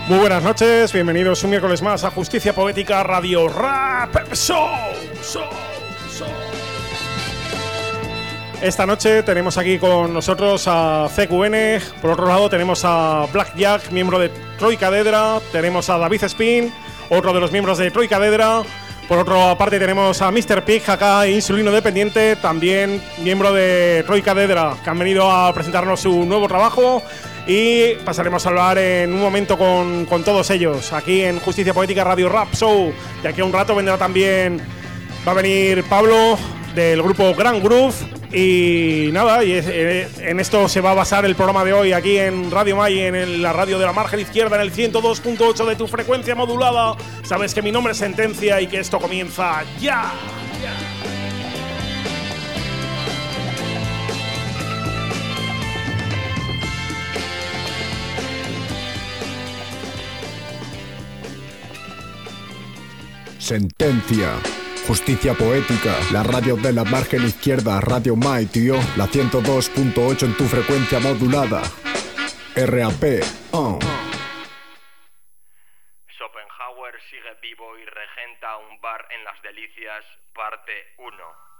Muy buenas noches, bienvenidos un miércoles más a Justicia Poética Radio Rap Show. Esta noche tenemos aquí con nosotros a CQN, por otro lado tenemos a Blackjack, miembro de Troikadedra, tenemos a David Spin, otro de los miembros de Troikadedra, por otra parte tenemos a Mr. Pig, acá Insulino Dependiente, también miembro de Troikadedra, que han venido a presentarnos su nuevo trabajo. Y pasaremos a hablar en un momento con todos ellos aquí en Justicia Poética Radio Rap Show. De aquí a un rato vendrá también, va a venir Pablo del grupo Grand Groove. Y nada, en esto se va a basar el programa de hoy aquí en Radio May, en la radio de la margen izquierda, en el 102.8 de tu frecuencia modulada. Sabes que mi nombre es Sentencia y que esto comienza ya. Sentencia. Justicia Poética, la radio de la margen izquierda, Radio May, tío, la 102.8 en tu frecuencia modulada. RAP. Schopenhauer sigue vivo y regenta un bar en Las Delicias, parte 1.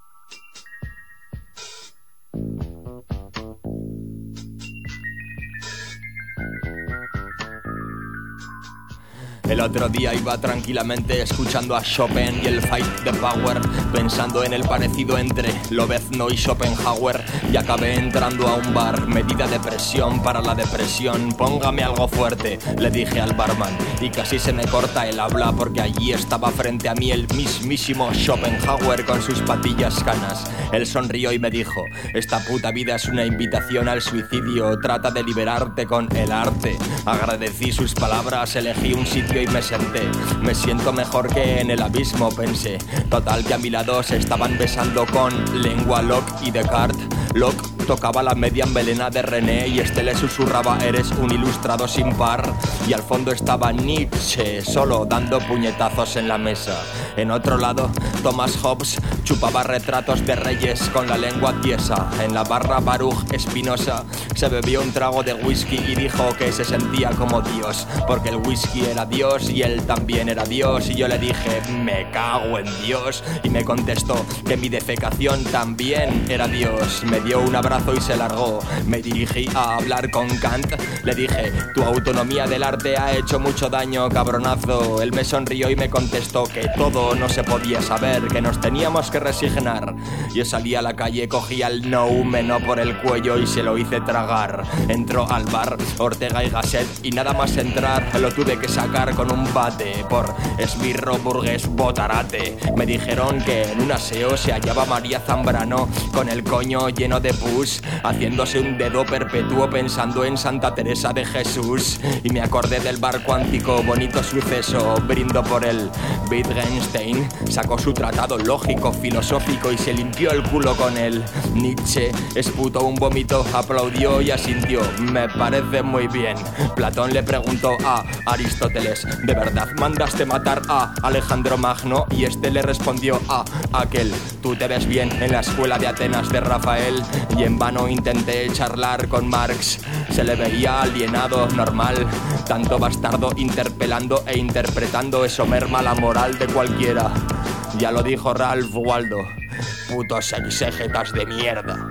El otro día iba tranquilamente escuchando a Chopin y el Fight the Power, pensando en el parecido entre Lobezno y Schopenhauer, y acabé entrando a un bar. Medida de presión para la depresión, póngame algo fuerte, le dije al barman, y casi se me corta el habla porque allí estaba frente a mí el mismísimo Schopenhauer con sus patillas canas. Él sonrió y me dijo: esta puta vida es una invitación al suicidio, trata de liberarte con el arte. Agradecí sus palabras, elegí un sitio y me senté. Me siento mejor que en el abismo, pensé. Total que a mi lado se estaban besando con lengua Locke y Descartes. Locke tocaba la media melena de René y este le susurraba: eres un ilustrado sin par. Y al fondo estaba Nietzsche, solo dando puñetazos en la mesa. En otro lado, Thomas Hobbes chupaba retratos de reyes con la lengua tiesa. En la barra, Baruch Espinosa se bebió un trago de whisky y dijo que se sentía como Dios, porque el whisky era Dios y él también era Dios. Y yo le dije: me cago en Dios. Y me contestó que mi defecación también era Dios. Me dio un abrazo y se largó. Me dirigí a hablar con Kant. Le dije: tu autonomía del arte ha hecho mucho daño, cabronazo. Él me sonrió y me contestó que todo no se podía saber, que nos teníamos que resignar. Yo salí a la calle, cogí al noumeno por el cuello y se lo hice tragar. Entró al bar Ortega y Gasset y nada más entrar lo tuve que sacar con un bate por esbirro burgués botarate. Me dijeron que en un aseo se hallaba María Zambrano con el coño lleno de pus, haciéndose un dedo perpetuo pensando en Santa Teresa de Jesús. Y me acordé del bar cuántico, bonito suceso, brindo por él. Wittgenstein sacó su tratado lógico, filosófico y se limpió el culo con él. Nietzsche esputó un vómito, aplaudió y asintió: me parece muy bien. Platón le preguntó a Aristóteles: ¿de verdad mandaste matar a Alejandro Magno? Y este le respondió a aquel: tú te ves bien en la escuela de Atenas de Rafael. Y en vano intenté charlar con Marx, se le veía alienado, normal. Tanto bastardo interpelando e interpretando, eso merma la moral de cualquiera. Ya lo dijo Ralph Waldo: putos exégetas de mierda.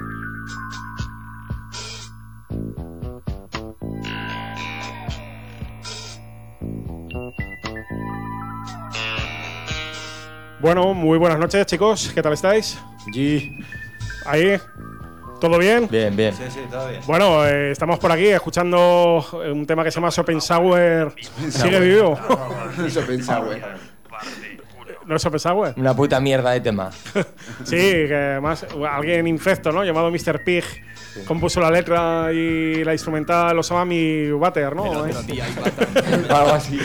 Bueno, muy buenas noches, chicos. ¿Qué tal estáis? Ahí. ¿Todo bien? Bien, bien. Sí, todo bien. Bueno, estamos por aquí escuchando un tema que se llama Schopenhauer. ¿Sigue vivo? Schopenhauer. ¿No es Schopenhauer? Una puta mierda de tema. Sí, que además alguien infecto, ¿no? Llamado Mr. Pig. Compuso la letra y la instrumental Osami Butter, ¿no? Algo así.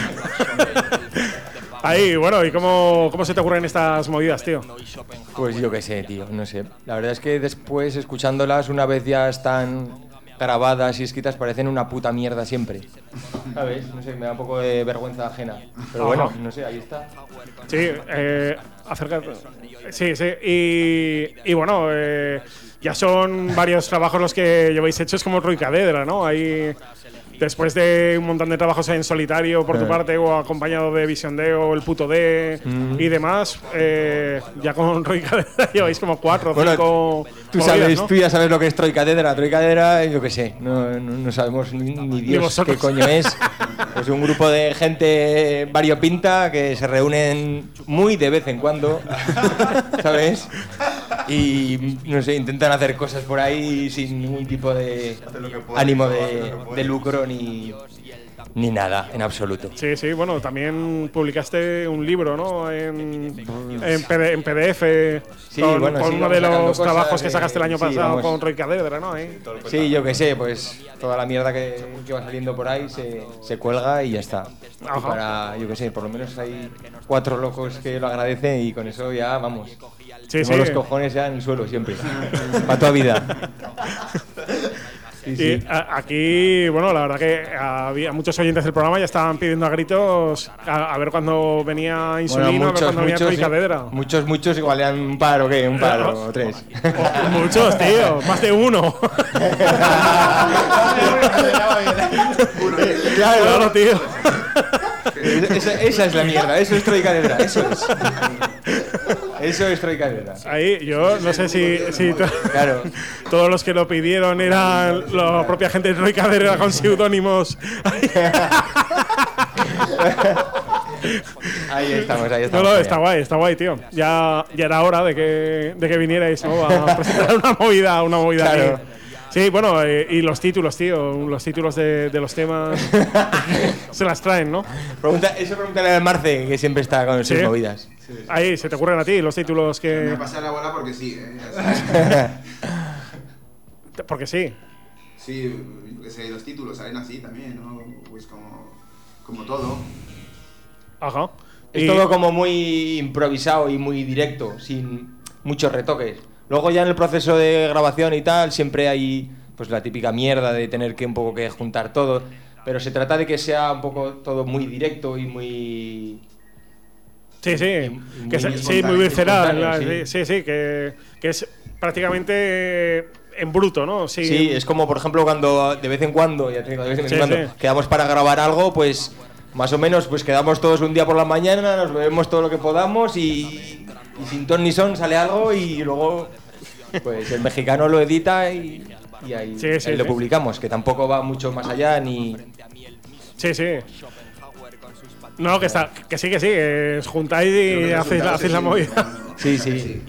Ahí, bueno, ¿y cómo se te ocurren estas movidas, tío? Pues yo qué sé, tío, no sé. La verdad es que después, escuchándolas, una vez ya están grabadas y escritas, parecen una puta mierda siempre. ¿Sabes? No sé, me da un poco de vergüenza ajena. Pero bueno, no sé, ahí está. Sí, acércate. Sí, sí. Y bueno, ya son varios trabajos los que lleváis hechos como Troikadedra, ¿no? Ahí después de un montón de trabajos en solitario por tu parte o acompañado de Vision D o el puto D y demás, ya con Roy Cadedra lleváis como 4 o 5 movidas, ¿no? Tú ya sabes lo que es Troy Cadedra. Troy Cadedra, yo qué sé, no sabemos ni Dios qué coño es. Es un grupo de gente variopinta que se reúnen muy de vez en cuando, ¿sabes? Y, no sé, intentan hacer cosas por ahí sin ningún tipo de ánimo de lucro ni nada, en absoluto. Sí, sí, bueno, también publicaste un libro, ¿no? En PDF, sí, con bueno, uno de los trabajos que sacaste el año pasado con Roy Cadedra, ¿no? Sí, yo qué sé, pues toda la mierda que va saliendo por ahí se cuelga y ya está. Y para, yo qué sé, por lo menos hay 4 locos que lo agradecen y con eso ya vamos. Sí, tengo los cojones ya en el suelo siempre, para toda vida. Sí, sí. Y aquí, bueno, la verdad que había muchos oyentes del programa ya estaban pidiendo a gritos a ver cuándo venía Insulino, a ver cuándo venía Troy Cadedra. Muchos igual eran un par o qué, un par o 3. Muchos, tío, más de uno. Claro, tío. Esa es la mierda, eso es Troy Cadedra, eso es. Eso es Troy Cadedra. Ahí, yo no sé si claro. Todos los que lo pidieron eran la propia gente de Troy Cadedra con seudónimos. Ahí estamos. No, está guay, tío. Ya era hora de que vinierais, ¿no? A presentar una movida claro. aquí. Sí, bueno, y los títulos, tío. Los títulos de los temas se las traen, ¿no? Pregúntale al Marce, que siempre está con sus movidas. Sí. Ahí, ¿se te ocurren a ti los títulos que...? Me pasa la bola porque sí, Porque sí. Sí, yo qué sé, los títulos salen así también, ¿no? Pues como todo. Ajá. Es todo como muy improvisado y muy directo, sin muchos retoques. Luego ya en el proceso de grabación y tal, siempre hay pues la típica mierda de tener que un poco que juntar todo, pero se trata de que sea un poco todo muy directo y muy... Sí, muy visceral. Sí, que es prácticamente en bruto, ¿no? Sí, es como por ejemplo cuando de vez en cuando, quedamos para grabar algo, pues más o menos pues quedamos todos un día por la mañana, nos bebemos todo lo que podamos y sin ton ni son sale algo y luego pues el mexicano lo edita y ahí lo publicamos, que tampoco va mucho más allá ni... Sí. No, que sí, que juntáis y hacéis la movida. Sí.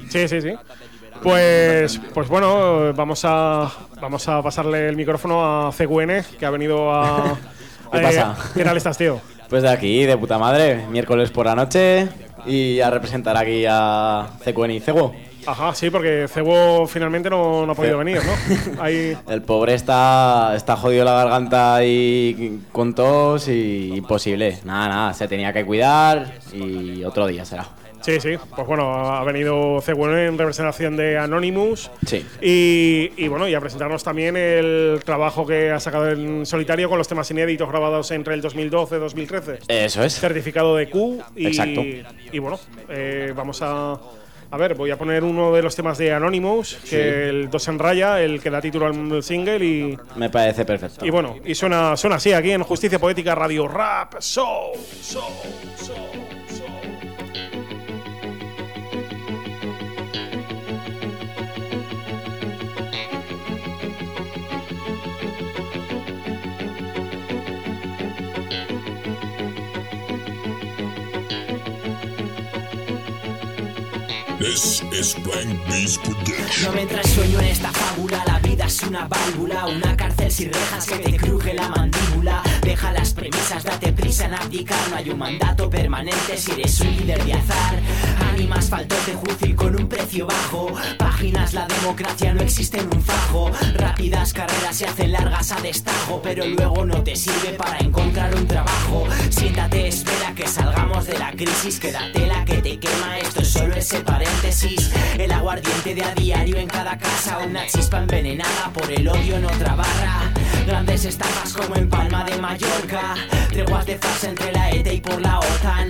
Pues bueno, vamos a pasarle el micrófono a CQN, que ha venido a... ¿Qué pasa? ¿Qué tal estás, tío? Pues de aquí, de puta madre, miércoles por la noche y a representar aquí a CQN y Cego. Ajá, sí, porque Cebo finalmente no ha podido venir, ¿no? Ahí... El pobre está jodido la garganta y con tos y imposible. Nada, se tenía que cuidar y otro día será. Sí, pues bueno, ha venido Cebo en representación de Anonymous. Sí. Y bueno, y a presentarnos también el trabajo que ha sacado en solitario con los temas inéditos grabados entre el 2012 y 2013. Eso es. Certificado de Q. Exacto. Y bueno, vamos a ver, voy a poner uno de los temas de Anonymous, que el 2 en raya, el que da título al single y... Me parece perfecto. Y bueno, y suena así aquí en Justicia Poética Radio Rap Show. This is Blank Beast Production. No me entra el sueño en esta fábula. La vida es una válvula, una cárcel sin rejas que te cruje la mandíbula. Deja las premisas, date prisa en abdicar. No hay un mandato permanente si eres un líder de azar. Ánimas, faltos de juicio y con un precio bajo. Páginas, la democracia no existe en un fajo. Rápidas carreras se hacen largas a destajo, pero luego no te sirve para encontrar un trabajo. Siéntate, espera que salgamos de la crisis. Quédate la que te quema, esto es solo ese paréntesis. El aguardiente de a diario en cada casa. Una chispa envenenada por el odio en otra barra. Grandes estafas como en Palma de Mallorca. Treguas de farsa entre la ETA y por la OTAN.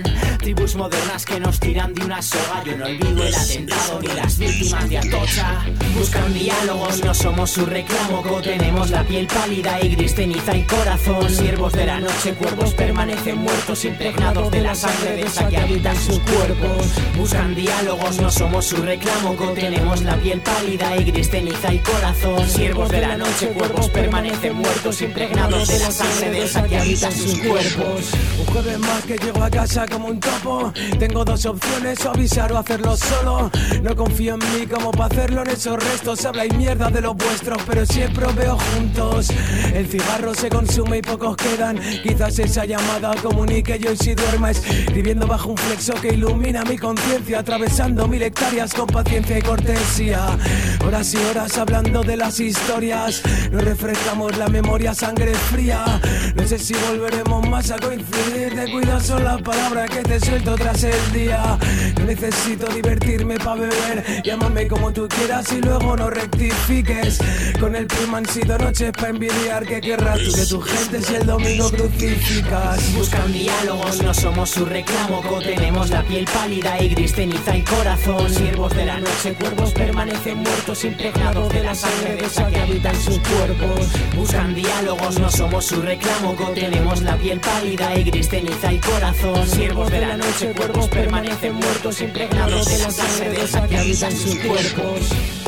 tribus modernas que nos tiran de una soga. Yo no olvido el atentado ni las víctimas de Atocha. Buscan diálogos, no somos su reclamo. Tenemos la piel pálida y gris, ceniza y corazón. Siervos de la noche, cuervos permanecen muertos, impregnados de la sangre de esa que habita en sus cuerpos. Buscan diálogos, no somos su reclamo. Tenemos la piel pálida y gris, ceniza y corazón. Siervos de la noche, cuervos permanecen muertos, impregnados de la sangre de esa que habita en sus cuerpos. Un jueves más que llego a casa como un topo. Tengo dos opciones, o avisar o hacerlo solo. No confío en mí como para hacerlo en esos restos. Habláis mierda de los vuestros, pero siempre os veo juntos. El cigarro se consume y pocos quedan. Quizás esa llamada comunique yo y si duerma. Escribiendo bajo un flexo que ilumina mi conciencia, atravesando 1000 hectáreas con paciencia y cortesía. Horas y horas hablando de las historias. Nos refrescamos la memoria, sangre fría. No sé si volveremos más a coincidir. Te cuido, son las palabras que te suelto tras el día. No necesito divertirme pa' beber. Llámame como tú quieras y luego no rectifiques. Con el primo han sido noches pa' envidiar. ¿Qué querrás tú de tu gente si el domingo crucificas? Buscan diálogos, no somos su reclamo. Tenemos la piel pálida y gris, ceniza y corazón. Siervos de la noche, cuervos permanecen muertos, impregnados de la sangre de esa que habita en sus cuerpos. Buscan diálogos, no somos su reclamo. Tenemos la piel pálida y gris, ceniza y corazón. Siervos de la noche, cuervos permanecen muertos, impregnados de la sangre de esa que habita en sus cuerpos.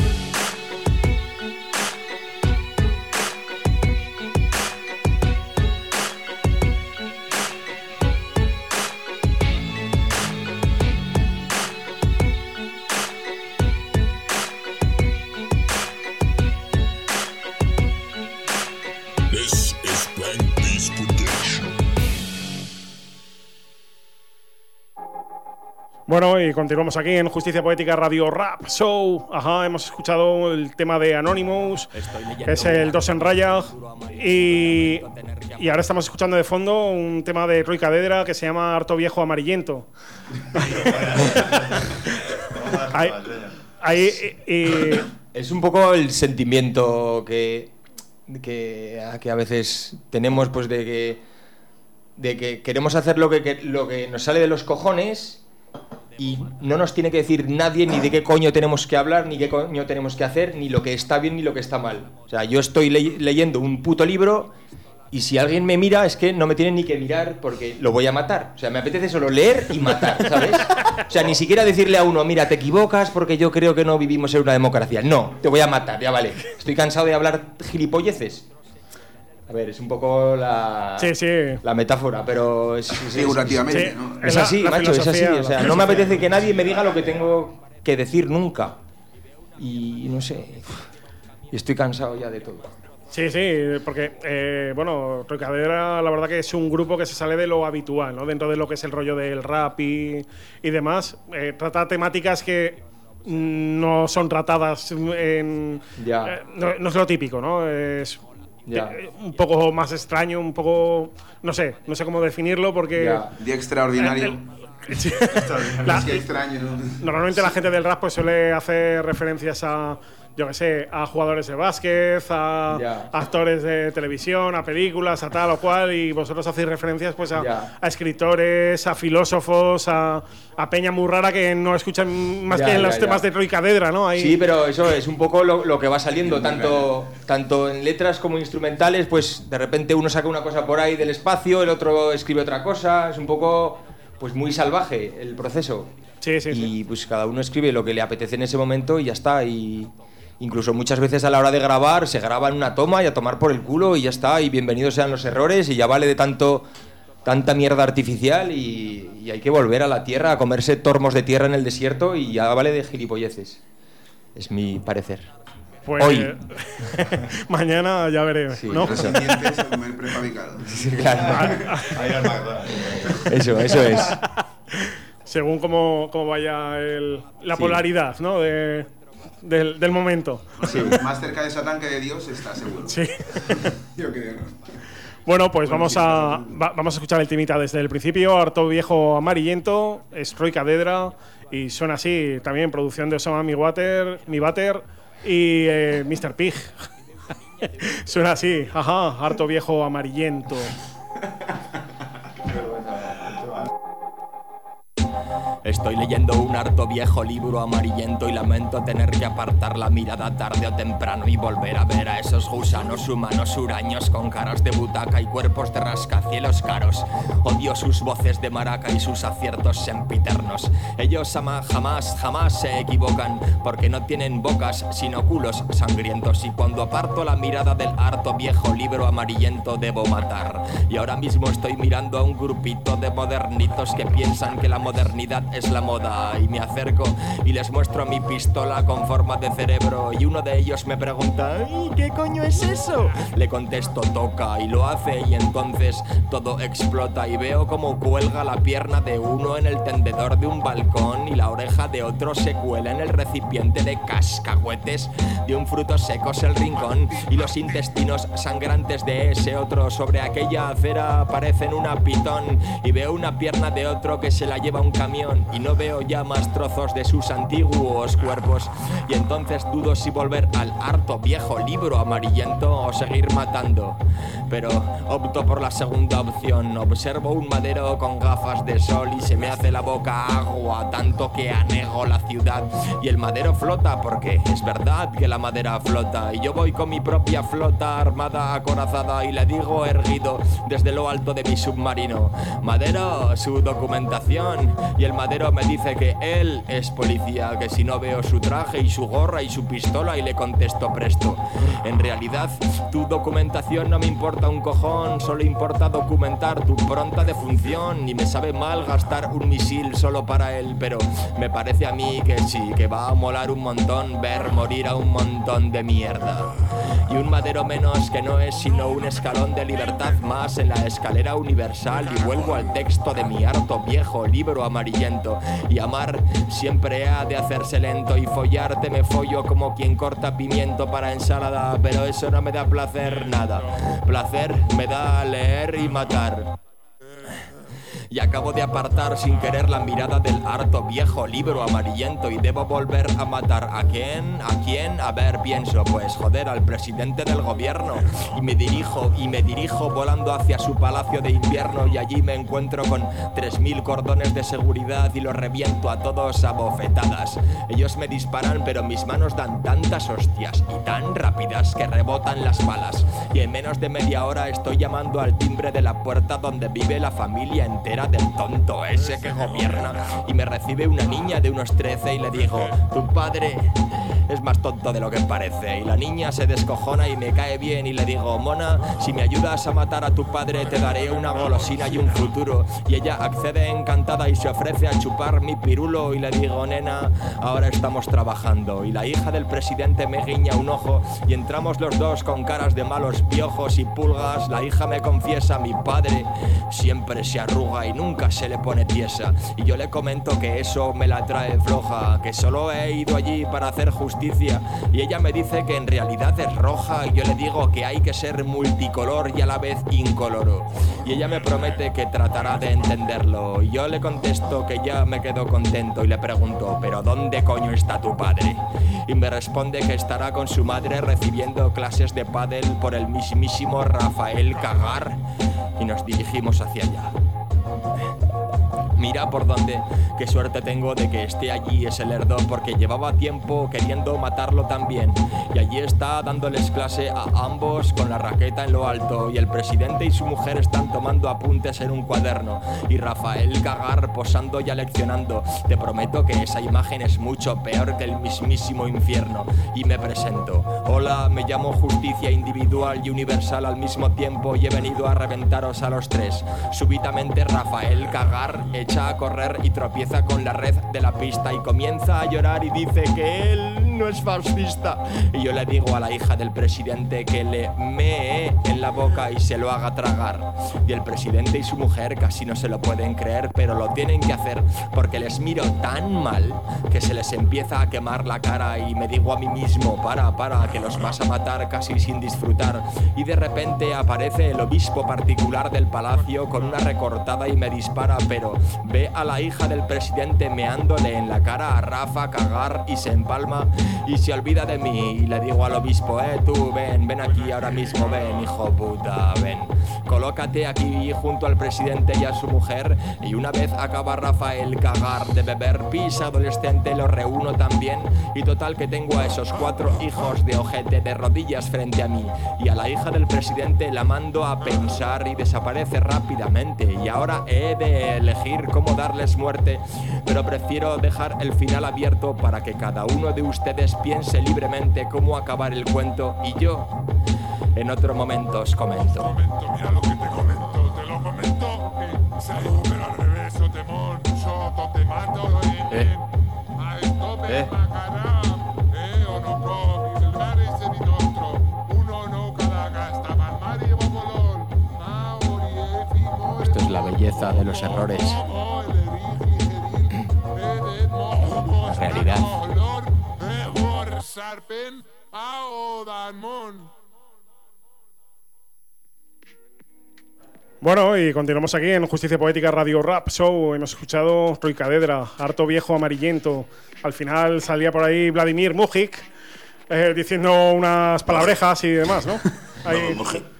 Bueno, y continuamos aquí en Justicia Poética Radio Rap Show. Ajá, hemos escuchado el tema de Anonymous, que es el 2 en raya. Y ahora estamos escuchando de fondo un tema de Troika Dedra que se llama Harto Viejo Amarillento. Es un poco el sentimiento que a veces tenemos, pues de que queremos hacer lo que nos sale de los cojones. Y no nos tiene que decir nadie ni de qué coño tenemos que hablar, ni qué coño tenemos que hacer, ni lo que está bien ni lo que está mal. O sea, yo estoy leyendo un puto libro y si alguien me mira es que no me tiene ni que mirar porque lo voy a matar. O sea, me apetece solo leer y matar, ¿sabes? O sea, ni siquiera decirle a uno, mira, te equivocas porque yo creo que no vivimos en una democracia. No, te voy a matar, ya vale. Estoy cansado de hablar gilipolleces. A ver, es un poco la metáfora, pero es figurativamente, sí, ¿no? Es así, macho, es así. O sea, no me apetece que nadie me diga lo que tengo que decir nunca. Y no sé, y estoy cansado ya de todo. Sí, porque, bueno, Troika Dedra, la verdad que es un grupo que se sale de lo habitual, ¿no? Dentro de lo que es el rollo del rap y demás. Trata temáticas que no son tratadas en... no es lo típico, ¿no? Es... un poco más extraño, un poco... No sé cómo definirlo porque... Día extraordinario. Sí. Es que extraño, ¿no? Normalmente la gente del rap pues suele hacer referencias a, yo qué sé, a jugadores de básquet, a actores de televisión, a películas, a tal o cual, y vosotros hacéis referencias pues a escritores, a filósofos, a peña muy rara que no escuchan más que en los temas de Troika Dedra, ¿no? Ahí... Sí, pero eso es un poco lo que va saliendo, tanto en letras como instrumentales, pues de repente uno saca una cosa por ahí del espacio, el otro escribe otra cosa, es un poco... pues muy salvaje el proceso. Y pues cada uno escribe lo que le apetece en ese momento y ya está. Y incluso muchas veces a la hora de grabar se graba en una toma y a tomar por el culo y ya está. Y bienvenidos sean los errores y ya vale de tanta mierda artificial y hay que volver a la tierra, a comerse tormos de tierra en el desierto y ya vale de gilipolleces. Es mi parecer. Pues, hoy. Mañana ya veré, sí, ¿no? Recipientes a comer prefabricado. Sí, claro. Eso es. Según cómo vaya la polaridad, ¿no? Del momento. Sí. Más cerca de Satán que de Dios está seguro. Sí. Yo creo, ¿no? Bueno, pues vamos a escuchar el temita desde el principio. Harto Viejo Amarillento, es Troika Dedra y suena así. También producción de Osama Mi Water y Mr. Pig. Suena así, ajá, Harto Viejo Amarillento. Estoy leyendo un harto viejo libro amarillento y lamento tener que apartar la mirada tarde o temprano y volver a ver a esos gusanos humanos huraños con caras de butaca y cuerpos de rascacielos caros. Odio sus voces de maraca y sus aciertos sempiternos. Ellos jamás se equivocan porque no tienen bocas sino culos sangrientos, y cuando aparto la mirada del harto viejo libro amarillento debo matar. Y ahora mismo estoy mirando a un grupito de modernitos que piensan que la modernidad es la moda, y me acerco y les muestro mi pistola con forma de cerebro, y uno de ellos me pregunta: ¿y qué coño es eso? Le contesto: toca, y lo hace, y entonces todo explota y veo como cuelga la pierna de uno en el tendedor de un balcón y la oreja de otro se cuela en el recipiente de cascahuetes de un fruto secos el rincón, y los intestinos sangrantes de ese otro sobre aquella acera parecen una pitón, y veo una pierna de otro que se la lleva un camión y no veo ya más trozos de sus antiguos cuerpos, y entonces dudo si volver al harto viejo libro amarillento o seguir matando, pero opto por la segunda opción. Observo un madero con gafas de sol y se me hace la boca agua tanto que anego la ciudad, y el madero flota porque es verdad que la madera flota, y yo voy con mi propia flota armada acorazada y le digo erguido desde lo alto de mi submarino: Madero, su documentación. Y el madero me dice que él es policía, que si no veo su traje y su gorra y su pistola, y le contesto presto: en realidad tu documentación no me importa un cojón, solo importa documentar tu pronta defunción, y me sabe mal gastar un misil solo para él, pero me parece a mí que sí, que va a molar un montón ver morir a un montón de mierda. Y un madero menos que no es sino un escalón de libertad más en la escalera universal, y vuelvo al texto de mi harto viejo libro amarillento: y amar siempre ha de hacerse lento, y follarte me follo como quien corta pimiento para ensalada, pero eso no me da placer nada. Placer me da leer y matar. Y acabo de apartar sin querer la mirada del harto viejo libro amarillento, y debo volver a matar. ¿A quién? ¿A quién? A ver, pienso, pues joder, al presidente del gobierno. Y me dirijo volando hacia su palacio de invierno, y allí me encuentro con 3000 cordones de seguridad y los reviento a todos a bofetadas. Ellos me disparan, pero mis manos dan tantas hostias y tan rápidas que rebotan las balas. Y en menos de media hora estoy llamando al timbre de la puerta donde vive la familia entera del tonto ese que gobierna, y me recibe una niña de unos 13 y le digo: tu padre es más tonto de lo que parece. Y la niña se descojona y me cae bien, y le digo: mona, si me ayudas a matar a tu padre te daré una golosina y un futuro. Y ella accede encantada y se ofrece a chupar mi pirulo, y le digo: nena, ahora estamos trabajando. Y la hija del presidente me guiña un ojo y entramos los dos con caras de malos piojos y pulgas. La hija me confiesa: mi padre siempre se arruga y nunca se le pone tiesa. Y yo le comento que eso me la trae floja, que solo he ido allí para hacer justicia, y ella me dice que en realidad es roja, y yo le digo que hay que ser multicolor y a la vez incoloro, y ella me promete que tratará de entenderlo, y yo le contesto que ya me quedo contento, y le pregunto: ¿pero dónde coño está tu padre? Y me responde que estará con su madre recibiendo clases de pádel por el mismísimo Rafael Cagar, y nos dirigimos hacia allá. Mira por dónde, qué suerte tengo de que esté allí ese lerdo, porque llevaba tiempo queriendo matarlo también. Y allí está dándoles clase a ambos con la raqueta en lo alto, y el presidente y su mujer están tomando apuntes en un cuaderno, y Rafael Cagar posando y aleccionando. Te prometo que esa imagen es mucho peor que el mismísimo infierno. Y me presento: hola, me llamo Justicia Individual y Universal al mismo tiempo, y he venido a reventaros a los tres. Súbitamente Rafael Cagar echa a correr y tropieza con la red de la pista y comienza a llorar y dice que él no es fascista. Y yo le digo a la hija del presidente que le mee en la boca y se lo haga tragar. Y el presidente y su mujer casi no se lo pueden creer, pero lo tienen que hacer porque les miro tan mal que se les empieza a quemar la cara, y me digo a mí mismo: para, que los vas a matar casi sin disfrutar. Y de repente aparece el obispo particular del palacio con una recortada y me dispara, pero ve a la hija del presidente meándole en la cara a Rafa Cagar y se empalma y se olvida de mí. Y le digo al obispo: tú ven aquí ahora mismo, ven, hijo puta, ven. Colócate aquí junto al presidente y a su mujer, y una vez acaba Rafael cagar de beber pis adolescente lo reúno también, y total que tengo a esos 4 hijos de ojete de rodillas frente a mí, y a la hija del presidente la mando a pensar y desaparece rápidamente, y ahora he de elegir cómo darles muerte, pero prefiero dejar el final abierto para que cada uno de ustedes piense libremente cómo acabar el cuento, y yo en otro momento os comento. Mira lo que te comento, te lo comento. Salgo pero al revés, o te moncho, te mato, a esto me macará, o no provis, el mar es el nostro, uno no cada gasta, palmari y bobolón, Esto es la belleza de los errores. La realidad. Bueno, y continuamos aquí en Justicia Poética Radio Rap Show. Hemos escuchado Troicadedra, Harto Viejo Amarillento. Al final salía por ahí Vladimir Mujic diciendo unas palabrejas y demás, ¿no? Ahí...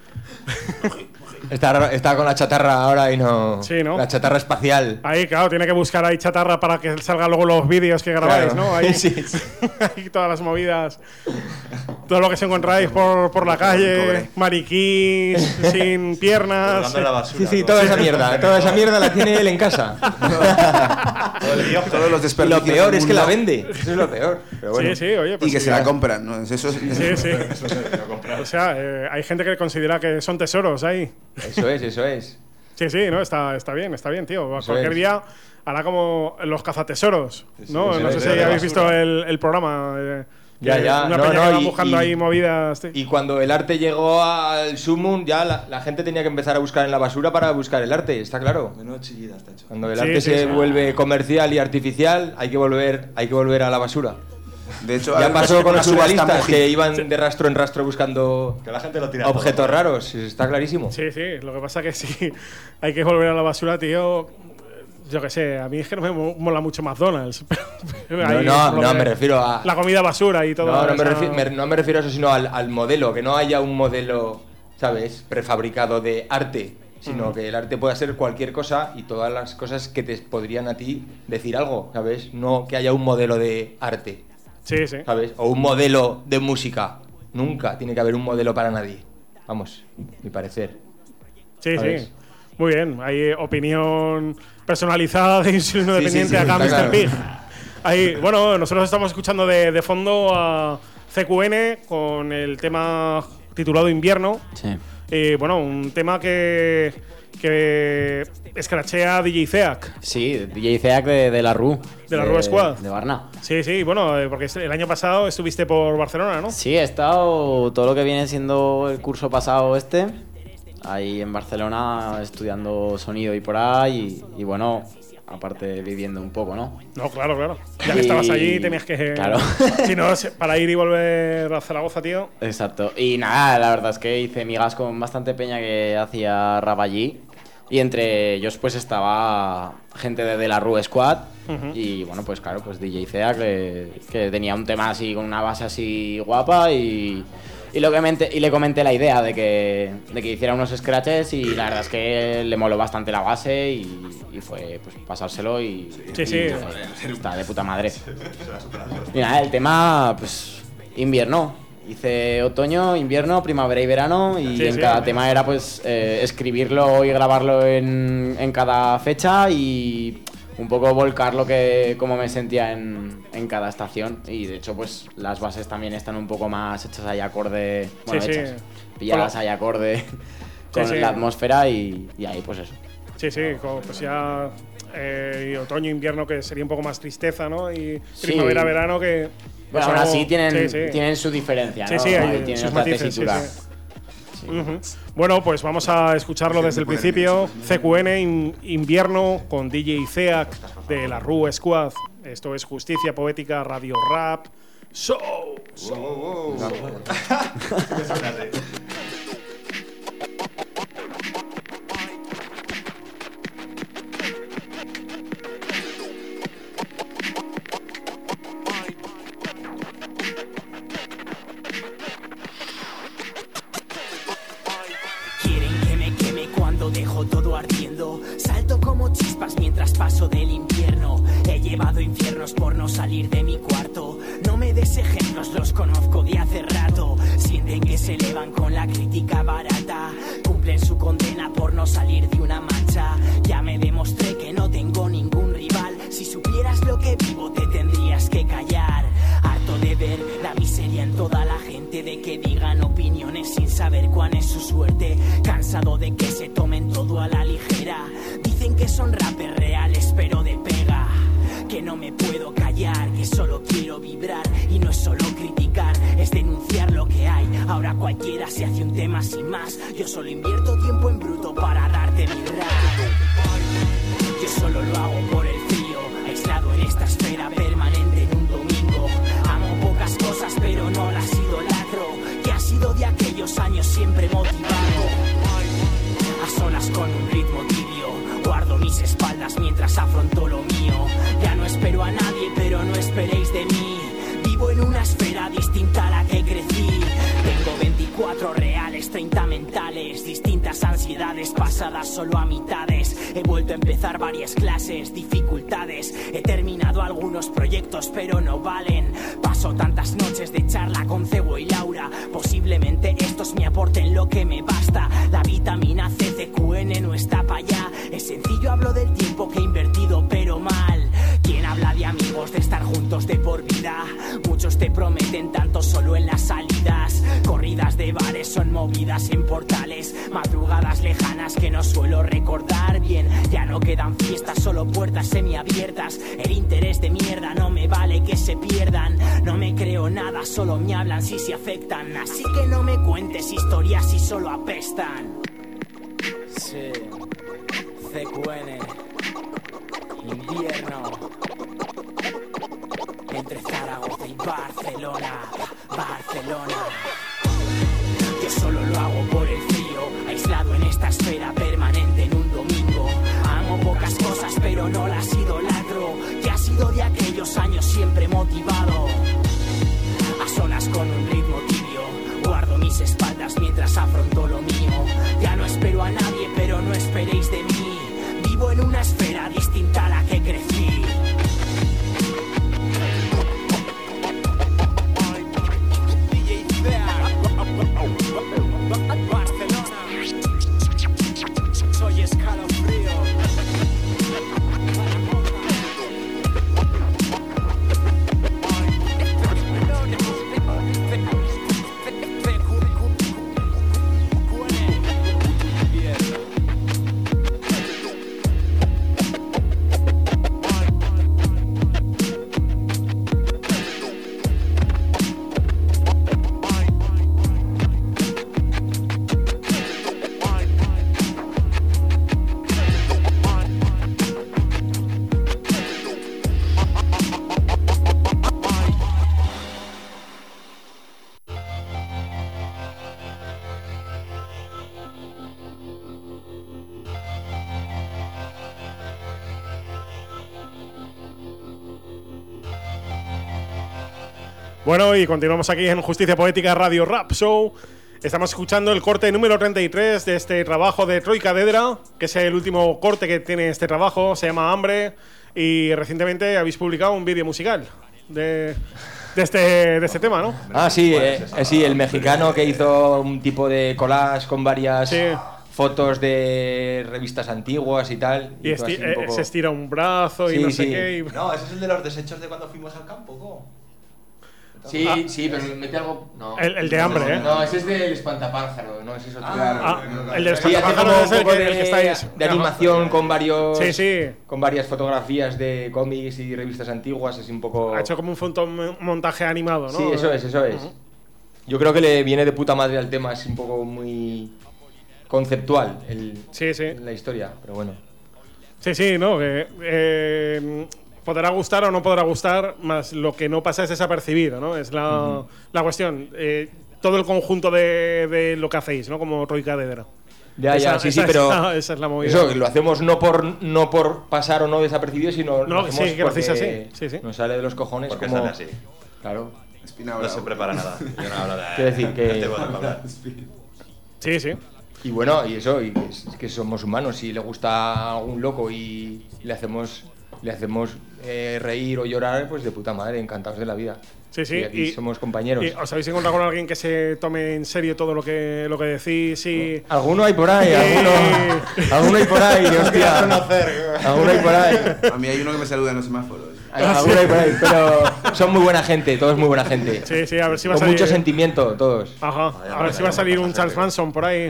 Está con la chatarra ahora y no... Sí, ¿no? La chatarra espacial. Ahí, claro, tiene que buscar ahí chatarra para que salgan luego los vídeos que grabáis, claro. ¿no? Ahí, sí. ahí todas las movidas. Todo lo que se encontráis por la calle, mariquís, sin piernas. La basura, Sí, toda esa mierda la tiene él en casa. Todos los desperdicios. Lo peor es que la vende. Eso es lo peor. Pero bueno. Sí, oye. Pues y que sí, se la compran, ¿no? Eso es... Sí. O sea, hay gente que considera que son tesoros ahí. Eso es. Sí, no, está bien, tío. Eso Cualquier es. día hará como los cazatesoros, ¿no? eso No sé es, si de habéis basura. visto el programa. Ya. Una peña que va buscando ahí movidas. Y cuando el arte llegó al sumum, ya la gente tenía que empezar a buscar en la basura para buscar el arte, está claro. Menuda chillida está hecho. Cuando el arte se vuelve comercial y artificial, hay que volver a la basura. De hecho, ya pasó con los subasta surrealistas que iban de rastro en rastro buscando Que la gente lo tira objetos todo. raros, está clarísimo. Sí, lo que pasa que sí, hay que volver a la basura, tío. Yo qué sé, a mí es que no me mola mucho McDonald's. No, me refiero a... La comida basura y todo. No me refiero a eso, sino al modelo, que no haya un modelo, ¿sabes?, prefabricado de arte, sino que el arte pueda ser cualquier cosa y todas las cosas que te podrían a ti decir algo, ¿sabes? No que haya un modelo de arte. Sí. ¿Sabes? O un modelo de música. Nunca tiene que haber un modelo para nadie. Vamos, mi parecer. Sí. ¿Sabes? Muy bien. Hay opinión personalizada de insulino dependiente sí, acá, está Mr. claro. Pig. Ahí, bueno, nosotros estamos escuchando de fondo a CQN con el tema titulado Invierno. Sí. Y bueno, un tema que escrachea DJ Zeak. Sí, DJ Zeak de la RU. De la RU Squad. De Barna. Sí, bueno, porque el año pasado estuviste por Barcelona, ¿no? Sí, he estado todo lo que viene siendo el curso pasado ahí en Barcelona estudiando sonido y por ahí y bueno, aparte viviendo un poco, ¿no? No, claro. Ya que estabas allí tenías que... Claro. Si no, para ir y volver a Zaragoza, tío. Exacto. Y nada, la verdad es que hice migas con bastante peña que hacía rap allí. Y entre ellos pues estaba gente de la RU Squad. Y bueno, pues claro, pues DJ Cea que tenía un tema así con una base así guapa y le comenté la idea de que hiciera unos scratches y la verdad es que le moló bastante la base y fue pues pasárselo y está de puta madre. Y nada, el tema pues invierno. Hice otoño, invierno, primavera y verano y cada tema era pues escribirlo y grabarlo en cada fecha y un poco volcar cómo me sentía en cada estación y de hecho pues las bases también están un poco más hechas ahí acorde, pilladas ahí acorde con la atmósfera y ahí pues eso. Sí, pues ya y otoño, invierno que sería un poco más tristeza, ¿no? Y primavera, verano que... Bueno, aún así tienen su diferencia, ¿no? Sí, ahí tienen sus otra matices, tesitura. Bueno, pues vamos a escucharlo desde el principio. CQN, Invierno, con DJ Zeak de la RU Squad. Esto es Justicia Poética Radio Rap Show. Salto como chispas mientras paso del invierno. He llevado infiernos por no salir de mi cuarto. No me des ejemplos, los conozco de hace rato. Sienten que se elevan con la crítica barata. Cumplen su condena por no salir de una mancha. Ya me demostré que no tengo ningún rival. Si supieras lo que vivo te tendrías que callar. Harto de ver la miseria en toda la gente, de que digan opiniones sin saber cuál es su suerte. Cansado de que se tomen todo a la ligera. Dicen que son rappers reales pero de pega. Que no me puedo callar, que solo quiero vibrar. Y no es solo criticar, es denunciar lo que hay. Ahora cualquiera se hace un tema sin más. Yo solo invierto tiempo en bruto para darte mi rap. Yo solo lo hago por el frío, aislado en esta esfera permanente en un domingo. Amo pocas cosas pero no las idolatro. Que ha sido de aquellos años siempre motivado. A solas con un ritmo tibio, guardo mis espaldas mientras afronto lo mío. Ya no espero a nadie pero no esperéis de mí. Vivo en una esfera distinta a la que crecí. Tengo 24 reales, 30 mentales. Distintas ansiedades pasadas solo a mitades. He vuelto a empezar varias clases, dificultades. He terminado algunos proyectos pero no valen. Paso tantas noches de charla con Cebo y Laura. Posiblemente estos me aporten lo que me basta. La vitamina C, CQN no está para allá. Es sencillo, hablo del tiempo que he invertido pero mal. ¿Quién habla de amigos, de estar juntos de por vida? Muchos te prometen tanto solo en las salidas. Corridas de bares son movidas en portales. Madrugadas lejanas que no suelo recordar bien. Ya no quedan fiestas, solo puertas semiabiertas. El interés de mierda no me vale que se pierdan. No me creo nada, solo me hablan si se afectan. Así que no me cuentes historias si solo apestan. Sí, CQN, invierno. Entre Zaragoza y Barcelona, Barcelona. Yo solo lo hago por el frío, aislado en esta esfera permanente en un domingo. Amo pocas cosas pero no las idolatro. Que ha sido de aquellos años siempre motivado. A solas con un ritmo tibio, guardo mis espaldas mientras afronto lo mío. Ya no espero a nadie pero no esperéis de mí. Vivo en una esfera distinta a la que crecí. Soy escalofrío. Bueno, y continuamos aquí en Justicia Poética Radio Rap Show. Estamos escuchando el corte número 33 de este trabajo de Troika Dedra, que es el último corte que tiene este trabajo, se llama Hambre, y recientemente habéis publicado un vídeo musical de este tema, ¿no? Ah, sí, sí, el mexicano que hizo un tipo de collage con varias fotos de revistas antiguas y tal. Y se estira un brazo y no sé qué. Y... No, ese es el de los desechos de cuando fuimos al campo, ¿no? Sí, sí, pero mete algo... No. El de Hambre, ¿eh? No, ese es del espantapájaro, no, ese es otro. El del espantapájaro es el que está ahí. De animación con varios... Sí. Con varias fotografías de cómics y revistas antiguas, es un poco... Ha hecho como un montaje animado, ¿no? Sí, eso es. Yo creo que le viene de puta madre al tema, es un poco muy conceptual la historia, pero bueno. Sí, ¿no? Podrá gustar o no podrá gustar, más lo que no pasa es desapercibido, ¿no? Es la cuestión. Todo el conjunto de lo que hacéis, ¿no? Como Troika Dedra. Ya, sí, pero esa es la movida. Eso, lo hacemos no por pasar o no desapercibido, sino lo hacemos que lo hacéis así. Sí. Nos sale de los cojones. Porque como... sale así. Claro. No se prepara nada. Yo no hablo de... Quiero decir que... Sí. Y bueno, y eso, y es que somos humanos. Si le gusta a algún loco y le hacemos reír o llorar, pues de puta madre, encantados de la vida. Sí, sí. Y aquí somos compañeros. ¿Y os habéis encontrado con alguien que se tome en serio todo lo que decís? Y... Alguno hay por ahí, alguno hay por ahí, hostia. Alguno hay por ahí. A mí hay uno que me saluda en los semáforos. Alguno hay por ahí, pero son muy buena gente, todos muy buena gente. Sí, sí, a ver si va a con salir... mucho sentimiento, todos. Ajá, a ver si va a salir un Charles Manson por ahí.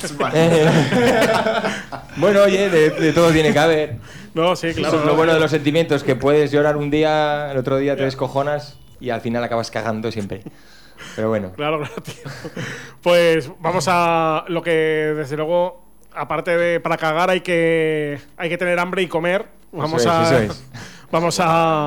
Bueno, oye, de todo tiene que haber. No, sí, claro. Eso es lo bueno de los sentimientos, que puedes llorar un día, el otro día te descojonas y al final acabas cagando siempre. Pero bueno. Claro, tío. Pues vamos a lo que, desde luego, aparte de para cagar hay que tener hambre y comer. Vamos Vamos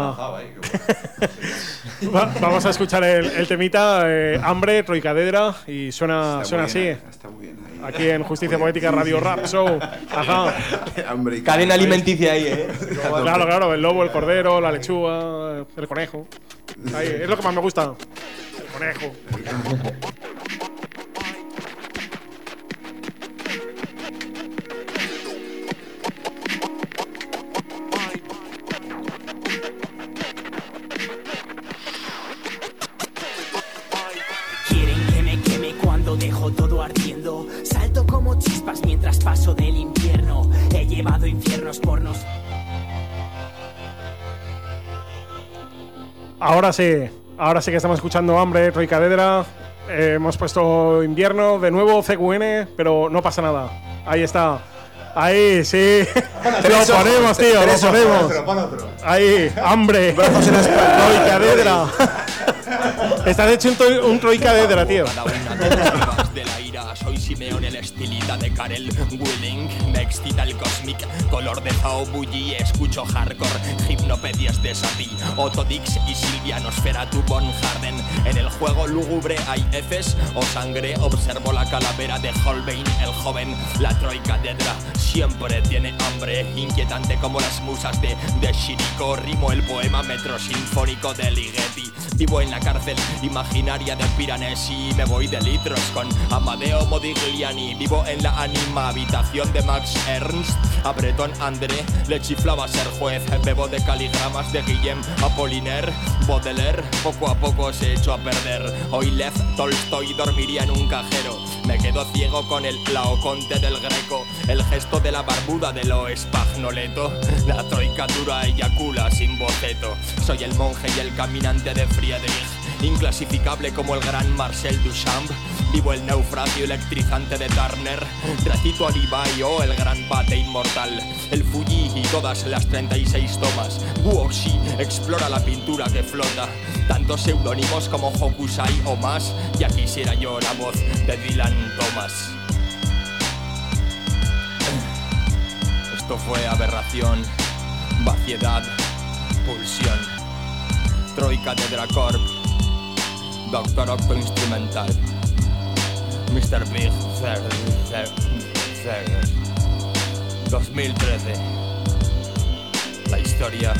a escuchar el temita Hambre, Troicadedra, y suena así. Está muy bien ahí. Aquí en Justicia Poética Radio Rap Show. Ajá. Cadena alimenticia ahí, Claro, el lobo, el cordero, la lechuga, el conejo. Ahí, es lo que más me gusta. El conejo. Dejo todo ardiendo, salto como chispas mientras paso del infierno. He llevado infiernos pornos. Ahora sí que estamos escuchando Hambre, Troicadedra. Hemos puesto invierno de nuevo, CQN, pero no pasa nada. Ahí está. Ahí, sí. Lo ponemos, tío, lo ponemos. Pon otro. Ahí, Hambre, Troicadedra. Estás hecho un Troicadedra, tío. Soy Simeón, el estilita de Karel Willing. Me excita el cosmic color de Zao Bulli. Escucho hardcore, hipnopedias de Satie, Otodix y Silvia Nosferatu Von Harden. En el juego lúgubre hay Fs o sangre. Observo la calavera de Holbein el joven. La Troicadedra siempre tiene hambre, inquietante como las musas de Shiriko. Rimo el poema metro sinfónico de Ligeti. Vivo en la cárcel imaginaria de Piranesi. Me voy de litros con Amadeo Modigliani. Vivo en la anima habitación de Max Ernst. A Breton André le chiflaba ser juez. Bebo de caligramas de Guillem Apollinaire. Baudelaire poco a poco se echó a perder. Hoy Lev Tolstoy dormiría en un cajero. Me quedo ciego con el Laoconte del Greco. El gesto de la barbuda de lo Espagnoleto. La troicadura eyacula sin boceto. Soy el monje y el caminante de Friedrich, inclasificable como el gran Marcel Duchamp. Vivo el naufragio electrizante de Turner. Recito a Levi o el gran bate inmortal. El Fuji y todas las 36 tomas. Guoxi explora la pintura que flota. Tantos seudónimos como Hokusai o más. Ya quisiera yo la voz de Dylan Thomas. Esto fue aberración, vaciedad, pulsión. Troicadedra Corp, Doctor Octo Instrumental, Mr. Big 2013. La historia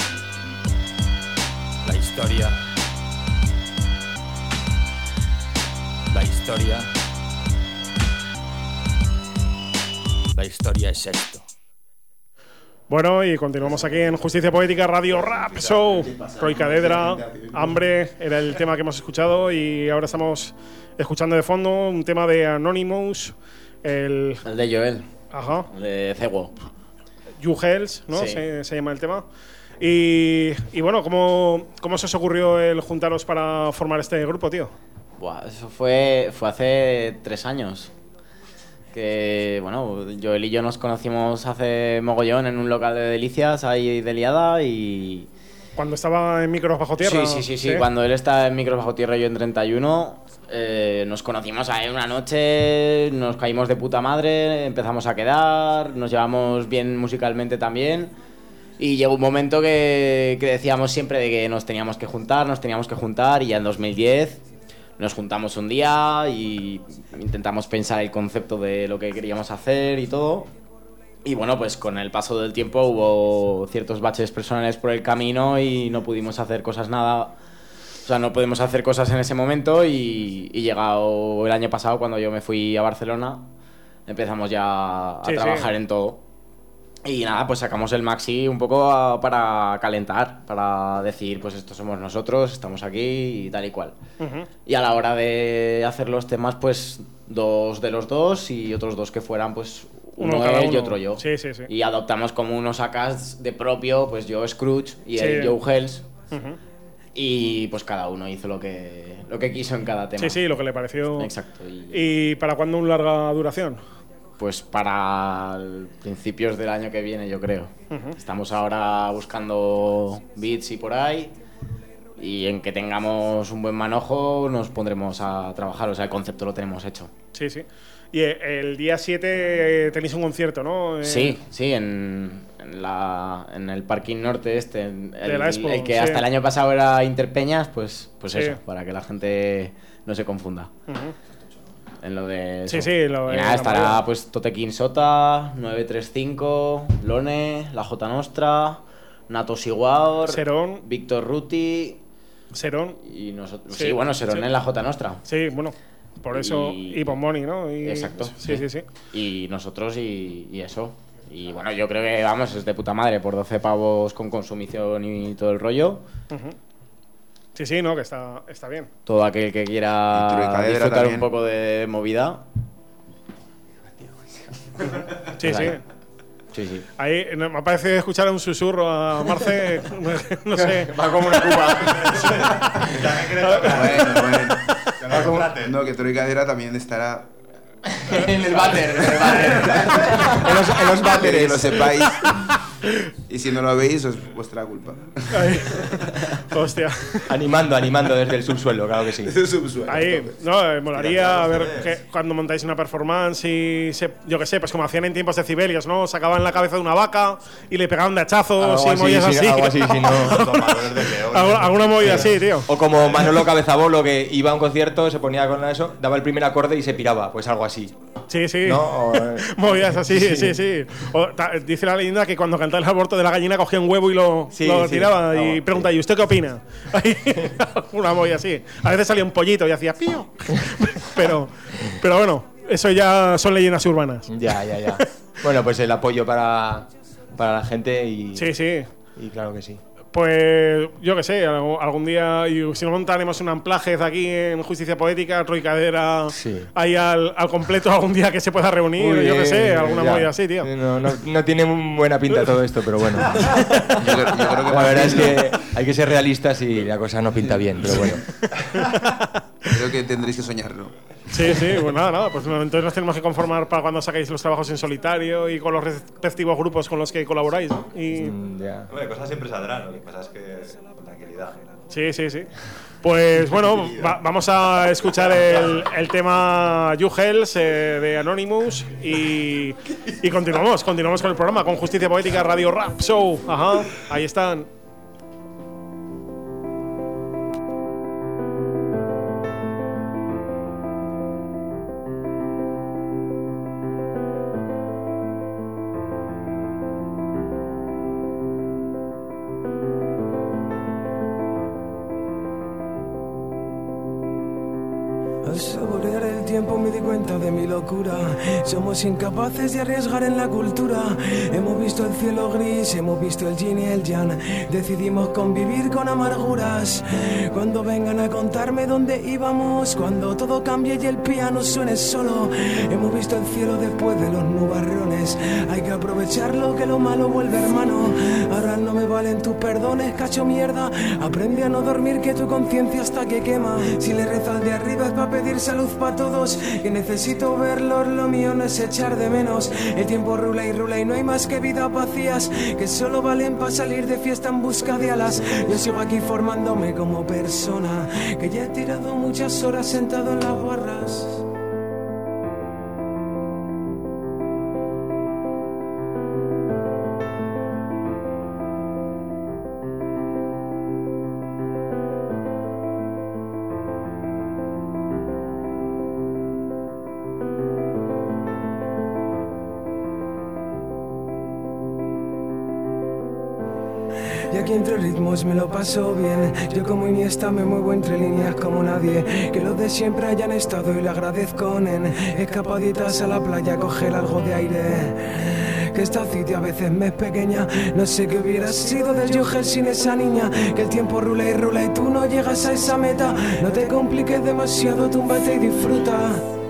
es esto. Bueno, y continuamos aquí en Justicia Poética Radio Rap Show. Troicadedra, Hambre, era el tema que hemos escuchado y ahora estamos escuchando de fondo un tema de Anonymous. El de Joel. Ajá. El de Cego. You Hells, ¿no? Sí. Se llama el tema. Y bueno, ¿cómo se os ocurrió el juntaros para formar este grupo, tío? Buah, eso fue hace 3 años. Que, bueno, Joel y yo nos conocimos hace mogollón en un local de Delicias, ahí de liada y... Cuando estaba en Micros Bajo Tierra. Sí. Cuando él estaba en Micros Bajo Tierra y yo en 31, nos conocimos ahí una noche, nos caímos de puta madre, empezamos a quedar, nos llevamos bien musicalmente también. Y llegó un momento que decíamos siempre de que nos teníamos que juntar y ya en 2010... Nos juntamos un día y intentamos pensar el concepto de lo que queríamos hacer y todo. Y bueno, pues con el paso del tiempo hubo ciertos baches personales por el camino y no pudimos hacer cosas no pudimos hacer cosas en ese momento y llegado el año pasado cuando yo me fui a Barcelona, empezamos ya a trabajar en todo. Y nada, pues sacamos el maxi un poco para calentar, para decir, pues estos somos nosotros, estamos aquí y tal y cual. Y a la hora de hacer los temas, pues 2 de los 2 y otros 2 que fueran, pues uno él y otro yo. Sí. Y adoptamos como unos acas de propio, pues yo Scrooge y él Joe Hells. Y pues cada uno hizo lo que quiso en cada tema. Sí, lo que le pareció. Exacto. ¿Y para cuándo un larga duración? Pues para principios del año que viene, yo creo. Estamos ahora buscando beats y por ahí. Y en que tengamos un buen manojo nos pondremos a trabajar. O sea, el concepto lo tenemos hecho. Sí. Y el día 7 tenéis un concierto, ¿no? Sí, en el parking norte de la Expo, el que hasta el año pasado era Interpeñas, pues eso, para que la gente no se confunda. En lo de eso. Y nada, estará pues Totequín Sota, 935, Lone, La J Nostra, Nato Siguaur, Serón, Víctor Ruti, Serón y nosotros. Sí, bueno, Serón en La J Nostra. Sí, bueno, por eso y Bomboni, ¿no? Exacto. Sí. Y nosotros y eso. Y bueno, yo creo que vamos, es de puta madre por 12 pavos con consumición y todo el rollo. Sí, no, que está bien. Todo aquel que quiera disfrutar también un poco de movida. Sí. Ahí me parece escuchar un susurro a Marce, no sé. Va como una cuba. Bueno. No, que Troy Cadera también estará en el váter. en los váteres. Que lo sepáis. Y si no lo veis, es vuestra culpa. Hostia. Animando desde el subsuelo, claro que sí. Desde el subsuelo. Ahí, no, molaría a ver que cuando montáis una performance y yo qué sé, pues como hacían en tiempos de Cibelius, ¿no? Sacaban la cabeza de una vaca y le pegaban de hachazos y movidas así. Algo así, si no. Alguna movida así, tío. O como Manolo Cabezabolo, que iba a un concierto, se ponía con eso, daba el primer acorde y se piraba, pues algo así. Sí. ¿No? Movidas así, sí. Dice la leyenda que cuando cantaba el aborto de la gallina cogía un huevo y lo tiraba y pregunta, ¿y usted qué opina? Una movida así. A veces salía un pollito y hacía pío. pero bueno, eso ya son leyendas urbanas. Ya. Bueno, pues el apoyo para la gente y... Sí. Y claro que sí. Pues yo qué sé, algún día, y si no montaremos un amplajez aquí en Justicia Poética, Troy Cadera, ahí al completo algún día que se pueda reunir, yo qué sé, alguna movida así, tío. No tiene buena pinta todo esto, pero bueno. yo creo que la verdad es que hay que ser realistas y la cosa no pinta bien, pero bueno. Creo que tendréis que soñarlo. Sí, pues nada, pues entonces nos tenemos que conformar para cuando saquéis los trabajos en solitario y con los respectivos grupos con los que colaboráis, ¿no? Bueno, cosas siempre saldrán, lo que pasa es que con tranquilidad. Sí. Pues bueno, vamos a escuchar el tema You Hells de Anonymous y continuamos con el programa, con Justicia Poética Radio Rap Show. Ajá, ahí están. Al saborear el tiempo me di cuenta de mi locura. Somos incapaces de arriesgar en la cultura. Hemos visto el cielo gris, hemos visto el yin y el yang. Decidimos convivir con amarguras. Cuando vengan a contarme dónde íbamos, cuando todo cambie y el piano suene solo. Hemos visto el cielo después de los nubarrones. Hay que aprovecharlo, que lo malo vuelve hermano. Ahora no me valen tus perdones, cacho mierda. Aprende a no dormir, que tu conciencia hasta que quema. Si le rezas de arriba es pa' pedir salud pa' todos, que necesito verlos, lo mío no es echar de menos. El tiempo rula y no hay más que vidas vacías que solo valen pa' salir de fiesta en busca de alas. Yo sigo aquí formándome como persona, que ya he tirado muchas horas sentado en las barras. Y aquí entre ritmos me lo paso bien. Yo como Iniesta me muevo entre líneas como nadie. Que los de siempre hayan estado y le agradezco, nen. Escapaditas a la playa a coger algo de aire. Que esta cita a veces me es pequeña. No sé qué hubiera sido del Joker sin esa niña. Que el tiempo rula y tú no llegas a esa meta. No te compliques demasiado, túmbate y disfruta.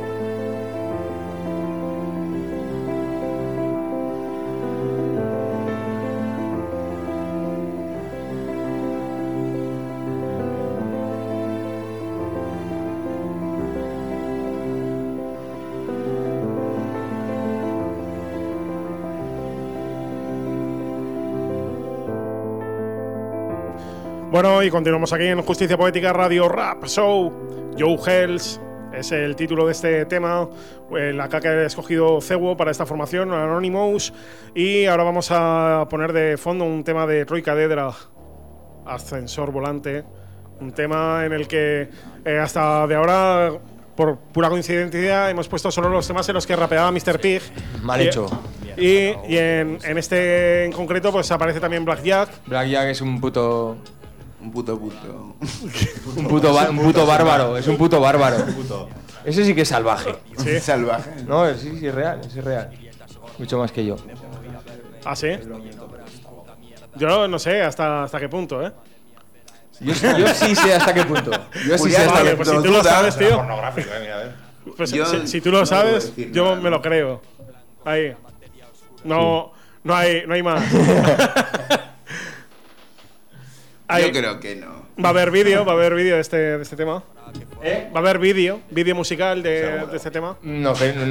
Bueno, y continuamos aquí en Justicia Poética Radio Rap Show. Joe Hells es el título de este tema, la que ha escogido Cewo para esta formación, Anonymous. Y ahora vamos a poner de fondo un tema de Troy Cadedra, Ascensor Volante. Un tema en el que hasta de ahora, por pura coincidencia, hemos puesto solo los temas en los que rapeaba Mr. Pig. Mal hecho. Y en este en concreto pues aparece también Black Jack. Black Jack es un puto... Un puto. un puto bárbaro, es un puto bárbaro. Ese sí que es salvaje. Sí, salvaje. No, sí, es real, es real. Mucho más que yo. ¿Ah, sí? Yo no sé hasta qué punto, ¿eh? Yo sí sé hasta qué punto. Yo sí sé hasta qué punto. Pues si tú lo sabes, tío. Pornográfico, mira, a ver. Pues si tú lo sabes, yo me lo creo. Ahí. No hay más. Yo creo que no. Va a haber vídeo de este tema. Va a haber vídeo musical de este tema. No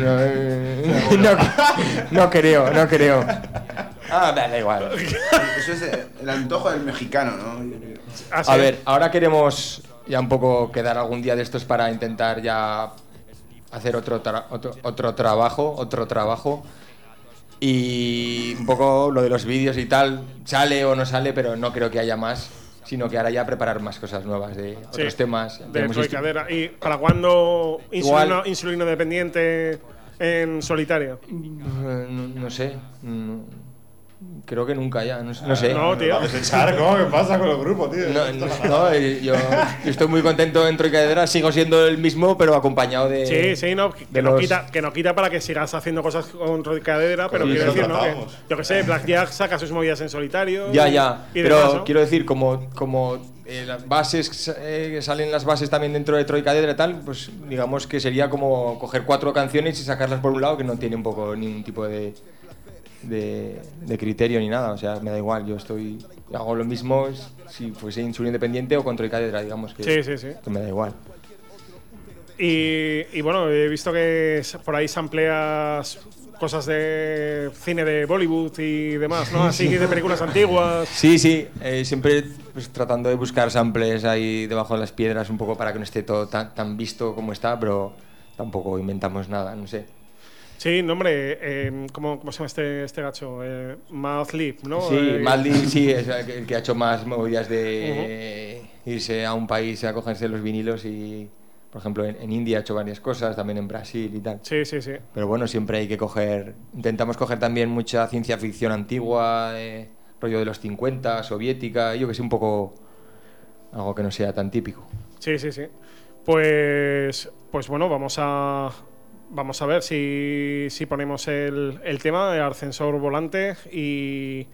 creo. Ah, da igual. Eso es el antojo del mexicano, ¿no? A ver, ahora queremos ya un poco quedar algún día de estos para intentar ya hacer otro trabajo. Y un poco lo de los vídeos y tal, sale o no sale, pero no creo que haya más, sino que ahora ya preparar más cosas nuevas de otros temas. De Troy Cadedra. ¿Y para cuándo insulino dependiente en solitario? No sé. Creo que nunca ya, no sé. No, tío. ¿Qué pasa con los grupos, tío? Yo estoy muy contento en Troy Cadedra, sigo siendo el mismo, pero acompañado de... Sí, no, que no quita para que sigas haciendo cosas con Troy Cadedra, pero quiero decir, ¿no? Que, yo que sé, Black Jack saca sus movidas en solitario. Ya, pero demás, ¿no? Quiero decir, como las bases, salen las bases también dentro de Troy Cadedra y tal, pues digamos que sería como coger 4 canciones y sacarlas por un lado, que no tiene un poco ningún tipo de criterio ni nada, o sea, me da igual, hago lo mismo si fuese Insulino Independiente o con Troy Cadedra, digamos que, sí. Que me da igual. Y bueno, he visto que por ahí sampleas cosas de cine de Bollywood y demás, ¿no? Así de películas antiguas. Sí, siempre pues, tratando de buscar samples ahí debajo de las piedras un poco para que no esté todo tan visto como está, pero tampoco inventamos nada, no sé. Sí, no, hombre, ¿cómo se llama este gacho? Madlib, ¿no? Sí, Madlib, sí, es el que ha hecho más movidas de irse a un país a cogerse los vinilos y, por ejemplo, en India ha hecho varias cosas, también en Brasil y tal. Sí. Pero bueno, siempre hay que intentamos coger también mucha ciencia ficción antigua, rollo de los 50, soviética, yo que sé, un poco algo que no sea tan típico. Sí. Pues bueno, vamos a ver si ponemos el tema de Ascensor Volante y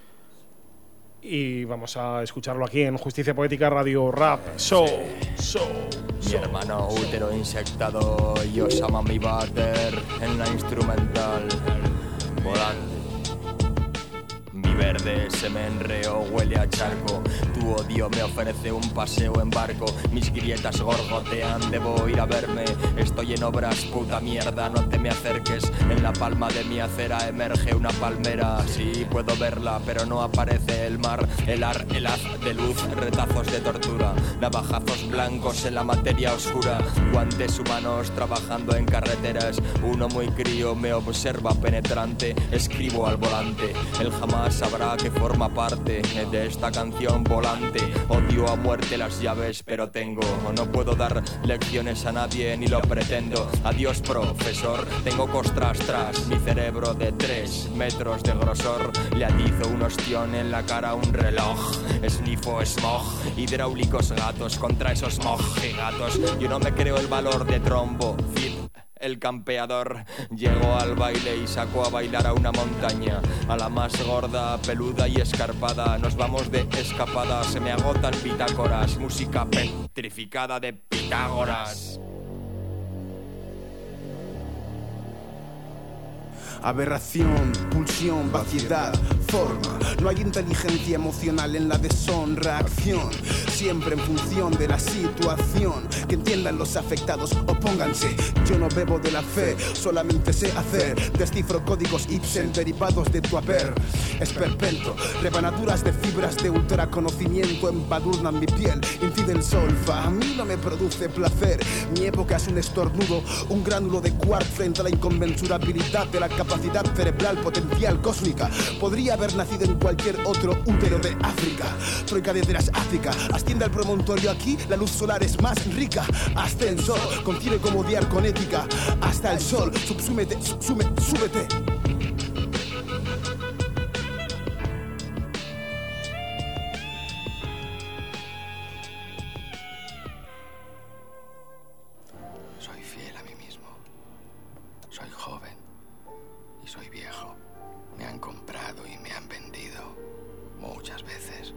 vamos a escucharlo aquí en Justicia Poética Radio Rap Show. Mi hermano útero insectado y Osama mi váter en la instrumental Volante. Mi verde se me enreó, huele a charco. Tu odio me ofrece un paseo en barco. Mis grietas gorgotean, debo ir a verme. Estoy en obras, puta mierda, no te me acerques. En la palma de mi acera emerge una palmera. Sí, puedo verla, pero no aparece el mar. El haz de luz, retazos de tortura. Navajazos blancos en la materia oscura. Guantes humanos trabajando en carreteras. Uno muy crío me observa penetrante. Escribo al volante, él jamás sabrá letra que forma parte de esta canción volante. Odio a muerte las llaves, pero no puedo dar lecciones a nadie, ni lo pretendo. Adiós, profesor, tengo costras tras mi cerebro de 3 metros de grosor. Le atizo un ostión en la cara a un reloj. Snifo smog, hidráulicos gatos contra esos mojigatos. Yo no me creo el valor de Trombo, el campeador. Llego al baile y saco a bailar a una montaña, a la más gorda, peluda y escarpada. Nos vamos de escapada, se me agotan bitácoras, música petrificada de Pitágoras. Aberración, pulsión, vaciedad, forma. No hay inteligencia emocional en la deshonra, acción. Siempre en función de la situación. Que entiendan los afectados, opónganse. Yo no bebo de la fe, solamente sé hacer. Descifro códigos Ibsen derivados de tu haber. Esperpento, rebanaturas de fibras de ultraconocimiento embadurnan mi piel. Incide el solfa, a mí no me produce placer. Mi época es un estornudo, un gránulo de quark frente a la inconmensurabilidad de la capacidad cerebral potencial cósmica. Podría haber nacido en cualquier otro útero de África. Troika de Dras África, asciende al promontorio aquí, la luz solar es más rica. Ascensor, concibe como odiar con ética. Hasta el sol, súbete. Soy fiel a mí mismo. Soy joven. Y soy viejo. Me han comprado y me han vendido muchas veces.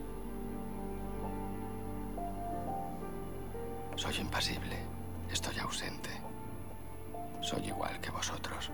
Soy impasible. Estoy ausente. Soy igual que vosotros.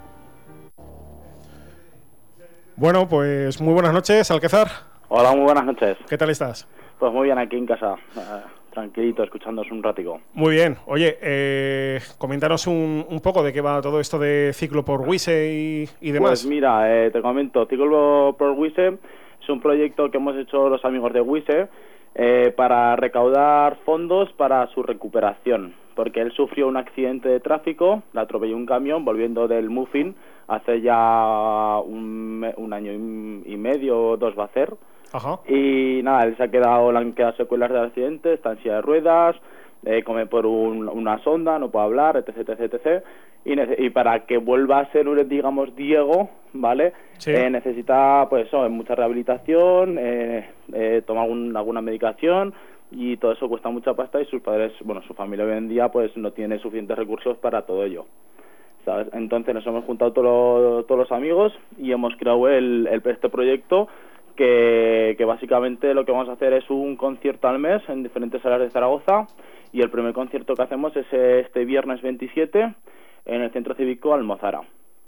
Bueno, pues muy buenas noches, Alquezar. Hola, muy buenas noches. ¿Qué tal estás? Pues muy bien, aquí en casa. Tranquilito, escuchándoos un ratico. Muy bien. Oye, coméntanos un poco de qué va todo esto de Ciclo por Wise y demás. Pues mira, te comento. Ciclo por Wise es un proyecto que hemos hecho los amigos de Wise para recaudar fondos para su recuperación. Porque él sufrió un accidente de tráfico, le atropelló un camión volviendo del Muffin hace ya un año y medio o 2 va a ser. Ajá. Y nada, él le han quedado secuelas del accidente, está en silla de ruedas, come por una sonda, no puede hablar, etc. Y para que vuelva a ser, digamos, Diego, ¿vale? Sí. Necesita, pues eso, mucha rehabilitación, tomar alguna medicación, y todo eso cuesta mucha pasta, y sus padres, bueno, su familia hoy en día, pues no tiene suficientes recursos para todo ello, ¿sabes? Entonces nos hemos juntado todos los amigos y hemos creado este proyecto que básicamente lo que vamos a hacer es un concierto al mes en diferentes salas de Zaragoza, y el primer concierto que hacemos es este viernes 27 en el Centro Cívico Almozara.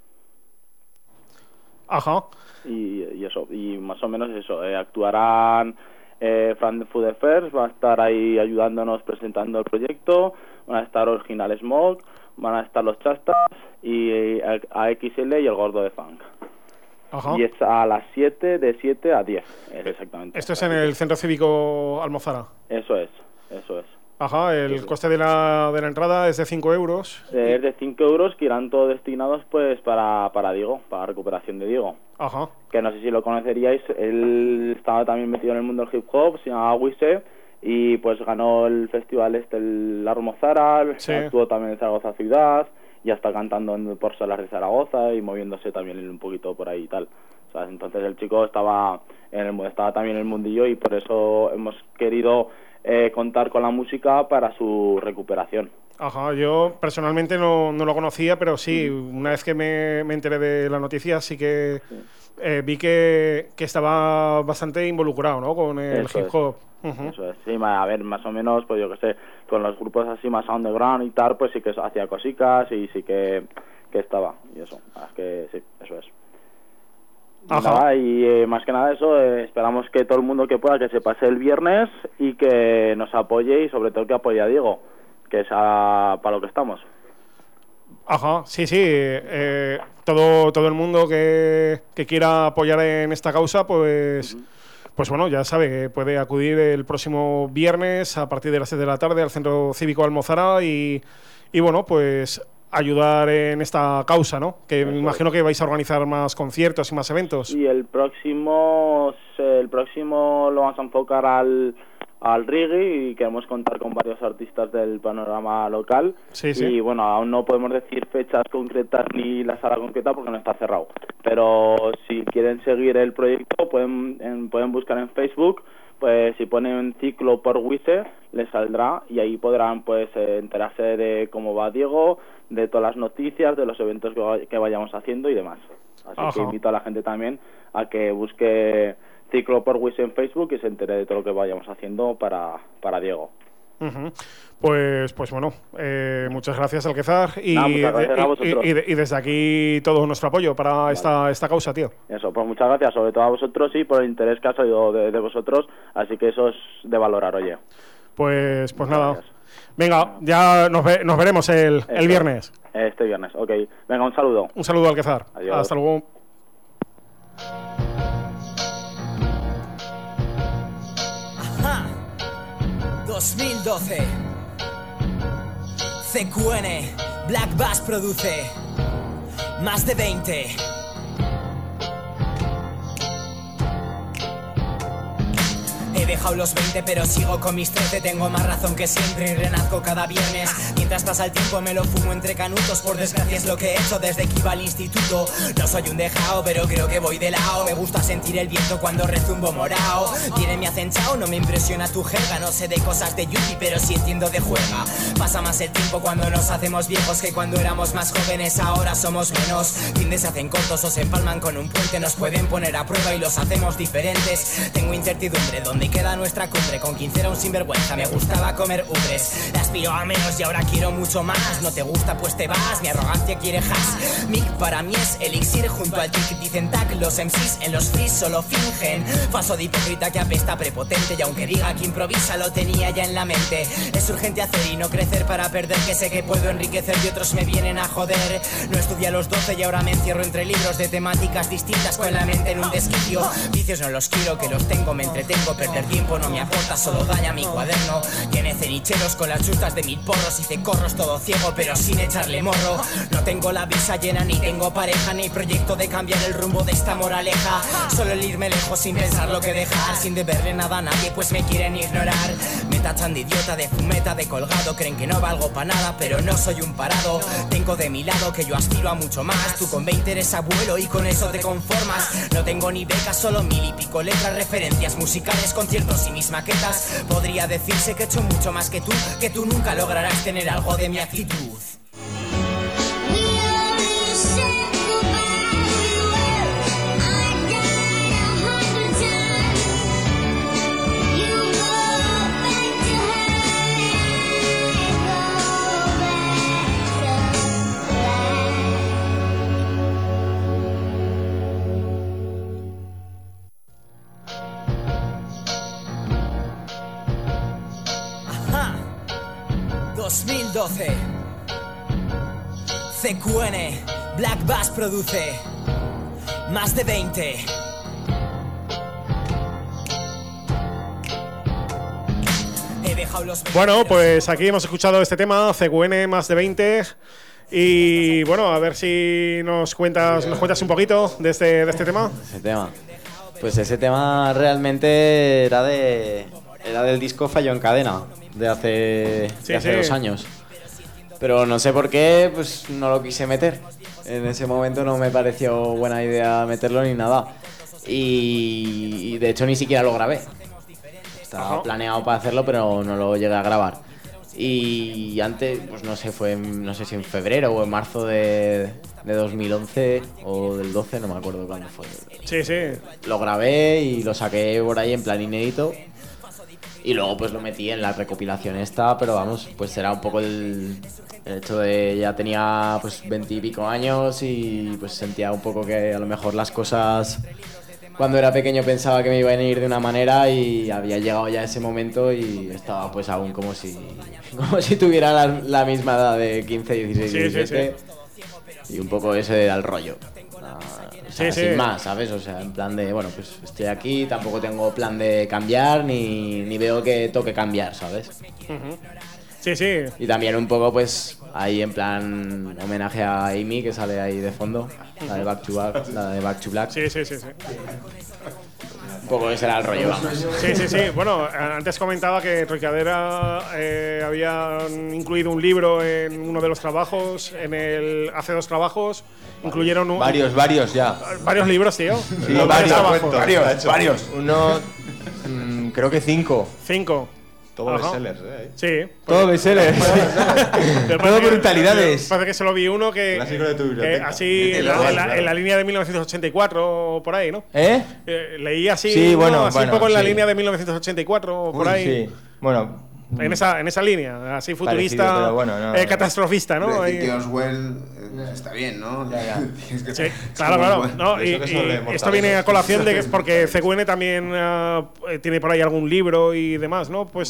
Ajá. Y eso, y más o menos eso, actuarán Fran de Food Affairs, va a estar ahí ayudándonos presentando el proyecto, van a estar Original Smoke, van a estar los Chastas y AXL y el Gordo de Funk. Ajá. Y es a las 7, de 7 a 10, exactamente. ¿Esto es en el Centro Cívico Almozara? Eso es. Ajá, el coste de la entrada es de 5 euros. Es de 5 euros, que irán todos destinados pues para Diego, para la recuperación de Diego. Ajá. Que no sé si lo conoceríais, él estaba también metido en el mundo del hip hop, se llamaba Wise, y pues ganó el festival el Almozara, sí. Actuó también en Zaragoza Ciudad, ya está cantando por salas de Zaragoza y moviéndose también un poquito por ahí y tal. ¿Sabes? Entonces el chico estaba también en el mundillo, y por eso hemos querido contar con la música para su recuperación. Ajá, yo personalmente no lo conocía, pero sí, una vez que me enteré de la noticia, sí que vi que estaba bastante involucrado, ¿no?, con el hip hop. Eso es, sí, a ver, más o menos, pues yo que sé, con los grupos así más underground y tal, pues sí que hacía cositas y sí que estaba, y eso, es que sí, eso es. Nada, y más que nada eso, esperamos que todo el mundo que pueda que se pase el viernes y que nos apoye, y sobre todo que apoye a Diego, que es para lo que estamos. Ajá, sí, todo el mundo que quiera apoyar en esta causa, pues pues bueno, ya sabe que puede acudir el próximo viernes a partir de las 7 de la tarde al Centro Cívico Almozara, y bueno, pues ayudar en esta causa, ¿no? Que me imagino que vais a organizar más conciertos y más eventos. Y el próximo lo vamos a enfocar al reggae y queremos contar con varios artistas del panorama local. Sí, sí. Y bueno, aún no podemos decir fechas concretas ni la sala concreta porque no está cerrado. Pero si quieren seguir el proyecto pueden buscar en Facebook, pues si ponen Ciclo por Wise les saldrá y ahí podrán pues enterarse de cómo va Diego, de todas las noticias, de los eventos que vayamos haciendo y demás. Así que invito a la gente también a que busque Ciclo por Wise en Facebook y se entere de todo lo que vayamos haciendo para Diego. Pues bueno, muchas gracias, Alquezar, muchas gracias a vosotros. y desde aquí todo nuestro apoyo para esta causa, tío. Eso, pues muchas gracias, sobre todo a vosotros y por el interés que ha salido de vosotros, así que eso es de valorar, oye. Pues nada, gracias. Venga, ya nos veremos el viernes. Este viernes, ok. Venga, un saludo. Un saludo, Alquezar. Adiós. Hasta luego. Ajá. 2012 CQN Black Bass produce más de 20. He dejado los 20 pero sigo con mis 13. Tengo más razón que siempre y renazco cada viernes. Mientras pasa el tiempo me lo fumo entre canutos. Por desgracia es lo que he hecho desde que iba al instituto. No soy un dejao pero creo que voy de lado. Me gusta sentir el viento cuando rezumbo morao. Tiene mi acenchao, no me impresiona tu jerga. No sé de cosas de Yuki pero sí entiendo de juega. Pasa más el tiempo cuando nos hacemos viejos que cuando éramos más jóvenes. Ahora somos menos. Fines se hacen cortos o se empalman con un puente. Nos pueden poner a prueba y los hacemos diferentes. Tengo incertidumbre donde queda nuestra cumbre. Con 15 era un sinvergüenza, me gustaba comer ubres. Aspiro a menos y ahora quiero mucho más. No te gusta pues te vas, mi arrogancia quiere hash. Mic para mí es elixir junto al tic. Dicen tac, los MCs en los frees solo fingen. Paso de hipócrita que apesta prepotente. Y aunque diga que improvisa lo tenía ya en la mente. Es urgente hacer y no crecer para perder. Que sé que puedo enriquecer y otros me vienen a joder. No estudié a los 12 y ahora me encierro entre libros de temáticas distintas con la mente en un desquicio. Vicios no los quiero, que los tengo, me entretengo. Perder tiempo no me aporta, solo daña mi cuaderno. Llené cenicheros con las justas de 1000 porros. Hice corros todo ciego pero sin echarle morro. No tengo la visa llena, ni tengo pareja, ni proyecto de cambiar el rumbo de esta moraleja. Solo el irme lejos sin pensar lo que dejar. Sin deberle nada a nadie pues me quieren ignorar. Me tachan de idiota, de fumeta, de colgado. Creen que no valgo pa' nada pero no soy un parado. Tengo de mi lado que yo aspiro a mucho más. Tú con 20 eres abuelo y con eso te conformas. No tengo ni becas, solo 1000 y pico letras. Referencias musicales, conciertos y mis maquetas. Podría decirse que he hecho mucho más que tú nunca lograrás tener algo de mi actitud. Ajá. 2012 CQN Black Bass produce más de 20. Bueno, pues aquí hemos escuchado este tema, CQN más de 20. Y bueno, a ver si nos cuentas un poquito de este tema. Ese tema. Pues ese tema realmente era del disco Fallo en Cadena, de hace 2 años. Pero no sé por qué, pues no lo quise meter. En ese momento no me pareció buena idea meterlo ni nada. Y de hecho ni siquiera lo grabé. Estaba planeado para hacerlo, pero no lo llegué a grabar. Y antes, pues no sé si en febrero o en marzo de 2011 o del 12, no me acuerdo cuándo fue. Sí. Lo grabé y lo saqué por ahí en plan inédito. Y luego pues lo metí en la recopilación esta, pero vamos, pues era un poco el hecho de ya tenía pues 20 y pico años y pues sentía un poco que a lo mejor las cosas cuando era pequeño pensaba que me iban a ir de una manera y había llegado ya ese momento y estaba pues aún como si tuviera la misma edad de 15, 16, 17 y un poco ese era el rollo. Sin más, ¿sabes? O sea, en plan de, bueno, pues estoy aquí, tampoco tengo plan de cambiar ni veo que toque cambiar, ¿sabes? Sí. Y también un poco, pues, ahí en plan homenaje a Amy, que sale ahí de fondo, la de Back to Black. Sí. Un poco ese era el rollo, vamos. Sí. Bueno, antes comentaba que Troicadera había incluido un libro en uno de los trabajos, hace 2 trabajos, incluyeron varios ya. Varios libros, tío. Sí, varios. Uno, creo que 5. 5. Todo bestsellers, Sí. Todo bestsellers. Todo brutalidades. Parece que solo vi uno que. Clásico de tu biblioteca. Así, en la línea de 1984 o por ahí, ¿no? Leí así, sí, así un poco en la línea de 1984 o por ahí. Sí, bueno. En esa línea, así futurista, parecido, pero bueno, catastrofista, ¿no? Decir que Oswell está bien, ¿no? Sí, claro. No, y esto viene a colación porque CQN también tiene por ahí algún libro y demás, ¿no? Bueno,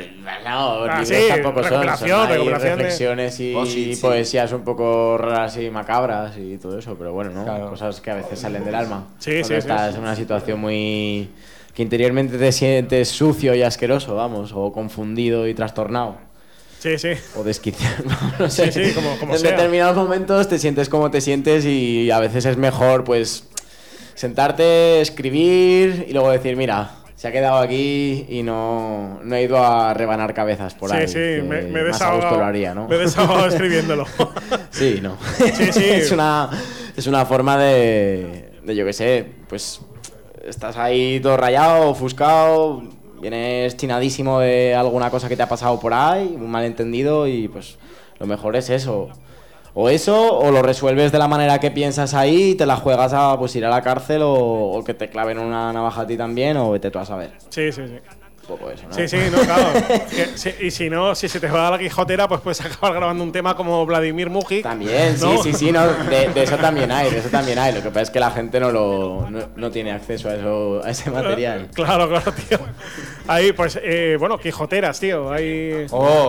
libros tampoco son reflexiones y poesías un poco raras y macabras y todo eso, pero bueno, ¿no? Claro. Cosas que a veces salen del alma. Estás en una situación muy... que interiormente te sientes sucio y asqueroso, vamos, o confundido y trastornado. Sí. O desquiciado, no sé. Sí, como en determinados momentos te sientes como te sientes y a veces es mejor, pues, sentarte, escribir y luego decir, mira, se ha quedado aquí y no he ido a rebanar cabezas por ahí. Sí, me he más a gusto lo haría, ¿no? Me he desahogado escribiéndolo. Sí, no. Sí. Es una forma de yo qué sé, pues... Estás ahí todo rayado, ofuscado, vienes chinadísimo de alguna cosa que te ha pasado por ahí, un malentendido y pues lo mejor es eso. O eso, o lo resuelves de la manera que piensas ahí y te la juegas a pues ir a la cárcel o que te claven una navaja a ti también o vete tú a saber. Sí. Un poco eso, ¿no? Sí, no, claro. Y si no, si se te va la Quijotera, pues puedes acabar grabando un tema como Vladimir Mujic. También, ¿no? sí, no, de eso también hay, Lo que pasa es que la gente no tiene acceso a ese material. Claro, tío. Ahí, pues, Quijoteras, tío. Ahí.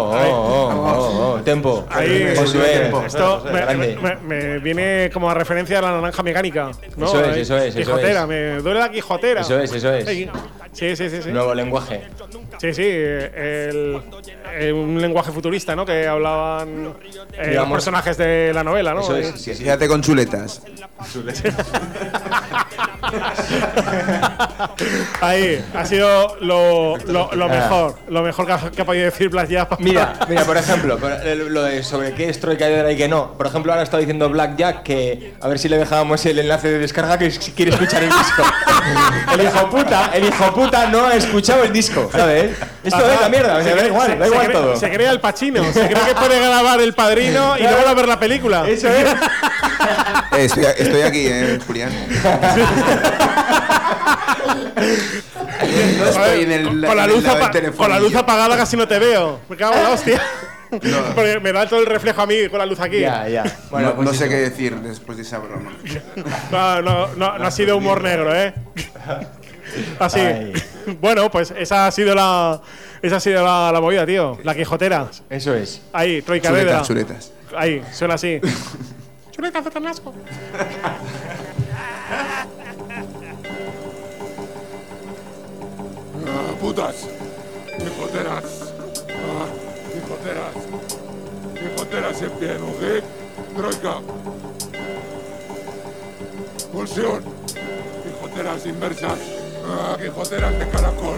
Tempo. Ahí, esto me viene como a referencia a la naranja mecánica, ¿no? Eso es. Quijotera, me duele la Quijotera. Eso es. Sí. Nuevo lenguaje. Sí, un lenguaje futurista, ¿no? Que hablaban los personajes de la novela, ¿no? Eso es. Fíjate con chuletas. Ahí, ha sido lo mejor que ha podido decir Black Jack. Mira, por ejemplo, lo de sobre qué es Troicadera y qué no. Por ejemplo, ahora está diciendo Black Jack que a ver si le dejábamos el enlace de descarga que quiere escuchar el disco. El hijo puta no ha escuchado el disco, ¿sabes? Esto es la mierda, da igual todo. Se crea el Pacino, se cree que puede grabar El Padrino y luego a ver la película. Eso es. Estoy aquí, Julián. No estoy en el con la luz apagada casi no te veo. Me cago en la hostia. No. Porque me da todo el reflejo a mí con la luz aquí. Ya. Bueno, no sé qué decir después de esa broma. No ha sido humor negro, ¿eh? Así. Ay. Bueno, pues esa ha sido la movida, tío. La Quijotera. Eso es. Ahí, Troicadera. Chuletas. Ahí, suena así. Chuletas de Tanasco. Putas. Quijoteras en pie, Mujic. Troika. Pulsión. Quijoteras inversas. Quijoteras de caracol.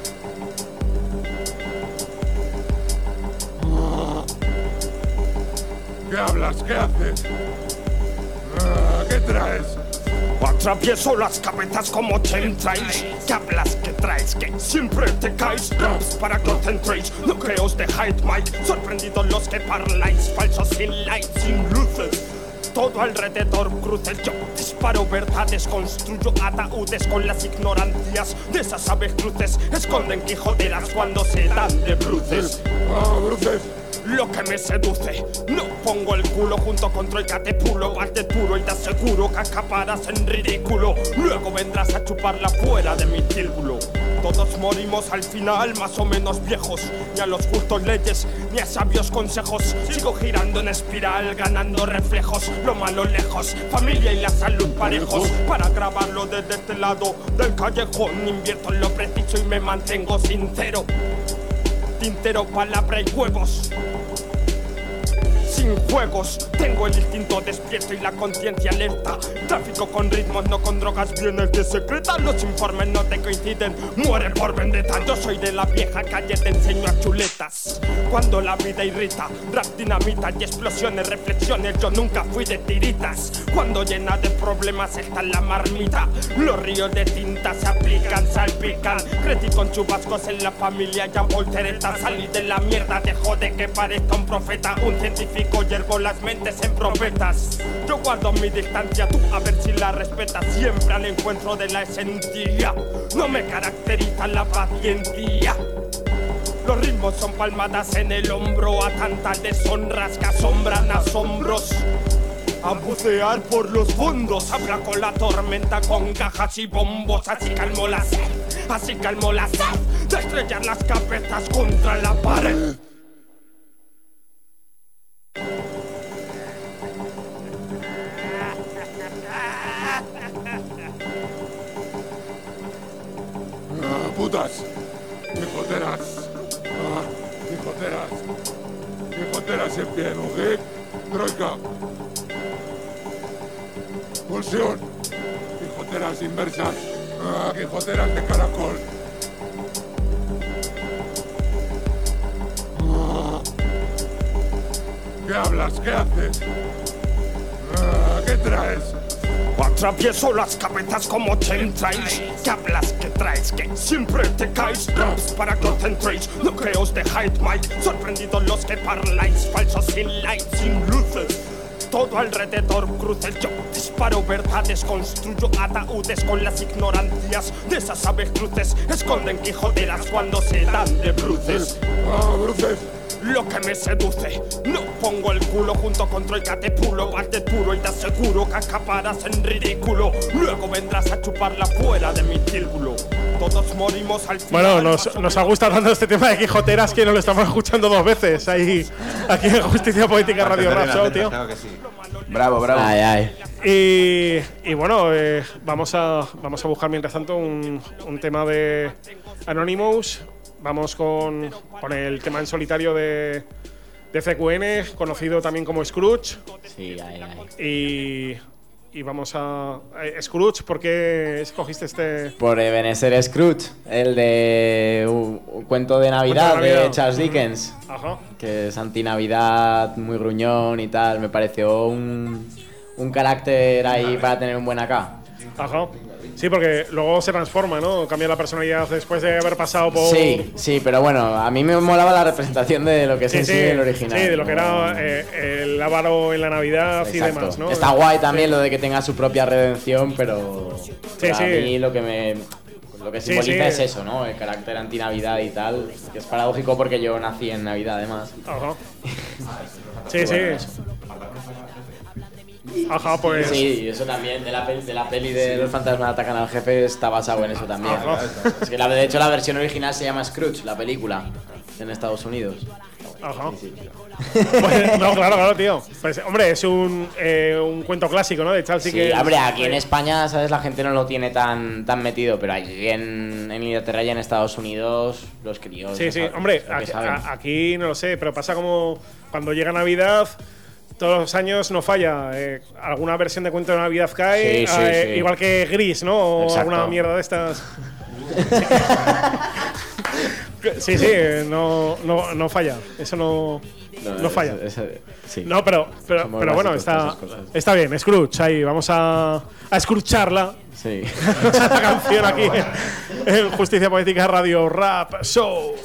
¿Qué hablas? ¿Qué haces? ¿Qué traes? Atravieso las cabezas como chemtrails. ¿Qué hablas? ¿Qué traes? Que siempre te caes. Raps para que concentréis. No que os dejáis, Mike. Sorprendidos los que parláis. Falsos sin lights, sin luces. Todo alrededor cruces. Yo disparo verdades. Construyo ataúdes con las ignorancias de esas avestruces. Esconden quijoteras cuando se dan de bruces. Bruces. Lo que me seduce, no pongo el culo junto con Troika, te pulo, hazte puro y te aseguro que acabarás en ridículo. Luego vendrás a chuparla fuera de mi círculo. Todos morimos al final, más o menos viejos. Ni a los justos leyes, ni a sabios consejos. Sigo girando en espiral, ganando reflejos. Lo malo lejos, familia y la salud parejos. Para grabarlo desde este lado del callejón, invierto en lo preciso y me mantengo sincero. Tintero, palabra y huevos. sin juegos. Tengo el instinto despierto y la conciencia alerta. Tráfico con ritmos, no con drogas, viene el que secreta. Los informes no te coinciden, muere por vendetta. Yo soy de la vieja calle, te enseño a chuletas. Cuando la vida irrita, rap, dinamita y explosiones, reflexiones. Yo nunca fui de tiritas. Cuando llena de problemas está en la marmita, los ríos de tinta se aplican, salpican. Crecí con chubascos en la familia, ya voltereta. Salí de la mierda, dejo de que parezca un profeta. Un científico hiervo las mentes en profetas. Yo guardo mi distancia, tú a ver si la respetas. Siempre al encuentro de la esencia, no me caracteriza la paciencia. Los ritmos son palmadas en el hombro, a tantas deshonras que asombran asombros. A bucear por los fondos, habla con la tormenta con cajas y bombos. Así calmo la sed, así calmo la sed de estrellar las cabezas contra la pared. Putas, hijoteras, hijoteras en pie, ¿no? ¿Qué? Troika. Pulsión, Quijoteras inversas, Quijoteras de caracol. ¿Qué hablas? ¿Qué haces? ¿Qué traes? Atravieso las cabezas como tentráis. ¿Qué hablas? ¿Qué traes? Que siempre te caes. Raps para que os centréis, no que os dejáis Mike. Sorprendidos los que parláis, falsos sin lights, sin luces. Todo alrededor cruces, yo disparo verdades, construyo ataúdes con las ignorancias de esas avestruces. Esconden quijoteras cuando se dan de bruces. Bruces. Lo que me seduce, no pongo el culo junto con troika, te pulo, parte puro y te aseguro que acabarás en ridículo. Luego vendrás a chuparla fuera de mi círculo. Todos morimos al final. Bueno, nos ha gustado tanto este tema de Quijoteras que nos lo estamos escuchando 2 veces ahí, aquí en Justicia Poética Radio Rap Show, tío. Claro que sí. Bravo, bravo. Ay, ay. Y bueno, vamos a buscar mientras tanto un tema de Anonymous. Vamos con el tema en solitario de CQN, conocido también como Scrooge. Sí, ay. Y vamos a Scrooge, ¿por qué escogiste este? Por Ebenezer Scrooge, el de un cuento de Navidad de Charles Dickens. Ajá. Que es antinavidad, muy gruñón y tal. Me pareció un carácter ahí para tener un buen acá. Ajá. Sí, porque luego se transforma, ¿no? Cambia la personalidad después de haber pasado por… Sí, pero bueno, a mí me molaba la representación de lo que es en sí el original. Sí, de lo que era el avaro en la Navidad. Exacto. Y demás, ¿no? Está guay también lo de que tenga su propia redención, pero a mí lo que simboliza es eso, ¿no? El carácter antinavidad y tal, que es paradójico porque yo nací en Navidad además. Ajá. Sí. Ajá, pues… Sí, eso también, de la peli de Los fantasmas atacan al jefe está basado en eso también. Es que de hecho la versión original se llama Scrooge, la película, en Estados Unidos. Ajá. Sí. Pues, no, claro, tío. Pues, hombre, es un cuento clásico, ¿no? De Charles Dickens. Sí, hombre, aquí en España, ¿sabes? La gente no lo tiene tan metido, pero aquí en Inglaterra y en Estados Unidos, los críos… Sí, hombre, aquí no lo sé, pero pasa como cuando llega Navidad… Todos los años no falla. Alguna versión de cuento de Navidad cae, sí. Igual que Gris, ¿no? O exacto. Alguna mierda de estas. Sí, no falla. Eso no falla. Sí. No, pero bueno, está bien. Scrooge, ahí vamos a escucharla. Sí. Esta canción aquí en Justicia Poética Radio Rap Show.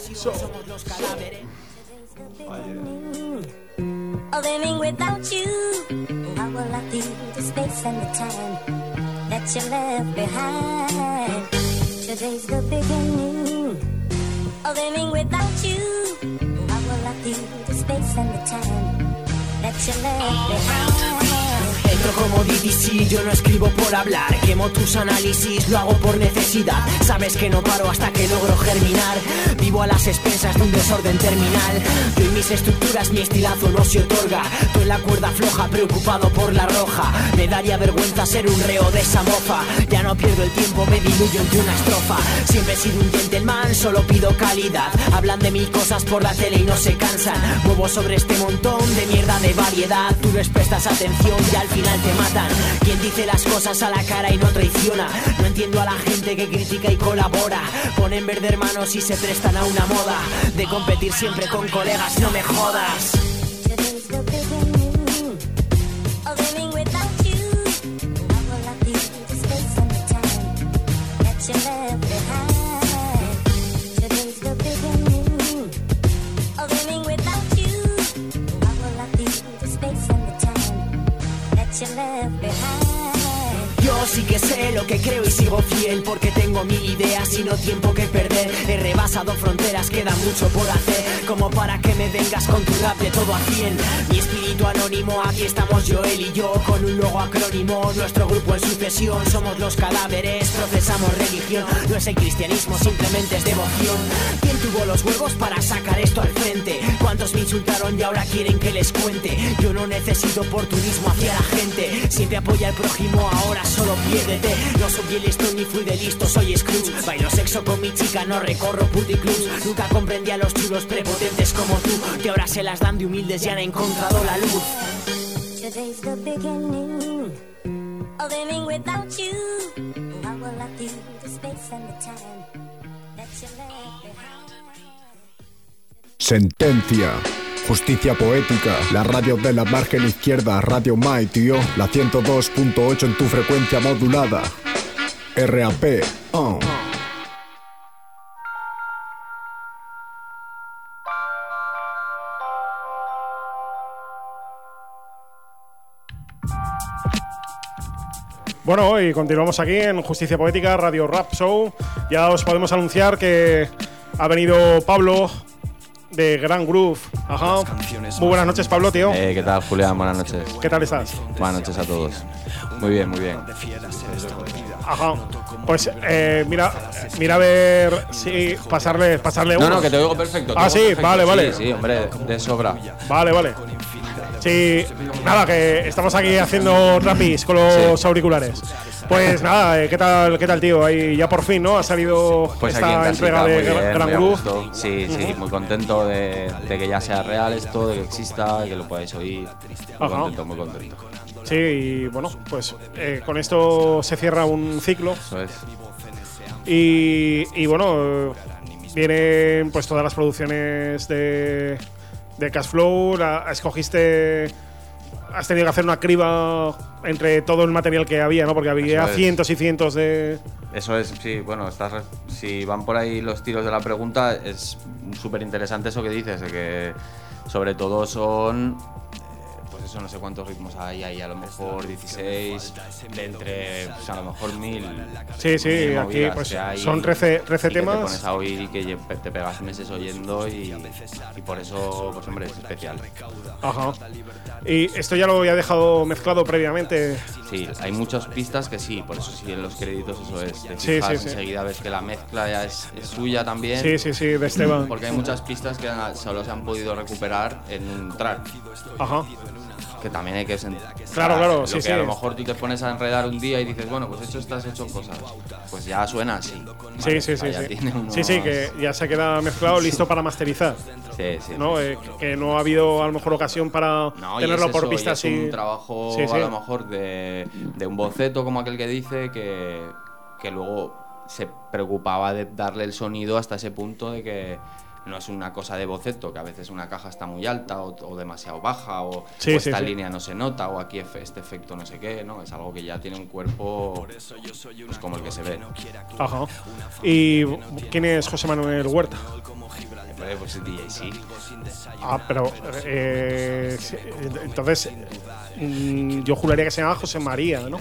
Living without you, how will I feel the space and the time that you left behind? Today's the beginning. Living without you, how will I feel the space and the time that you left behind? Entro como DDC, yo no escribo por hablar. Quemo tus análisis, lo hago por necesidad. Sabes que no paro hasta que logro germinar. Vivo a las expensas de un desorden terminal. Yo y mis estructuras, mi estilazo no se otorga. Tú en la cuerda floja, preocupado por la roja. Me daría vergüenza ser un reo de esa mofa. Ya no pierdo el tiempo, me diluyo entre una estrofa. Siempre he sido un gentleman, solo pido calidad. Hablan de mil cosas por la tele y no se cansan. Muevo sobre este montón de mierda de variedad. Tú les prestas atención y al final te matan. Quien dice las cosas a la cara y no traiciona. No entiendo a la gente que critica y colabora. Ponen verde hermanos y se prestan a una moda de competir siempre con colegas, no me jodas. Yo sí que sé lo que creo y sigo fiel, porque tengo mil ideas y no tiempo que perder. He rebasado fronteras, queda mucho por hacer, como para que me vengas con tu rap de todo a 100. Mi espíritu anónimo, aquí estamos Joel y yo, con un logo acrónimo, nuestro grupo en sucesión. Somos los cadáveres, procesamos religión. No es el cristianismo, simplemente es devoción. ¿Quién tuvo los huevos para sacar esto al frente? ¿Cuántos me insultaron y ahora quieren que les cuente? Yo no necesito oportunismo hacia la gente, siempre apoya al prójimo, ahora solo piérdete. No soy el listón ni fui de listo, soy Scrooge. Bailo sexo con mi chica, no recorro puticlubs. Nunca comprendí a los chulos prepotentes como tú, que ahora se las dan de humildes y han encontrado la luz. Today's the beginning of living without you. How will I do the space and the time that you left behind? Sentencia. Justicia poética, la radio de la margen izquierda, Radio Mai, tío, la 102.8 en tu frecuencia modulada. RAP, Bueno, y continuamos aquí en Justicia Poética, Radio Rap Show. Ya os podemos anunciar que ha venido Pablo de Gran Groove. Ajá. Muy buenas noches, Pablo, tío. ¿Qué tal, Julián? Buenas noches. ¿Qué tal estás? Buenas noches a todos. Muy bien, muy bien. Ajá. Pues mira a ver si pasarle uno. No, que te oigo perfecto. Ah, sí, perfecto. Vale. Sí, hombre, de sobra. Vale. Sí, nada, que estamos aquí haciendo rapis con los auriculares. Pues nada, ¿qué tal, tío? Ahí ya por fin, ¿no? Ha salido pues esta entrega de Gran Groove. Sí, muy contento de que ya sea real esto, de que exista, de que lo podáis oír. Muy contento. Sí, y bueno, pues con esto se cierra un ciclo. Eso es. Y bueno, vienen pues todas las producciones de Cashflow. Has tenido que hacer una criba entre todo el material que había, ¿no? Porque había cientos y cientos de... Eso es, sí, bueno, si van por ahí los tiros de la pregunta, es súper interesante eso que dices, de que sobre todo son... pues eso, no sé cuántos ritmos hay a lo mejor 16, de entre, pues a lo mejor 1000. Sí, aquí pues son 13 temas. Que te pones a oír y que te pegas meses oyendo y por eso, pues hombre, es especial. Ajá. ¿Y esto ya lo había dejado mezclado previamente? Sí, hay muchas pistas que sí, por eso sí en los créditos eso es. Te fijas, enseguida ves que la mezcla ya es suya también. Sí, de Esteban. Porque hay muchas pistas que solo se han podido recuperar en un track. Ajá. Que también hay que claro, sí, a lo mejor tú te pones a enredar un día y dices, bueno, pues estás hecho cosas, pues ya suena así. Sí. Sí, que ya se queda mezclado, listo para masterizar. Sí. ¿No? Que no ha habido a lo mejor ocasión para tenerlo por pistas. Es un trabajo a lo mejor de un boceto como aquel que dice que luego se preocupaba de darle el sonido hasta ese punto de que no es una cosa de boceto, que a veces una caja está muy alta o demasiado baja o esta línea no se nota o aquí este efecto no sé qué, ¿no? Es algo que ya tiene un cuerpo pues como el que se ve. Ajá. ¿Y quién es José Manuel Huerta? Pues es DJ, sí. Ah, pero entonces yo juraría que se llama José María, ¿no?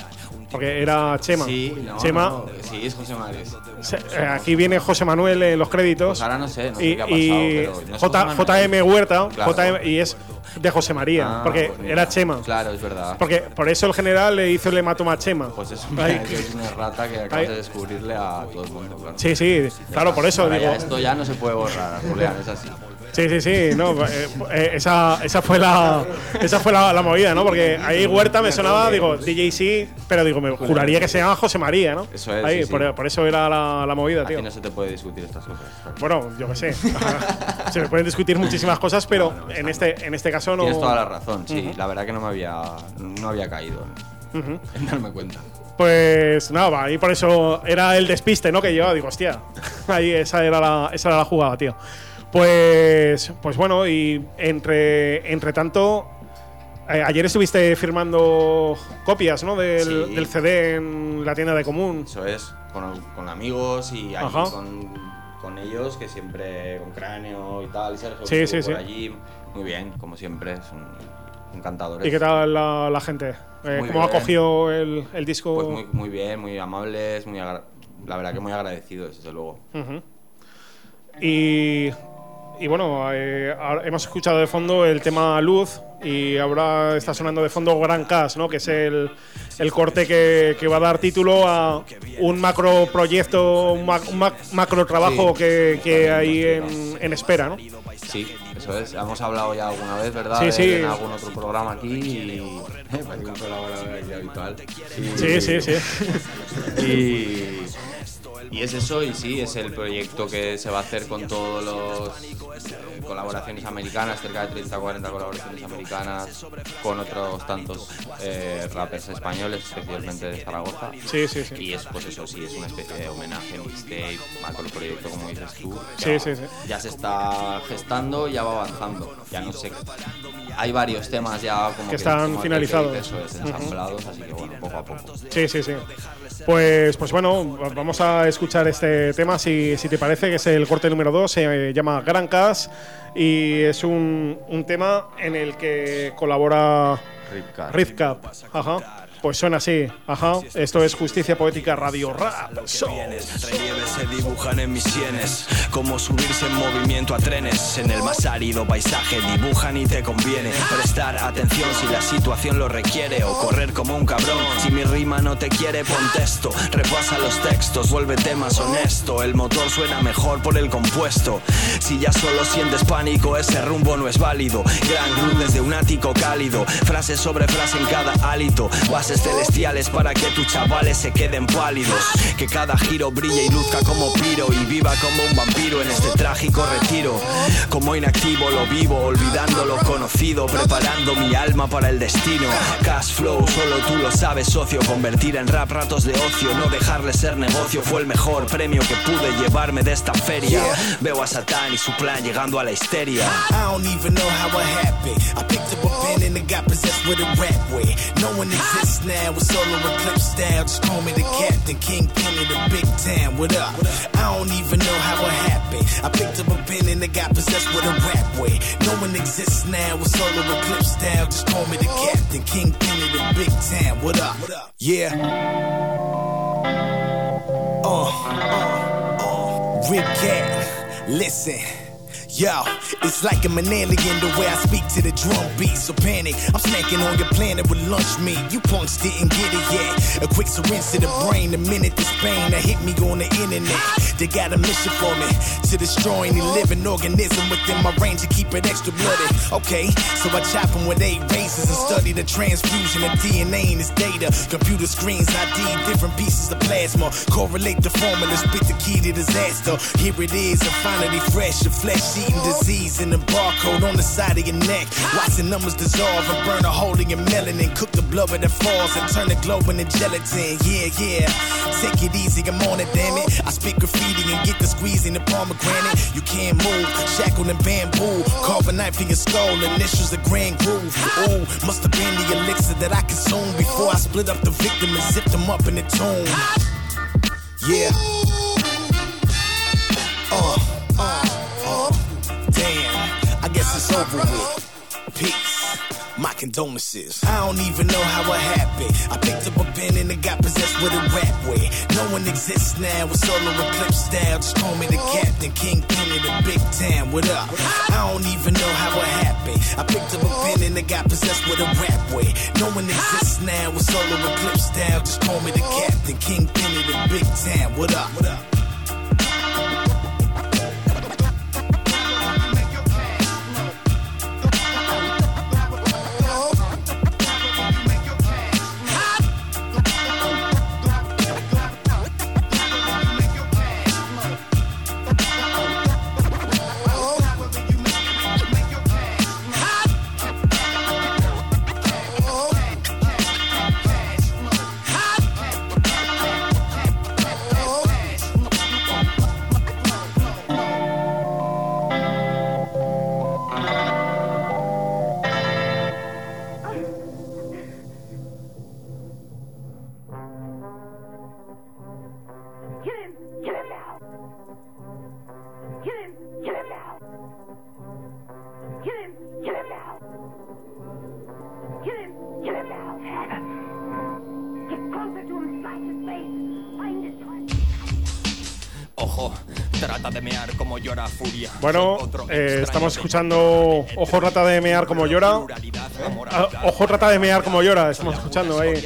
porque era Chema. Sí, Chema. Sí, es José Manuel. Aquí viene José Manuel en los créditos. Pues ahora no sé qué ha pasado, pero no es JM Huerta, claro. y es de José María, porque pues era Chema. Claro, es verdad. Porque por eso el general le hizo el hematoma a Chema. Pues es una rata que acabas de descubrirle a todo el mundo, claro. Sí, claro, por eso digo. Esto ya no se puede borrar, Julián, es así. Sí, no, esa fue la movida, ¿no? Porque ahí Huerta me sonaba, digo, DJ sí, pero digo, me juraría que se llama José María, ¿no? Eso es. Ahí, sí. por eso era la movida, tío. Aquí no se te puede discutir estas cosas. Bueno, yo qué sé. Se me pueden discutir muchísimas cosas, pero en este caso no. Tienes toda la razón, sí. La verdad que no había caído en darme cuenta. Pues nada, y por eso era el despiste, ¿no? Que yo digo, hostia, ahí esa era la jugada, tío. Pues bueno, y entre tanto, ayer estuviste firmando copias, ¿no? Del CD en la tienda de Común. Eso es, con amigos y allí con ellos, que siempre con Cráneo y tal, y Sergio por allí. Muy bien, como siempre, son encantadores. ¿Y qué tal la gente? ¿Cómo ha cogido el disco? Pues muy bien, muy amables, la verdad que muy agradecidos, desde luego. Y bueno, ahora hemos escuchado de fondo el tema Luz y ahora está sonando de fondo Gran Cash, ¿no? Que es el corte que va a dar título a un macro proyecto, un macro trabajo que hay en espera, ¿no? Sí, eso es. Hemos hablado ya alguna vez, ¿verdad? Sí. En algún otro programa aquí y parece un colaborador aquí habitual. Sí. Y es eso, y sí, es el proyecto que se va a hacer con todos los colaboraciones americanas, cerca de 30 o 40 colaboraciones americanas, con otros tantos rappers españoles, especialmente de Zaragoza. Sí. Y es, pues eso, sí, es una especie de homenaje, mixtape, macro proyecto, como dices tú. Sí. Ya se está gestando, ya va avanzando. Ya no sé. Hay varios temas ya como que están como finalizados. Eso es, ensamblados, así que bueno, poco a poco. Sí. Pues bueno, vamos a escuchar este tema, si te parece, que es el corte número 2, se llama Gran Cash y es un tema en el que colabora Rizcap. Pues suena así, Esto es Justicia Poética Radio Rap Show. Relieves se dibujan en mis sienes, como subirse en movimiento a trenes. En el más árido paisaje dibujan y te conviene prestar atención si la situación lo requiere, o correr como un cabrón. Si mi rima no te quiere, pon texto, repasa los textos, vuélvete más honesto. El motor suena mejor por el compuesto. Si ya solo sientes pánico, ese rumbo no es válido. Gran groove desde un ático cálido, frase sobre frase en cada hálito. Celestiales para que tus chavales se queden pálidos, que cada giro brille y luzca como piro, y viva como un vampiro en este trágico retiro. Como inactivo lo vivo, olvidando lo conocido, preparando mi alma para el destino. Cash flow, solo tú lo sabes, socio. Convertir en rap ratos de ocio, no dejarle ser negocio, fue el mejor premio que pude llevarme de esta feria. Veo a Satán y su plan llegando a la histeria. I don't even know how it happened. I picked up a pen and it got possessed with a rap way. No one exists now with solar eclipse style. Just call me the captain, Kingpin in the big town. What up? I don't even know how it happened. I picked up a pen and it got possessed with a rap way. No one exists now with solar eclipse style. Just call me the captain, Kingpin in the big town. What up? Yeah. Rick Cat, listen. Yo, it's like I'm an alien the way I speak to the drum beat. So panic, I'm snacking on your planet with lunch meat. You punks didn't get it yet. A quick syringe to the brain, the minute this pain that hit me on the internet. They got a mission for me, to destroy any living organism within my range and keep it extra blooded. Okay, so I chop them with 8 razors and study the transfusion of DNA in this data. Computer screens ID different pieces of plasma, correlate the formula, spit the key to disaster. Here it is, I'm finally fresh, your flesh eating disease and the barcode on the side of your neck. Watch the numbers dissolve and burn a hole in your melanin. Cook the blood that falls and turn the globe into gelatin. Yeah, take it easy, I'm on it, damn it. I spit graffiti and get the squeezing the pomegranate. You can't move, shackled in bamboo. Carve a knife in your skull, initials the grand groove. Ooh, must have been the elixir that I consumed before I split up the victim and zipped them up in the tomb. Yeah. Damn, I guess it's over with. Peace. My condolences. condolences. I don't even know how it happened. I picked up a pen and it got possessed with a rap where no one exists now. With solar eclipse style, just call me the captain, kingpin of the big town. What up? I don't even know how it happened. I picked up a pen and it got possessed with a rap where no one exists now. With solar eclipse style, just call me the captain, kingpin of the big town. What up? What up? Ojo, trata de mear como llora furia. Bueno, estamos escuchando Ojo trata de mear como llora. Ojo trata de mear como llora. Estamos escuchando ahí.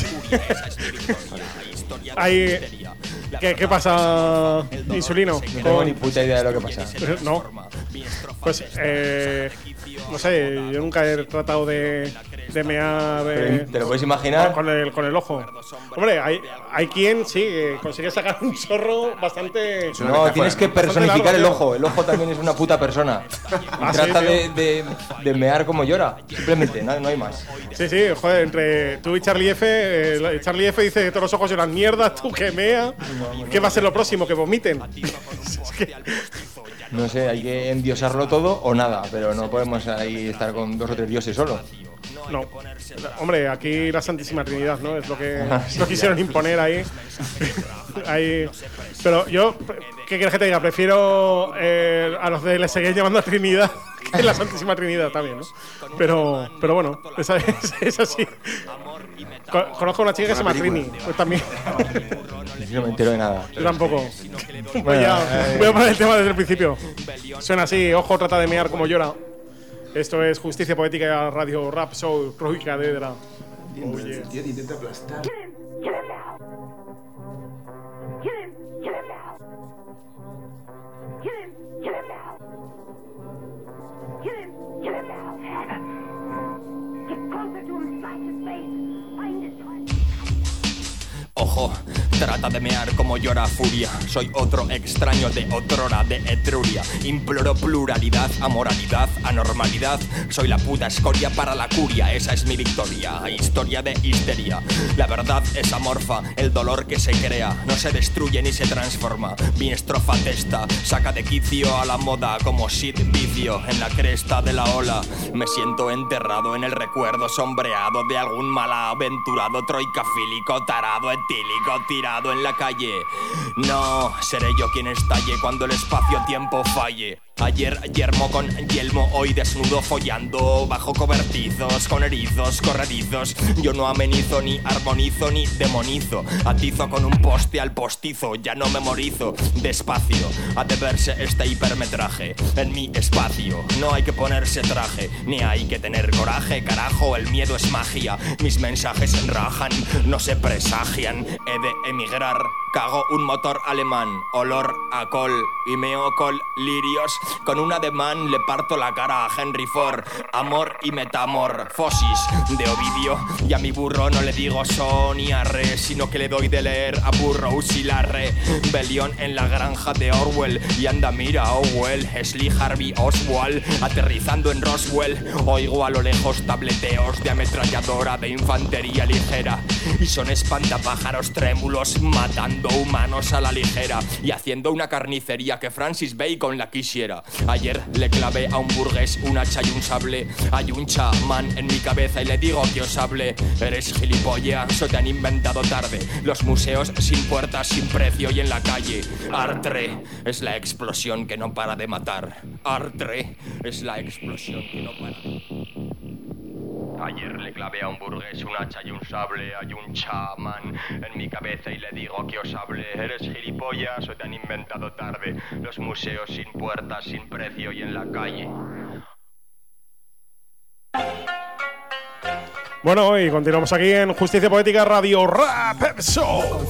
¿Qué pasa, Insulino? No tengo ni puta idea de lo que pasa. No. Pues, no sé, yo nunca he tratado de mear. ¿Te lo puedes imaginar? Con el ojo. Hombre, hay quien sí consigue sacar un chorro bastante. No, tienes que personificar el ojo. El ojo también es una puta persona. Y trata de mear como llora. Simplemente, no hay más. Sí, joder, entre tú y Charlie F. Charlie F dice que todos los ojos lloran mierda, tú que mea. ¿Qué va a ser lo próximo? Que vomiten. No sé, hay que endiosarlo todo o nada, pero no podemos ahí estar con 2 o 3 dioses solo. No, hombre, aquí la Santísima Trinidad, ¿no? Es lo que no quisieron imponer ahí. Pero yo, ¿qué quieres que te diga? Prefiero a los de le seguir llamando a Trinidad que la Santísima Trinidad también, ¿no? Pero bueno, es así. Conozco a una chica que se llama Trini, pues también. No me entero de nada. Yo tampoco. Voy a poner el tema desde el principio. Suena así, Ojo trata de mear como llora. Esto es Justicia Poética Radio Rap Show, Troika Dedra. El tío te intenta aplastar. Ojo, trata de mear como llora furia. Soy otro extraño de otrora, de Etruria. Imploro pluralidad, amoralidad, anormalidad. Soy la puta escoria para la curia. Esa es mi victoria, historia de histeria. La verdad es amorfa, el dolor que se crea no se destruye ni se transforma. Mi estrofa testa, saca de quicio a la moda como Sid Vicio en la cresta de la ola. Me siento enterrado en el recuerdo sombreado de algún malaventurado troicafílico tarado etílico tirado en la calle. No seré yo quien estalle cuando el espacio-tiempo falle. Ayer yermo con yelmo, hoy desnudo follando bajo cobertizos, con erizos corredizos. Yo no amenizo, ni armonizo, ni demonizo. Atizo con un poste al postizo, ya no memorizo. Despacio, ha de verse este hipermetraje en mi espacio. No hay que ponerse traje, ni hay que tener coraje. Carajo, el miedo es magia. Mis mensajes enrajan, no se presagian. He de emigrar, cago un motor alemán. Olor a col y meo col lirios. Con un ademán le parto la cara a Henry Ford. Amor y metamorfosis de Ovidio. Y a mi burro no le digo son y arre, sino que le doy de leer a Burroughs y la rebelión en la granja de Orwell. Y anda mira Orwell, es Lee Harvey Oswald aterrizando en Roswell. Oigo a lo lejos tableteos de ametralladora de infantería ligera. Y son espantapájaros trémulos matando humanos a la ligera. Y haciendo una carnicería que Francis Bacon la quisiera. Ayer le clavé a un burgués un hacha y un sable. Hay un chamán en mi cabeza y le digo que os hable. Eres gilipollas, se te han inventado tarde. Los museos sin puertas, sin precio y en la calle. Artre es la explosión que no para de matar. Artre es la explosión que no para. Ayer le clavé a un burgués un hacha y un sable. Hay un chamán en mi cabeza y le digo que os hable. ¿Eres gilipollas o te han inventado tarde? Los museos sin puertas, sin precio y en la calle. Bueno, y continuamos aquí en Justicia Poética Radio Rap Show.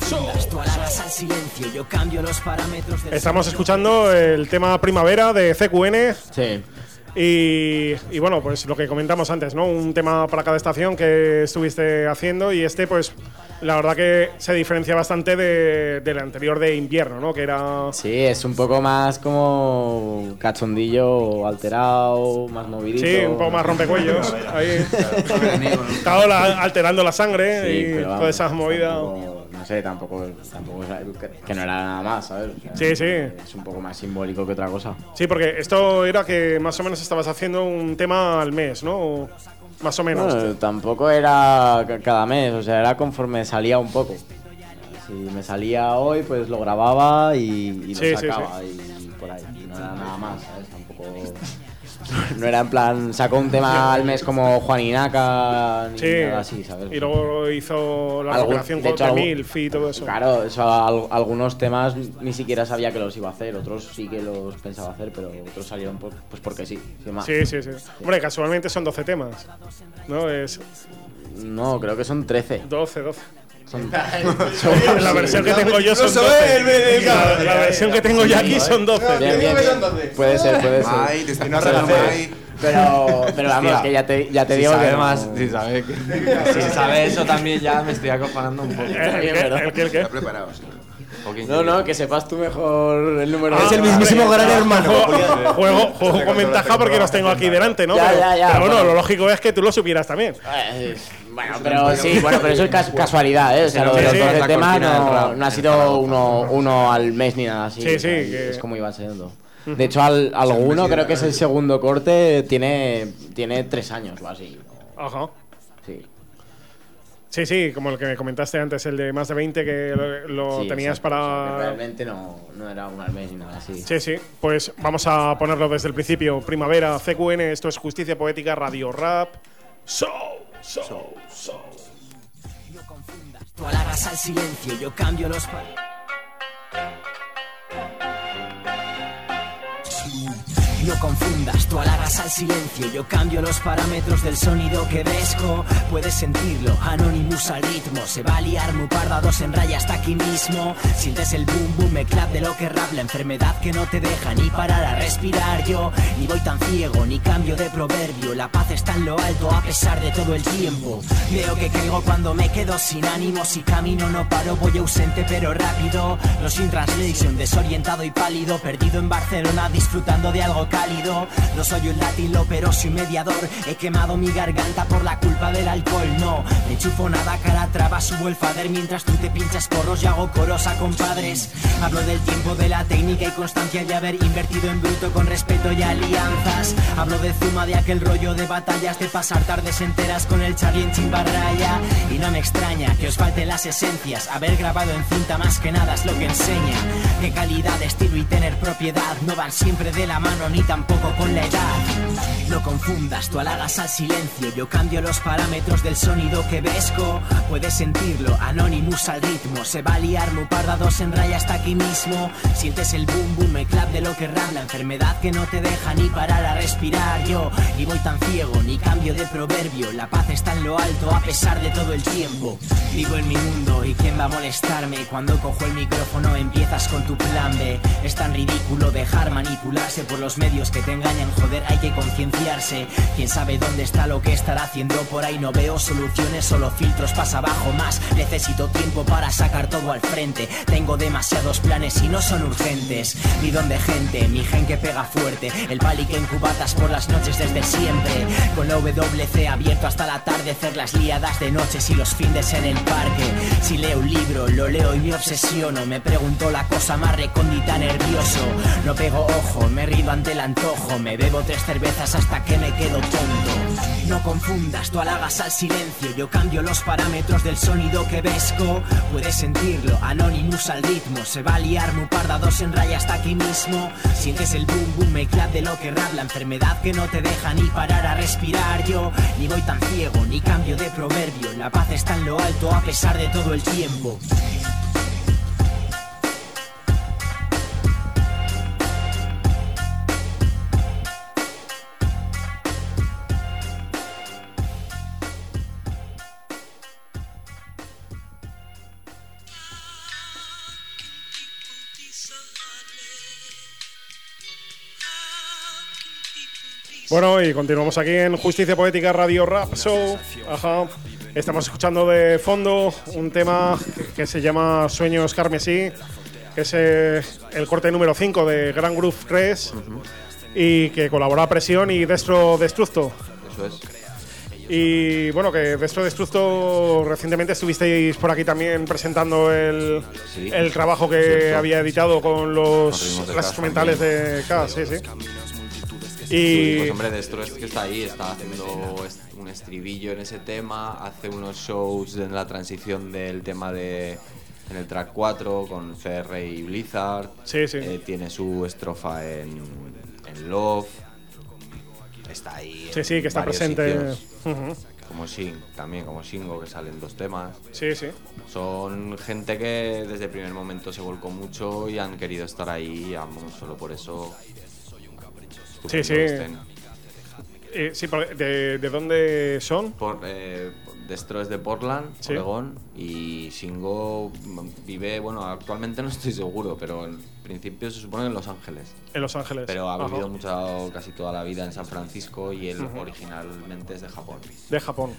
Estamos escuchando el tema Primavera de CQN. Sí. Y bueno, pues lo que comentamos antes, ¿no? Un tema para cada estación que estuviste haciendo, y pues la verdad que se diferencia bastante del anterior de invierno, ¿no? Que era... Sí, es un poco más como cachondillo, alterado, más movidito. Sí, un poco más rompecuellos. Ahí. Estaba alterando la sangre, sí, y todas esas movidas. No sé, tampoco que no era nada más, ¿sabes? Sí, sí. Es un poco más simbólico que otra cosa. Sí, porque esto era que más o menos estabas haciendo un tema al mes, ¿no? Más o menos. Bueno, tampoco era cada mes, o sea, era conforme salía un poco. Si me salía hoy, pues lo grababa y lo sacaba, y por ahí. No era nada más, ¿sabes? Tampoco... No era en plan, sacó un tema al mes como Juan Inaca, ni nada así, ¿sabes? Y luego hizo la recuperación con Milf y todo eso. Claro, eso, algunos temas ni siquiera sabía que los iba a hacer, otros sí que los pensaba hacer, pero otros salieron pues porque sí, sin más. Sí. Hombre, casualmente son 12 temas, ¿no? No, creo que son 13. 12. La versión que tengo yo son 12. La versión que tengo yo aquí son 12. Bien. Puede ser. Ay, destino real. Pero vamos, que ya te digo que más, si sabe eso también ya me estoy acojonando un poco. ¿El qué? Está preparado, sí. No, que sepas tú mejor el número. Es el mismísimo gran hermano. Juego con ventaja porque los tengo aquí delante, ¿no? Pero bueno, lo lógico es que tú lo supieras también. Bueno, pero eso es casualidad, ¿eh? O sea, lo de los 12 temas no ha sido uno al mes ni nada así. Sí, es como iba siendo. De hecho, alguno, creo que es el segundo corte, tiene 3 años o así. Ajá. Sí. Sí, como el que me comentaste antes, el de más de 20 que lo tenías para... Realmente no era un al mes ni nada así. Sí, pues vamos a ponerlo desde el principio. Primavera, CQN, esto es Justicia Poética, Radio Rap. Show. No confundas, tú halagas al silencio, yo cambio los... No confundas, tú halagas al silencio, yo cambio los parámetros del sonido que vesco. Puedes sentirlo, Anonymous al ritmo. Se va a liar muy parda, 2 en raya hasta aquí mismo. Sientes el boom boom, me clap de lo que rap. La enfermedad que no te deja ni parar a respirar. Yo ni voy tan ciego, ni cambio de proverbio. La paz está en lo alto a pesar de todo el tiempo. Veo que caigo cuando me quedo sin ánimo. Si camino no paro, voy ausente pero rápido. Los in translation, desorientado y pálido. Perdido en Barcelona, disfrutando de algo cálido. No soy un latino pero soy mediador. He quemado mi garganta por la culpa del alcohol. No, me enchufo nada, cara traba, subo el fader. Mientras tú te pinchas porros y hago coros a compadres. Hablo del tiempo, de la técnica y constancia de haber invertido en bruto con respeto y alianzas. Hablo de Zuma, de aquel rollo de batallas, de pasar tardes enteras con el Charlie en Chimbarraya. Y no me extraña que os falten las esencias. Haber grabado en cinta más que nada es lo que enseña. Que calidad, estilo y tener propiedad no van siempre de la mano ni tampoco con la edad. No confundas, tú halagas al silencio, yo cambio los parámetros del sonido que vesco. Puedes sentirlo, Anonymous al ritmo. Se va a liar muy parda, 2 en raya hasta aquí mismo. Sientes el boom boom, me clap de lo que rap. La enfermedad que no te deja ni parar a respirar. Yo ni voy tan ciego, ni cambio de proverbio. La paz está en lo alto a pesar de todo el tiempo. Vivo en mi mundo y quién va a molestarme. Cuando cojo el micrófono empiezas con tu plan B. Es tan ridículo dejar manipularse por los medios que te engañan, joder, hay que concienciarse. Quién sabe dónde está lo que estará haciendo por ahí. No veo soluciones, solo filtros, pasa abajo más. Necesito tiempo para sacar todo al frente. Tengo demasiados planes y no son urgentes. Bidón de gente, mi gen que pega fuerte. El pali que en cubatas por las noches desde siempre. Con la WC abierto hasta el atardecer. Las liadas de noches y los findes en el parque. Si leo un libro, lo leo y me obsesiono. Me pregunto la cosa más recóndita, nervioso. No pego ojo, me rindo ante el antojo. Me bebo 3 cervezas hasta que me quedo tonto. No confundas, tú halagas al silencio. Yo cambio los parámetros del sonido que vesco. Puedes sentirlo, Anonymous al ritmo. Se va a liar muy parda, 2 en raya hasta aquí mismo. Sientes el boom boom, make clap de lo que rap. La enfermedad que no te deja ni parar a respirar. Yo ni voy tan ciego, ni cambio de proverbio. La paz está en lo alto a pesar de todo el tiempo. Bueno, y continuamos aquí en Justicia Poética Radio Rap Show. Ajá. Estamos escuchando de fondo un tema que se llama Sueños Carmesí, que es el corte número 5 de Grand Groove 3 y que colabora Presión y Destro Destructo. Eso es. Y bueno, que Destro Destructo recientemente estuvisteis por aquí también presentando el trabajo que había editado con las instrumentales de K, sí. Y pues hombre, Destro es que está ahí, está haciendo un estribillo en ese tema, hace unos shows en la transición del tema en el track 4 con CR y Blizzard. Sí. Tiene su estrofa en Love. Está ahí. Sí, que está presente. Como Shingo, que salen 2 temas. Sí. Son gente que desde el primer momento se volcó mucho y han querido estar ahí, solo por eso. Sí. ¿De dónde son? Destro es de Portland, Oregón, y Shingo vive, bueno, actualmente no estoy seguro, pero en principio se supone en Los Ángeles. En Los Ángeles. Pero ha vivido casi toda la vida en San Francisco y él originalmente es de Japón. De Japón.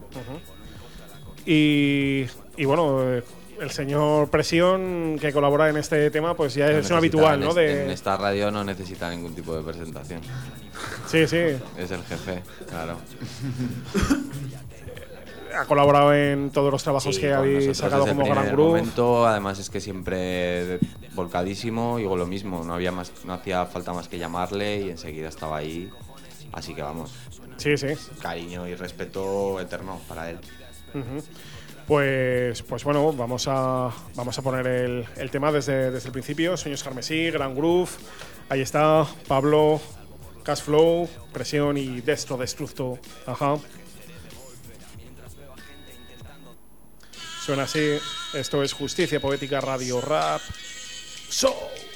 Y bueno, el señor Presión, que colabora en este tema, pues ya es un habitual, ¿no? En esta radio no necesita ningún tipo de presentación. Sí. Es el jefe, claro. Ha colaborado en todos los trabajos que habéis sacado como Grand Groove. Además es que siempre volcadísimo, y lo mismo, no hacía falta más que llamarle y enseguida estaba ahí. Así que vamos. Sí. Cariño y respeto eterno para él. Pues bueno, vamos a poner el tema desde el principio. Sueños Carmesí, Grand Groove. Ahí está Pablo, Cashflow, Presión y Destro Destructo. Ajá. Suena así. Esto es Justicia Poética Radio Rap Show.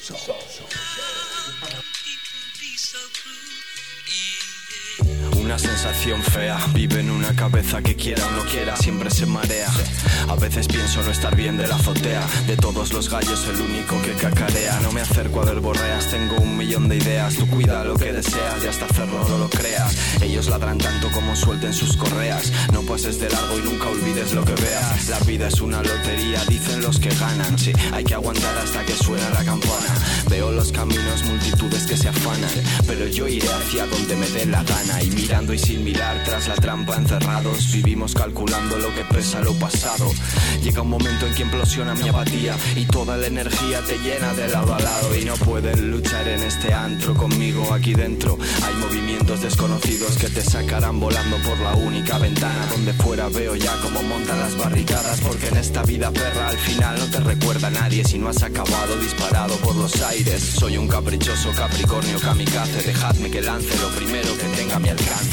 Una sensación fea, vive en una cabeza que quiera o no quiera, siempre se marea. A veces pienso no estar bien de la azotea, de todos los gallos el único que cacarea. No me acerco a verborreas, tengo 1.000.000 de ideas. Tú cuida lo que deseas y hasta hacerlo no lo creas. Ellos ladran tanto como suelten sus correas. No pases de largo y nunca olvides lo que veas. La vida es una lotería, dicen los que ganan. Sí, hay que aguantar hasta que suena la campana. Veo los caminos, multitudes que se afanan, pero yo iré hacia donde me dé la gana. Y mirando y sin mirar tras la trampa encerrados, vivimos calculando lo que pesa lo pasado. Llega un momento en que implosiona mi apatía y toda la energía te llena de lado a lado. Y no pueden luchar en este antro conmigo aquí dentro. Hay movimientos desconocidos que te sacarán volando por la única ventana. Donde fuera veo ya cómo montan las barricadas, porque en esta vida perra al final no te recuerda nadie si no has acabado disparado por los aires. Soy un caprichoso Capricornio kamikaze, dejadme que lance lo primero que tenga a mi alcance.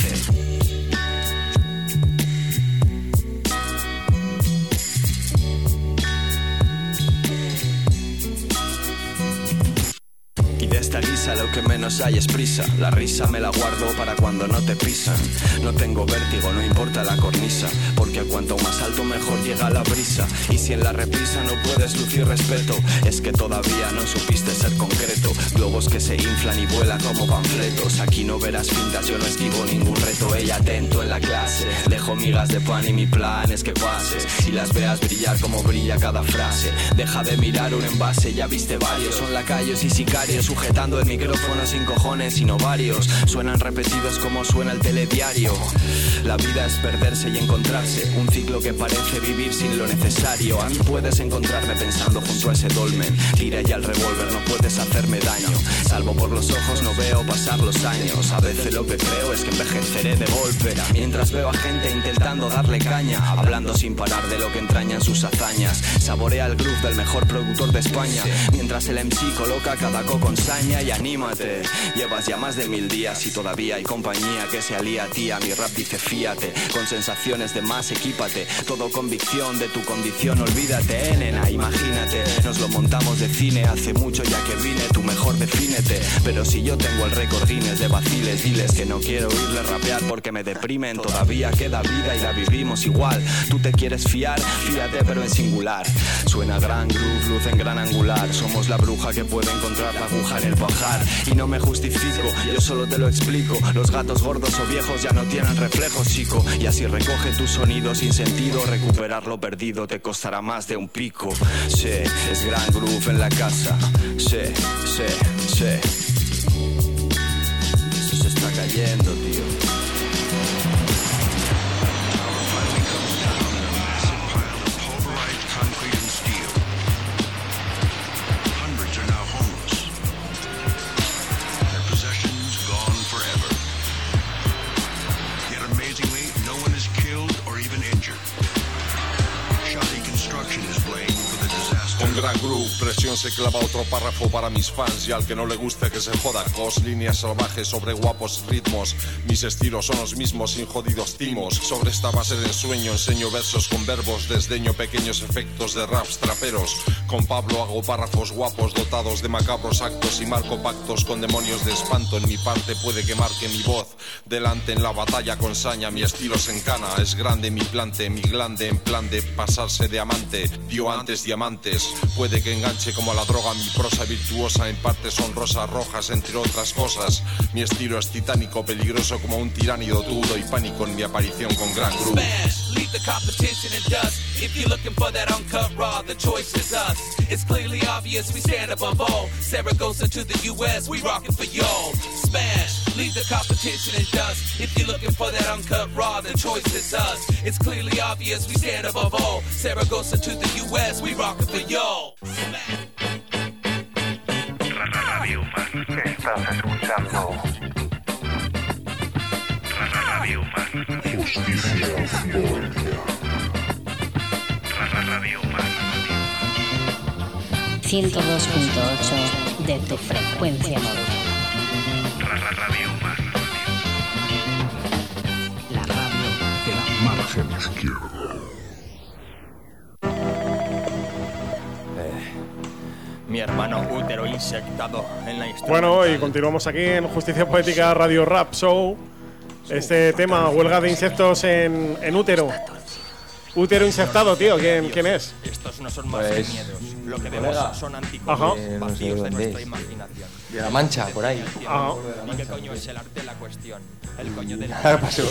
Y de esta guisa lo que menos hay es prisa. La risa me la guardo para cuando no te pisan. No tengo vértigo, no importa la cornisa, porque cuanto más alto mejor llega la brisa. Y si en la reprisa no puedes lucir respeto, es que todavía no supiste ser concreto. Globos objetos que se inflan y vuelan como panfletos. Aquí no verás pintas, yo no esquivo ningún reto. Ella atento en la clase, dejo migas de pan y mi plan es que pases y las veas brillar como brilla cada frase. Deja de mirar un envase, ya viste varios. Son lacayos y sicarios sujetando el micrófono sin cojones sino varios. Suenan repetidos como suena el telediario. La vida es perderse y encontrarse, un ciclo que parece vivir sin lo necesario. A mí puedes encontrarme pensando junto a ese dolmen. Tira ya el revólver, no puedes hacerme daño. Salvo por los ojos no veo pasar los años. A veces lo que creo es que envejeceré de golpe, mientras veo a gente intentando darle caña, hablando sin parar de lo que entrañan sus hazañas. Saborea el groove del mejor productor de España, mientras el MC coloca cada coco con saña. Y anímate, llevas ya más de 1000 días y todavía hay compañía que se alía a ti. A mi rap dice fíate, con sensaciones de más equípate. Todo convicción de tu condición, olvídate, nena, imagínate. Nos lo montamos de cine, hace mucho ya que vine, tú mejor defínete. Pero si yo tengo el récord Guinness de vaciles, diles que no quiero oírle rapear porque me deprimen. Todavía queda vida y la vivimos igual. Tú te quieres fiar, fíjate pero en singular. Suena gran groove, luz en gran angular. Somos la bruja que puede encontrar la aguja en el pajar. Y no me justifico, yo solo te lo explico. Los gatos gordos o viejos ya no tienen reflejos, chico. Y así recoge tu sonido sin sentido. Recuperar lo perdido te costará más de un pico. Sí, es gran groove en la casa. Sí, sí, sí. Eso se está cayendo, tío. Gran groove, presión se clava otro párrafo para mis fans y al que no le guste que se joda. Cos, líneas salvajes sobre guapos ritmos. Mis estilos son los mismos sin jodidos timos. Sobre esta base de ensueño enseño versos con verbos. Desdeño pequeños efectos de raps traperos. Con Pablo hago párrafos guapos dotados de macabros actos y marco pactos con demonios de espanto. En mi parte puede que marque mi voz delante en la batalla con saña. Mi estilo se encana, es grande mi plante, mi glande en plan de pasarse de amante. Dio antes diamantes. Puede que enganche como la droga, mi prosa virtuosa en parte son rosas rojas, entre otras cosas. Mi estilo es titánico, peligroso como un tiránido, duro y pánico en mi aparición con gran groove. Smash, leave the competition in dust. If you're looking for that uncut raw, the choice is us. It's clearly obvious we stand above all. Zaragoza to the US, we rockin' for y'all. Smash, leave the competition in dust. If you're looking for that uncut raw, the choice is us. It's clearly obvious we stand above all. Zaragoza to the US, we rockin' for y'all. Radio Man, estás escuchando Radio Man. Justicia poética. Radio Man. 102.8 de tu frecuencia modulada. Radio Man. La radio de la margen izquierda. Mi hermano útero insectado en la historia. Bueno, y continuamos aquí en Justicia Poética Radio Rap Show. Este tema, huelga de insectos en útero. Útero insectado, tío, ¿quién es? Estos no son más miedos. Lo que vemos son anticuerpos vacíos de nuestra imaginación. De La Mancha, por ahí. Ajá. ¿Y qué coño es el arte de la cuestión? El coño del pasó.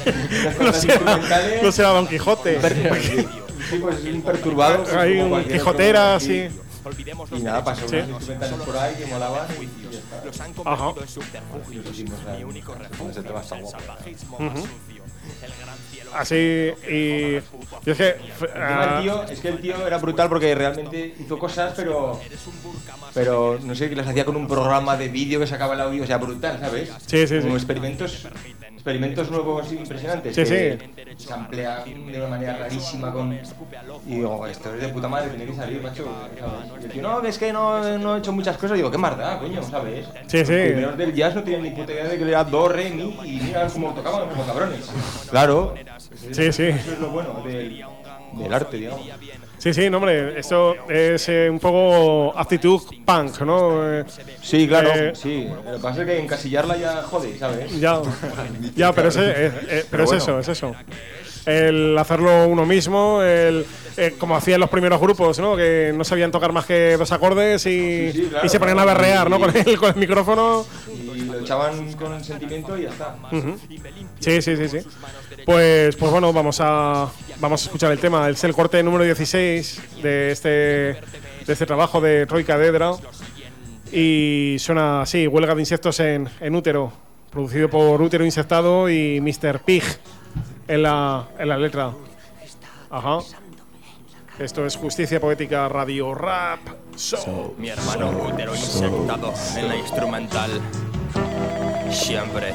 No será Don Quijote. Sí, pues un perturbado. Hay un Quijotera, sí. Y nada, pasó unos instrumentales por ahí que molaban. Los han convertido en subterfugios. Mi único refugio es el salvajismo más sucio. Así y es que el tío era brutal porque realmente hizo cosas, pero no sé, que las hacía con un programa de vídeo que sacaba el audio, o sea, brutal, ¿sabes? Sí. Como experimentos nuevos impresionantes. Sí. Se amplía de una manera rarísima y digo, esto es de puta madre, tiene que salir, macho. Y el tío, no, es que no he hecho muchas cosas. Digo, qué marda, coño, ¿sabes? Sí. Los primeros del jazz no tienen ni puta idea de que era do, re, mi, y mira cómo tocaban como cabrones. Claro. Sí. Eso es lo bueno del arte, digamos. Sí, no, hombre, esto es un poco actitud punk, ¿no? Sí, claro, sí. Lo que pasa es que encasillarla ya jode, ¿sabes? Ya, pero es eso. el hacerlo uno mismo, como hacían los primeros grupos, ¿no? Que no sabían tocar más que 2 acordes y se ponían a berrear, ¿no? Con el micrófono. Y lo echaban con el sentimiento y ya está. Sí. Pues bueno, vamos a escuchar el tema. Es el corte número 16 de este trabajo de Troika Dedra. Y suena así: Huelga de insectos en útero, producido por Útero Insectado y Mr. Pig en la letra. Ajá. Esto es Justicia Poética Radio Rap Show. Mi hermano Útero Insectado en la instrumental. Siempre.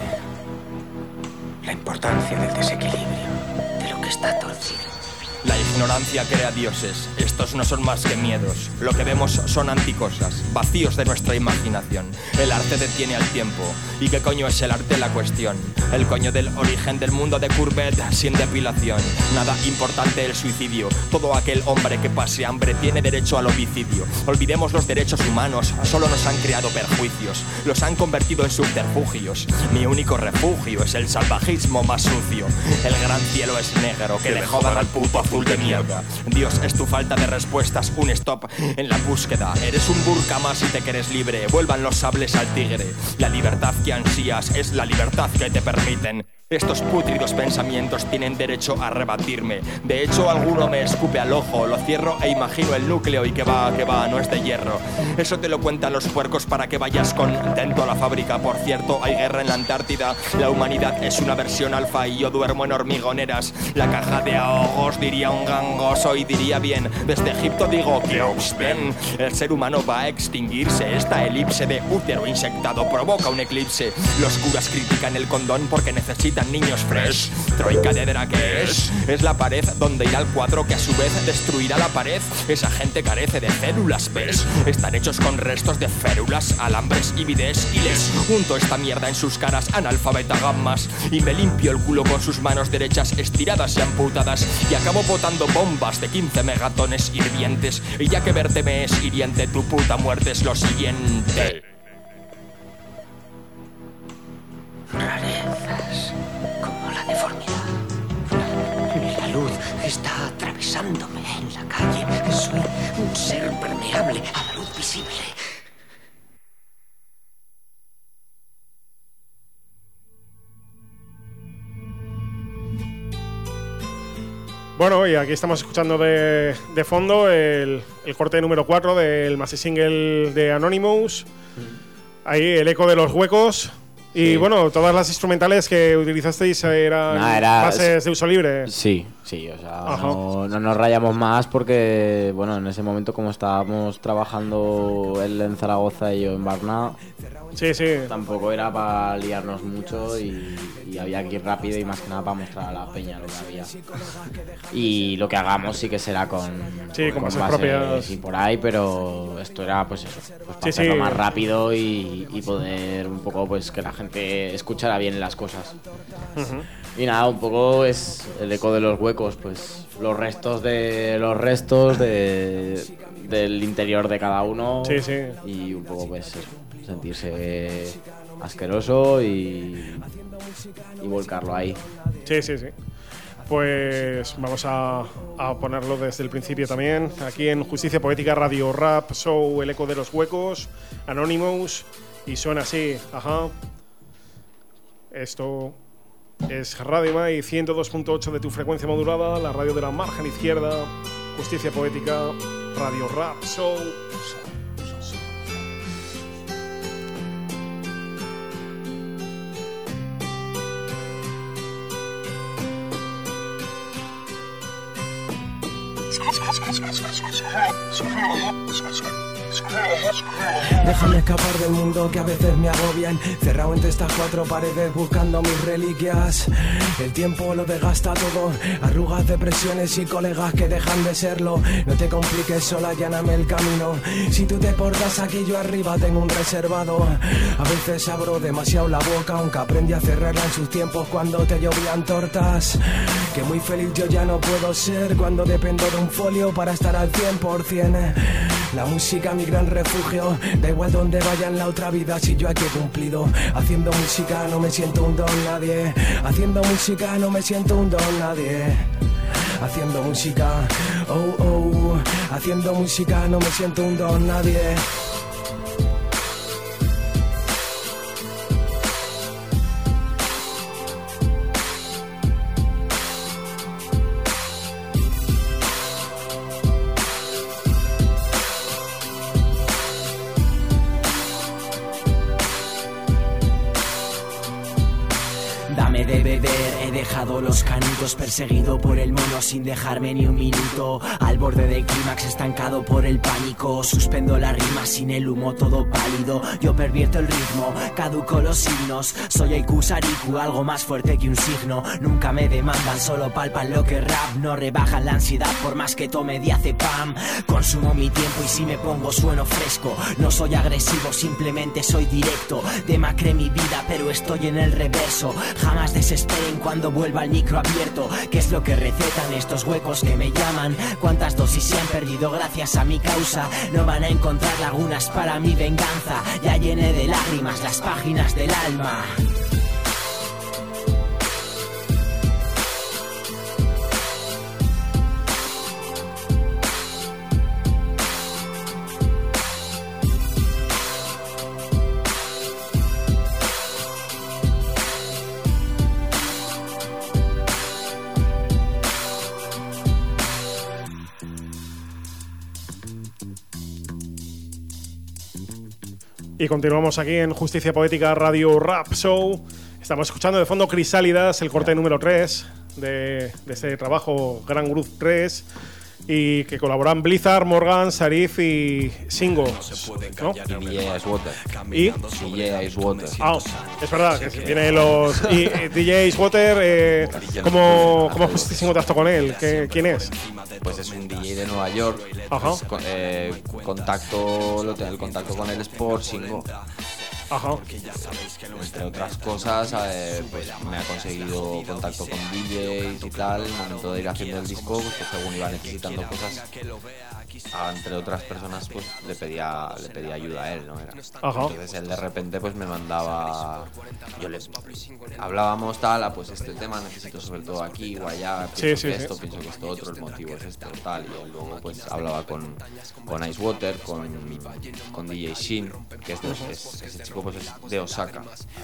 La importancia del desequilibrio, de lo que está torcido. La ignorancia crea dioses. Estos no son más que miedos. Lo que vemos son anticosas, vacíos de nuestra imaginación. El arte detiene al tiempo. ¿Y qué coño es el arte? La cuestión. El coño del origen del mundo de Courbet sin depilación. Nada importante el suicidio. Todo aquel hombre que pase hambre tiene derecho al homicidio. Olvidemos los derechos humanos. Solo nos han creado perjuicios. Los han convertido en subterfugios. Mi único refugio es el salvajismo más sucio. El gran cielo es negro. Que le jodan al puto azul de mierda. Dios, es tu falta de respuestas, un stop en la búsqueda. Eres un burka más y te quieres libre. Vuelvan los sables al tigre. La libertad que ansías es la libertad que te permiten. Estos pútridos pensamientos tienen derecho a rebatirme. De hecho, alguno me escupe al ojo. Lo cierro e imagino el núcleo y que va, no es de hierro. Eso te lo cuentan los puercos para que vayas contento a la fábrica. Por cierto, hay guerra en la Antártida. La humanidad es una versión alfa y yo duermo en hormigoneras. La caja de ahogos, diría un gangoso y diría bien. Desde Egipto digo que ven. El ser humano va a extinguirse. Esta elipse de útero insectado provoca un eclipse. Los curas critican el condón porque necesitan niños fresh. Troika Dedra, ¿qué es? Es la pared donde irá el cuadro que a su vez destruirá la pared. Esa gente carece de células, ¿ves? Están hechos con restos de férulas, alambres y bidés. Y les junto esta mierda en sus caras analfabeta gammas. Y me limpio el culo con sus manos derechas estiradas y amputadas. Y acabo botando bombas de 15 megatones hirvientes. Y ya que verte me es hiriente, tu puta muerte es lo siguiente. Rarezas, como la deformidad. La luz está atravesándome en la calle. Soy un ser permeable a la luz visible. Bueno, y aquí estamos escuchando de fondo el corte número 4 del maxi single de Anonymous. Ahí el eco de los huecos. Y bueno, todas las instrumentales que utilizasteis eran bases de uso libre. Sí, o sea, no nos rayamos más porque, bueno, en ese momento como estábamos trabajando él en Zaragoza y yo en Varna, tampoco era para liarnos mucho y había que ir rápido y más que nada para mostrar a la peña lo que había. Y lo que hagamos sí que será con bases propias y por ahí, pero esto era pues eso, pues para hacerlo más rápido y poder un poco pues que la gente escuchara bien las cosas. Y nada, un poco es el eco de los huecos, pues los restos del interior de cada uno. Y un poco pues eso, sentirse asqueroso y volcarlo ahí. Sí. Pues vamos a ponerlo desde el principio también. Aquí en Justicia Poética Radio Rap Show, el eco de los huecos, Anonymous, y suena así, Esto es Radio Mai 102.8 de tu frecuencia modulada, la radio de la margen izquierda, Justicia Poética Radio Rap Show. Déjame escapar del mundo que a veces me agobia, encerrado entre estas 4 paredes buscando mis reliquias. El tiempo lo desgasta todo, arrugas, depresiones y colegas que dejan de serlo. No te compliques, solo alláname el camino. Si tú te portas aquí, yo arriba tengo un reservado. A veces abro demasiado la boca, aunque aprendí a cerrarla en sus tiempos cuando te llovían tortas. Que muy feliz yo ya no puedo ser cuando dependo de un folio para estar al 100%. La música mi gran refugio. Da igual donde vaya en la otra vida si yo aquí he cumplido. Haciendo música no me siento un don nadie. Haciendo música no me siento un don nadie. Haciendo música, oh oh. Haciendo música no me siento un don nadie. De beber, he dejado los canutos, perseguido por el mono sin dejarme ni un minuto, al borde del clímax estancado por el pánico, suspendo la rima sin el humo todo pálido, yo pervierto el ritmo, caduco los signos, soy el Kusariku, algo más fuerte que un signo, nunca me demandan, solo palpan lo que rap, no rebajan la ansiedad por más que tome diazepam, consumo mi tiempo y si me pongo sueno fresco, no soy agresivo, simplemente soy directo, demacré mi vida pero estoy en el reverso, jamás desesperen cuando vuelva el micro abierto. ¿Qué es lo que recetan estos huecos que me llaman? ¿Cuántas dosis se han perdido gracias a mi causa? No van a encontrar lagunas para mi venganza. Ya llené de lágrimas las páginas del alma. Y continuamos aquí en Justicia Poética Radio Rap Show. Estamos escuchando de fondo Crisálidas, el corte número 3 de este trabajo Grand Groove 3, y que colaboran Blizzard, Morgan, Sarif y Singo, ¿no? Y DJ Icewater. ¿Y? DJ Icewater. Ah, es verdad, que vienen los... Y DJ Icewater, ¿cómo pusisteis en contacto con él? ¿Quién es? Pues es un DJ de Nueva York. Ajá. Pues, el contacto con él es por Singo. Ajá. Entre otras cosas, pues me ha conseguido contacto con DJs y tal. En el momento de ir haciendo el disco, pues según iba necesitando cosas, entre otras personas, pues le pedía ayuda a él, ¿no? Ajá. Entonces él de repente pues me mandaba, hablábamos tal, pues este tema necesito sobre todo aquí o allá, pienso que esto otro, el motivo es esto, tal, y él luego pues hablaba con Icewater, con DJ Shin, que ese chico pues es de Osaka.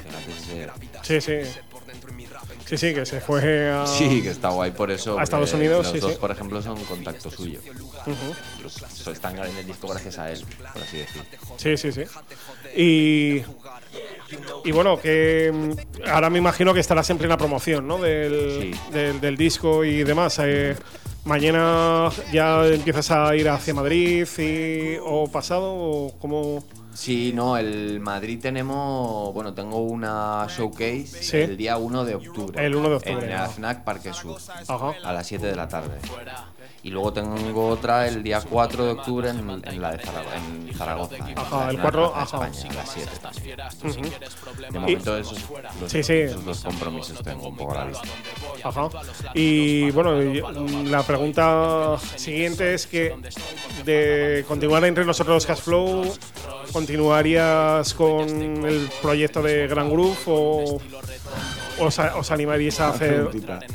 Sí, que se fue a... Sí, que está guay por eso. A Estados Unidos, los dos, por ejemplo, son contacto suyo. Están en el disco gracias a él, por así decir. Sí. Y bueno, que ahora me imagino que estarás en plena promoción, ¿no? Del disco y demás. Mañana ya empiezas a ir hacia Madrid o pasado, o cómo... Sí, no, el Madrid tengo una showcase el día 1 de octubre. El 1 de octubre. En la FNAC Parque Sur. Ajá. A las 7 de la tarde. Y luego tengo otra el día 4 de octubre en la de Zaragoza. Ajá, el 4 de España, a las 7. De momento esos dos compromisos tengo un poco a la vista. Ajá. Y bueno, la pregunta siguiente es que de continuar entre nosotros Cashflow, ¿continuarías con el proyecto de Grand Groove o os animaríais a hacer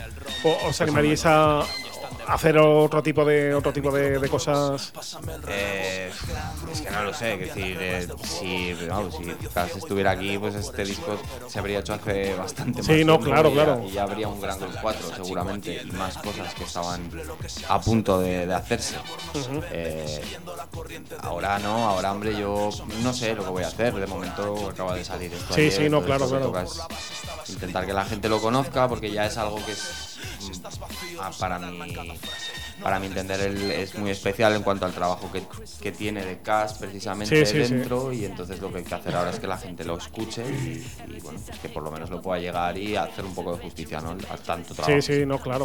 hacer otro tipo de cosas? Es que no lo sé, es decir, si Cash estuviera aquí, pues este disco se habría hecho hace bastante más. Sí, no, claro. Y ya habría un Grand Groove 4 seguramente, y más cosas que estaban a punto de hacerse. Ahora no, ahora hombre, yo no sé lo que voy a hacer. De momento acaba de salir esto. Sí, no, claro. Intentar que la gente lo conozca, porque ya es algo que es para mi entender es muy especial en cuanto al trabajo que tiene de Cash precisamente dentro. Y entonces lo que hay que hacer ahora es que la gente lo escuche y bueno, pues que por lo menos lo pueda llegar y hacer un poco de justicia, ¿no? A tanto trabajo. Sí, no, claro.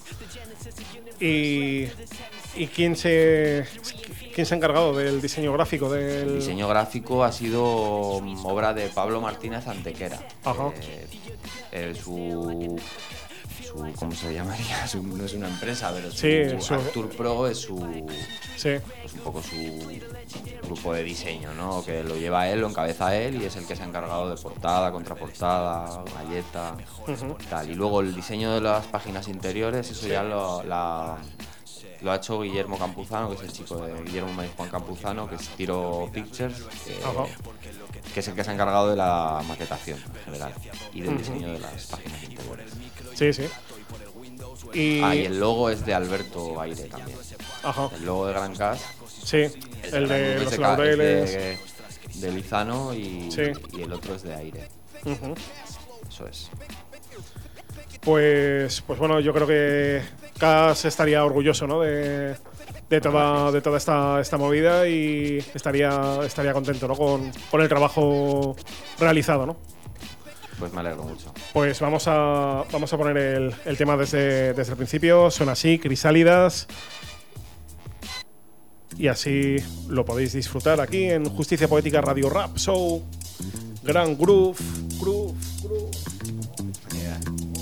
¿Y quién se ha encargado del diseño gráfico? El diseño gráfico ha sido obra de Pablo Martínez Antequera. Ajá. ¿cómo se llamaría? No es una empresa, pero su Artur Pro es su sí. Pues un poco su grupo de diseño, ¿no? Que lo lleva él, lo encabeza él y es el que se ha encargado de portada, contraportada, galleta, tal. Y luego el diseño de las páginas interiores, eso ya lo ha hecho Guillermo Campuzano, que es el chico de Guillermo y Juan Campuzano, que es Tiro Pictures, que es el que se ha encargado de la maquetación en general y del diseño de las páginas interiores. Sí, sí. Y el logo es de Alberto Aire también. Ajá. El logo de Gran Cas. Sí, el de los laureles. De Lizano y el otro es de Aire. Eso es. Pues bueno, yo creo que Cas estaría orgulloso, ¿no? de toda esta movida y estaría contento, ¿no? con el trabajo realizado, ¿no? Pues me alegro mucho. Pues vamos a poner el tema desde el principio. Son así, Crisálidas. Y así lo podéis disfrutar aquí en Justicia Poética Radio Rap Show. Gran groove. Yeah.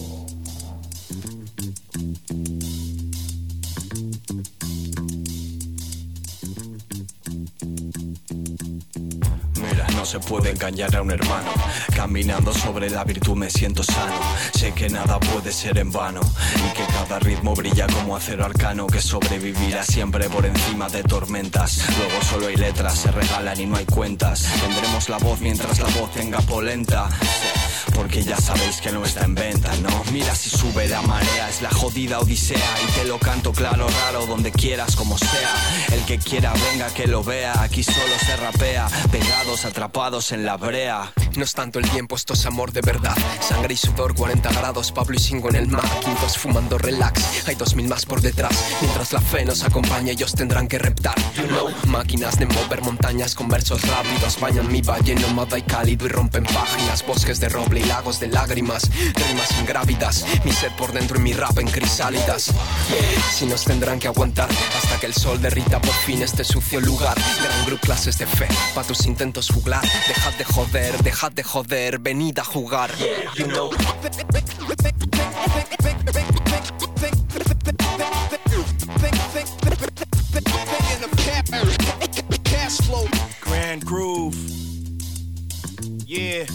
Mira, no se puede engañar a un hermano. Caminando sobre la virtud me siento sano. Sé que nada puede ser en vano y que cada ritmo brilla como acero arcano que sobrevivirá siempre por encima de tormentas. Luego solo hay letras, se regalan y no hay cuentas. Tendremos la voz mientras la voz tenga polenta. Porque ya sabéis que no está en venta, ¿no? Mira si sube la marea, es la jodida odisea. Y te lo canto claro, raro, donde quieras, como sea. El que quiera venga que lo vea. Aquí solo se rapea, pegados, atrapados en la brea. No es tanto el tiempo, esto es amor de verdad. Sangre y sudor, 40 grados, Pablo y Singo en el mar. Quintos fumando relax, hay 2000 más por detrás. Mientras la fe nos acompaña, ellos tendrán que reptar, you know. Máquinas de mover montañas con versos rápidos. Bañan mi valle nómada y cálido y rompen páginas. Bosques de roble y lagos de lágrimas, rimas ingrávidas. Mi sed por dentro y mi rap en crisálidas. Si nos tendrán que aguantar hasta que el sol derrita por fin este sucio lugar. Gran Group, clases de fe, pa' tus intentos juglar. Dejad de joder, venid a jugar, you know. Grand Groove, yeah.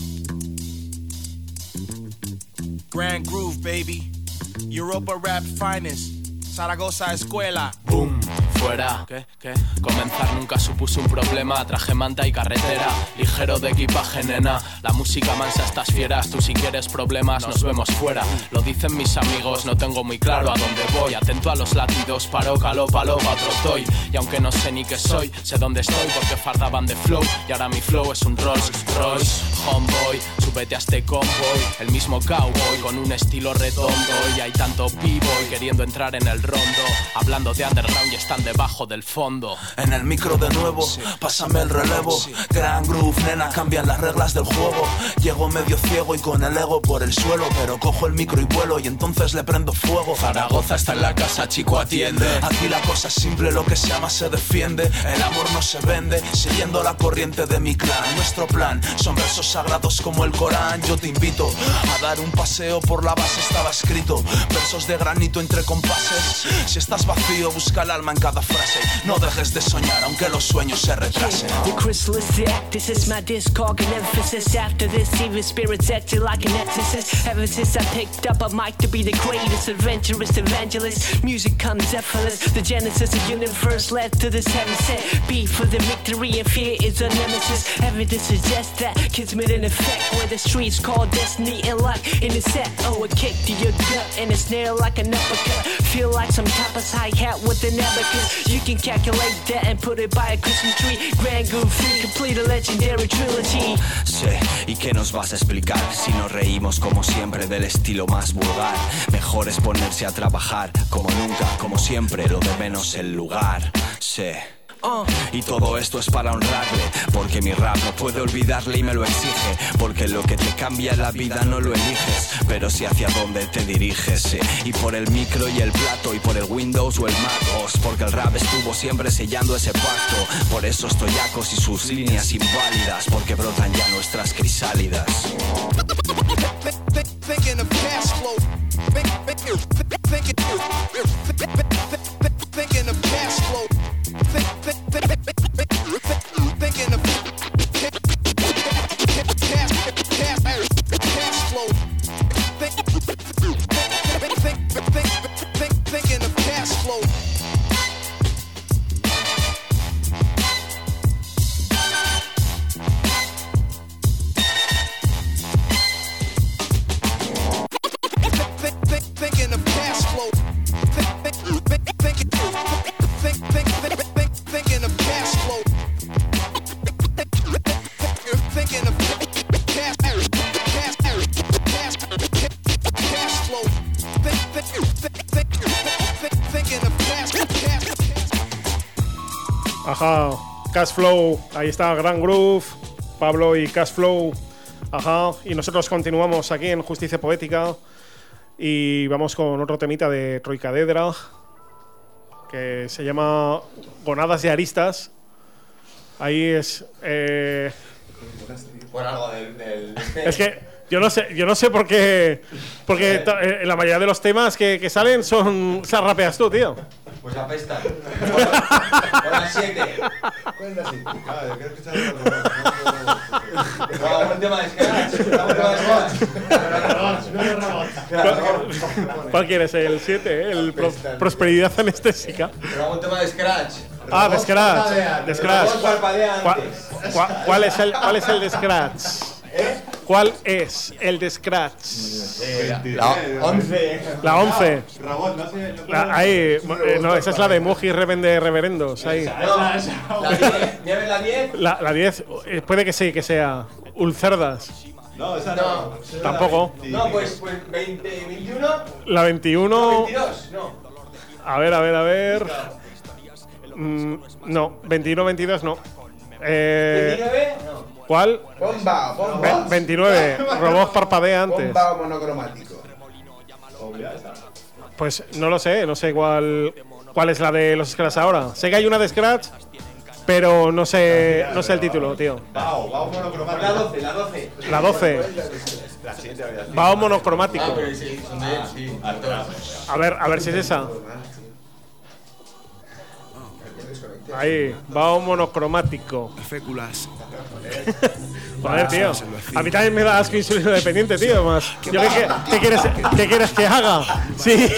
Grand Groove, baby. Europa Rap Finest. Zaragoza Escuela. Boom, fuera. ¿Qué? Comenzar nunca supuso un problema. Traje manta y carretera, ligero de equipaje, nena. La música mansa estas fieras. Tú si quieres problemas nos vemos fuera. Lo dicen mis amigos, no tengo muy claro a dónde voy. Atento a los latidos, paro, calo, palo, otro estoy. Y aunque no sé ni qué soy, sé dónde estoy porque fardaban de flow. Y ahora mi flow es un Rolls Royce. Homeboy, súbete a este convoy. El mismo cowboy con un estilo redondo. Y hay tanto b-boy queriendo entrar en el rondo, hablando de underground y están debajo del fondo. En el micro de nuevo, pásame el relevo. Grand Groove, nena, cambian las reglas del juego. Llego medio ciego y con el ego por el suelo, pero cojo el micro y vuelo y entonces le prendo fuego. Zaragoza está en la casa, chico, atiende. Aquí la cosa es simple, lo que se ama se defiende. El amor no se vende, siguiendo la corriente de mi clan. Nuestro plan son versos sagrados como el Corán. Yo te invito a dar un paseo por la base, estaba escrito. Versos de granito entre compases. Si estás vacío, busca el alma en cada frase. No dejes de soñar, aunque los sueños se retrasen. The chrysalis act, this is my discog and emphasis. After this, evil spirits acting like an exorcist. Ever since I picked up a mic to be the greatest adventurous evangelist, music comes effortless. The genesis of universe led to this heaven set. Beat for the victory and fear is a nemesis. Evidence suggests that kids made an effect where the streets call destiny and luck in the set. Oh, a kick to your gut and a snare like an uppercut. Feel like some tapas hi-hat with an abacus. You can calculate that and put it by a Christmas tree. Grand Groove Free, complete a legendary trilogy. Sé, ¿y qué nos vas a explicar? Si nos reímos como siempre del estilo más vulgar. Mejor es ponerse a trabajar como nunca, como siempre, lo de menos el lugar. Sé. Y todo esto es para honrarle, porque mi rap no puede olvidarle y me lo exige. Porque lo que te cambia la vida no lo eliges, pero sí hacia dónde te diriges. Y por el micro y el plato, y por el Windows o el Mac OS, porque el rap estuvo siempre sellando ese pacto. Por esos toyacos y sus líneas inválidas, porque brotan ya nuestras crisálidas. Thinking of cash flow. Ajá. Cashflow, ahí está, Gran Groove, Pablo y Cashflow. Ajá. Y nosotros continuamos aquí en Justicia Poética. Y vamos con otro temita de Troikadedra, que se llama Gonadas y Aristas. Ahí es... Por algo del Es que yo no sé por qué. Porque la mayoría de los temas que salen son. Se rapeas tú, tío. Pues apesta. Con las 7. ¿Cuál es la 7? Claro, yo quiero escuchar un tema de scratch. ¿Cuál quieres? ¿El 7? ¿El Prosperidad Anestésica? Pero un tema de scratch. Ah, de scratch. De scratch. ¿Cuál es el de scratch? ¿Cuál es el de scratch? La 11. La 11. Ahí, no, esa es la de Muji Revende Reverendos. Ahí. La 10. ¿La 10? La 10 puede que sí, que sea Ulcerdas. No, esa no. Tampoco. No, pues 20, 21. La 21. 22, no. A ver. No, 21, 22 no. 29, no. ¿Cuál? Bomba. 29. Robot parpadea antes. Bomba monocromático. Pues no lo sé, no sé cuál es la de los Scratch ahora. Sé que hay una de Scratch, pero no sé el título, tío. Bao monocromático. La 12. Bao monocromático. A ver si es esa. Ahí, Bao monocromático. Féculas. Joder, tío. A mí también me da asco Insulino Dependiente, tío. Más. Yo ¿qué quieres que haga? Sí.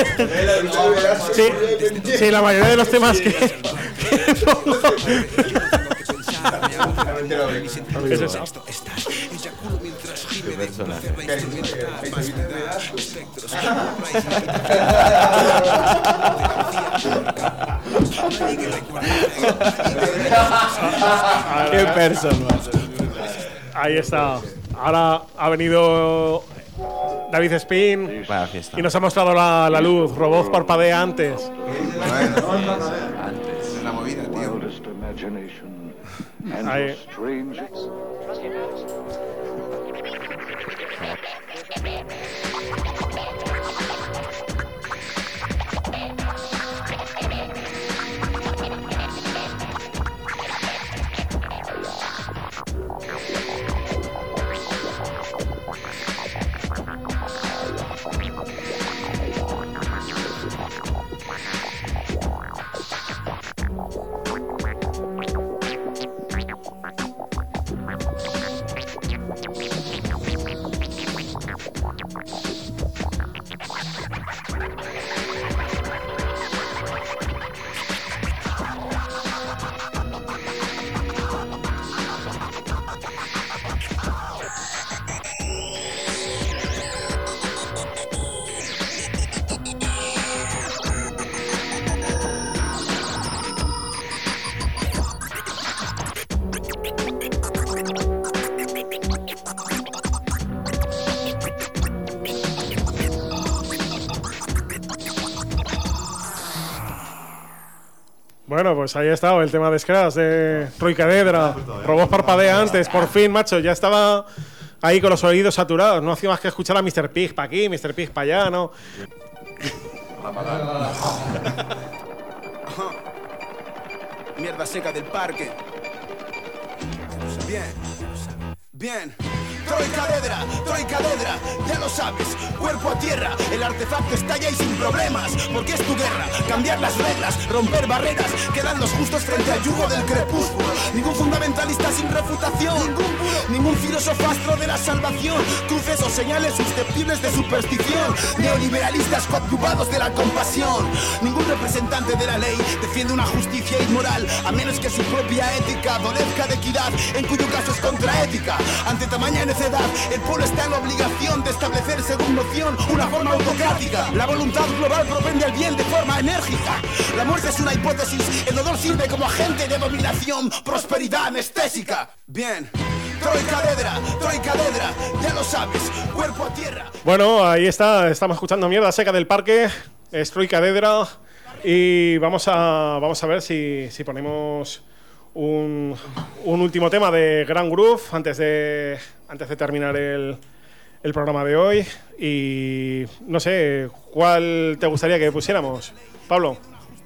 Sí, la mayoría de los temas que pongo. ¿Qué es eso? Qué persona. Ahí está. Ahora ha venido David Spin y nos ha mostrado la luz. Robot parpadea antes. Antes. La movida, tío. Ahí. Bueno, pues ahí ha estado el tema de Scratch de Troikadedra. Robot parpadea antes, por fin, macho. Ya estaba ahí con los oídos saturados. No hacía más que escuchar a Mr. Pig para aquí, Mr. Pig para allá, ¿no? Mierda seca del parque. Bien. Troikadedra, ya lo sabes, cuerpo a tierra, el artefacto estalla y sin problemas, porque es tu guerra, cambiar las reglas, romper barreras, quedan los justos frente al yugo del crepúsculo, ningún fundamentalista sin refutación, ningún filósofo astro de la salvación, cruces o señales susceptibles de superstición, neoliberalistas coadyuvados de la compasión, ningún representante de la ley defiende una justicia inmoral, a menos que su propia ética adolezca de equidad, en cuyo caso es contraética, ante tamaña necedad, el pueblo está en la obligación de establecer según noción una forma autocrática. La voluntad global propende al bien de forma enérgica. La muerte es una hipótesis, el dolor sirve como agente de dominación, prosperidad anestésica. Bien. Troikadedra, ya lo sabes, cuerpo a tierra. Bueno, ahí está, estamos escuchando Mierda Seca del Parque. Es Troikadedra. Y vamos a ver si ponemos un último tema de Grand Groove antes de terminar el programa de hoy. Y no sé, ¿cuál te gustaría que pusiéramos, Pablo?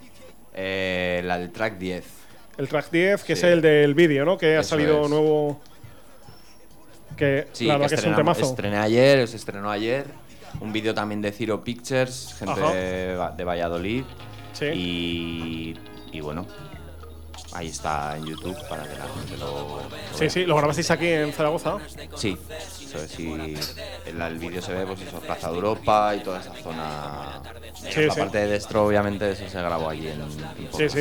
El track 10. El track 10, que sí, es el del vídeo, ¿no? Que ha salido nuevo. Que sí, la verdad que es un temazo. Se estrenó ayer. Un vídeo también de Zero Pictures, gente de Valladolid. Sí. Y bueno, ahí está en YouTube para que la gente lo vea. Sí, ¿lo grabasteis aquí en Zaragoza? Sí, eso es, el vídeo se ve, pues eso, Plaza de Europa y toda esa zona. La parte de Destro, obviamente, eso se grabó allí en Sí.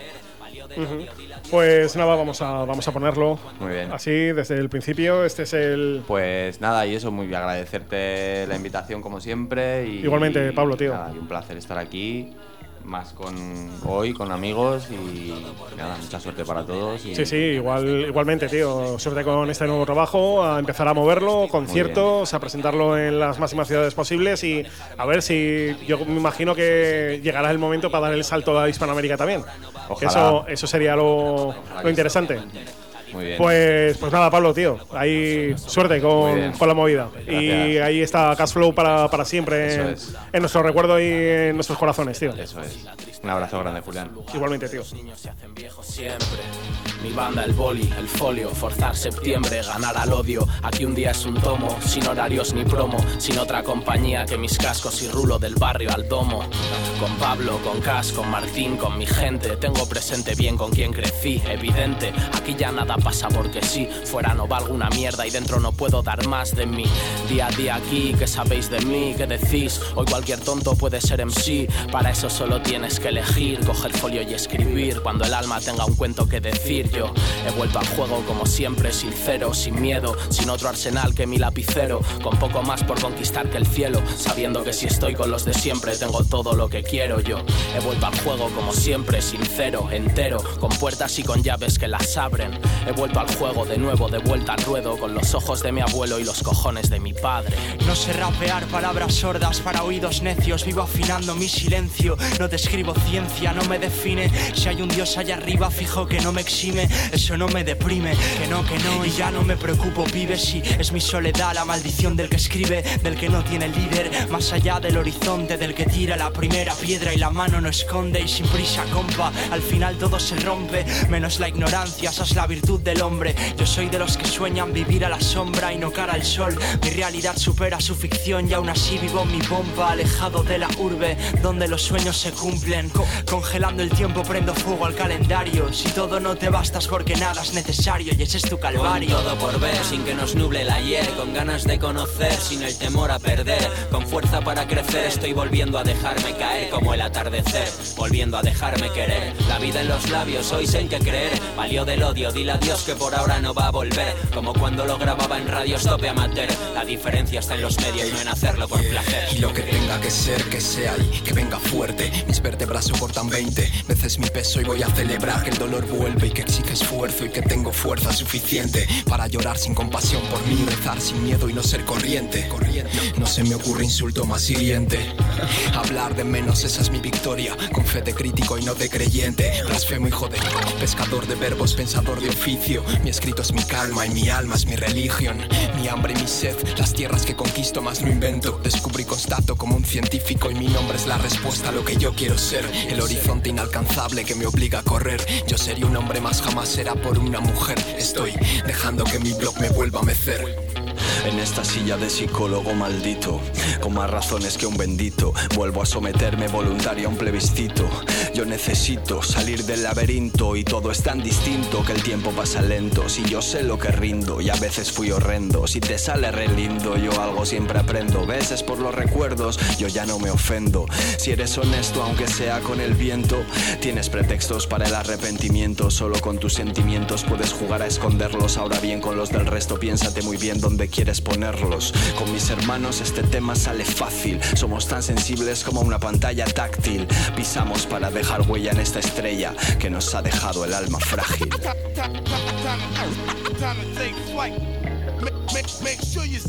Pues nada, vamos a ponerlo. Muy bien. Así, desde el principio. Este es el... Pues nada, y eso, muy agradecerte la invitación como siempre. Igualmente, Pablo, tío. Nada, y un placer estar aquí. Más con amigos y nada, mucha suerte para todos. Sí, igualmente, tío. Suerte con este nuevo trabajo, a empezar a moverlo, conciertos, a presentarlo en las máximas ciudades posibles y a ver si, yo me imagino que llegará el momento para dar el salto a Hispanoamérica también. Ojalá. Eso sería lo interesante. Muy bien. Pues nada, Pablo, tío. Ahí suerte con la movida. Gracias. Y ahí está Cashflow para siempre en nuestro recuerdo y en nuestros corazones, tío. Eso es. Un abrazo grande, Julián. Igualmente, tío. Mi banda, el boli, el folio, forzar septiembre, ganar al odio. Aquí un día es un tomo, sin horarios ni promo, sin otra compañía que mis cascos y rulo del barrio al domo. Con Pablo, con Cas, con Martín, con mi gente, tengo presente bien con quien crecí, evidente. Aquí ya nada pasa porque sí, fuera no valgo una mierda y dentro no puedo dar más de mí. Día a día aquí, ¿qué sabéis de mí? ¿Qué decís? Hoy cualquier tonto puede ser MC, para eso solo tienes que elegir, coger folio y escribir, cuando el alma tenga un cuento que decir. Yo he vuelto al juego como siempre, sincero, sin miedo, sin otro arsenal que mi lapicero, con poco más por conquistar que el cielo, sabiendo que si estoy con los de siempre tengo todo lo que quiero. Yo he vuelto al juego como siempre, sincero, entero, con puertas y con llaves que las abren. He vuelto al juego de nuevo, de vuelta al ruedo, con los ojos de mi abuelo y los cojones de mi padre. No sé rapear palabras sordas para oídos necios, vivo afinando mi silencio, no te escribo ciencia, no me define. Si hay un Dios allá arriba, fijo que no me exime. Eso no me deprime, que no, y ya no me preocupo, pibe. Si es mi soledad, la maldición del que escribe, del que no tiene líder, más allá del horizonte, del que tira la primera piedra y la mano no esconde. Y sin prisa, compa, al final todo se rompe, menos la ignorancia, esa es la virtud del hombre. Yo soy de los que sueñan vivir a la sombra y no cara al sol. Mi realidad supera su ficción y aún así vivo en mi bomba, alejado de la urbe, donde los sueños se cumplen. Congelando el tiempo, prendo fuego al calendario. Si todo no te bastas porque nada es necesario y ese es tu calvario. Con todo por ver, sin que nos nuble el ayer, con ganas de conocer, sin el temor a perder, con fuerza para crecer. Estoy volviendo a dejarme caer como el atardecer, volviendo a dejarme querer. La vida en los labios, hoy sé en qué creer. Valió del odio, dile adiós que por ahora no va a volver, como cuando lo grababa en radio tope amateur. La diferencia está en los medios, no en hacerlo por placer. Y lo que tenga que ser, que sea y que venga fuerte. Mis vértebras soportan 20 veces mi peso y voy a celebrar que el dolor vuelve y que exige esfuerzo y que tengo fuerza suficiente para llorar sin compasión por mí, rezar sin miedo y no ser corriente. No se me ocurre insulto más hiriente. Hablar de menos, esa es mi victoria, con fe de crítico y no de creyente. Blasfemo, hijo de pescador de verbos, pensador de oficio. Mi escrito es mi calma y mi alma es mi religión. Mi hambre y mi sed, las tierras que conquisto más no invento. Descubro y constato como un científico y mi nombre es la respuesta a lo que yo quiero ser. El horizonte inalcanzable que me obliga a correr. Yo sería un hombre más, jamás será por una mujer. Estoy dejando que mi blog me vuelva a mecer. En esta silla de psicólogo maldito, con más razones que un bendito, vuelvo a someterme voluntario a un plebiscito. Yo necesito salir del laberinto y todo es tan distinto que el tiempo pasa lento. Si yo sé lo que rindo y a veces fui horrendo, si te sale re lindo yo algo siempre aprendo. Veces por los recuerdos yo ya no me ofendo. Si eres honesto aunque sea con el viento, tienes pretextos para el arrepentimiento. Solo con tus sentimientos puedes jugar a esconderlos. Ahora bien con los del resto piénsate muy bien dónde quieres ponerlos. Con mis hermanos este tema sale fácil. Somos tan sensibles como una pantalla táctil. Pisamos para dejar huella en esta estrella que nos ha dejado el alma frágil.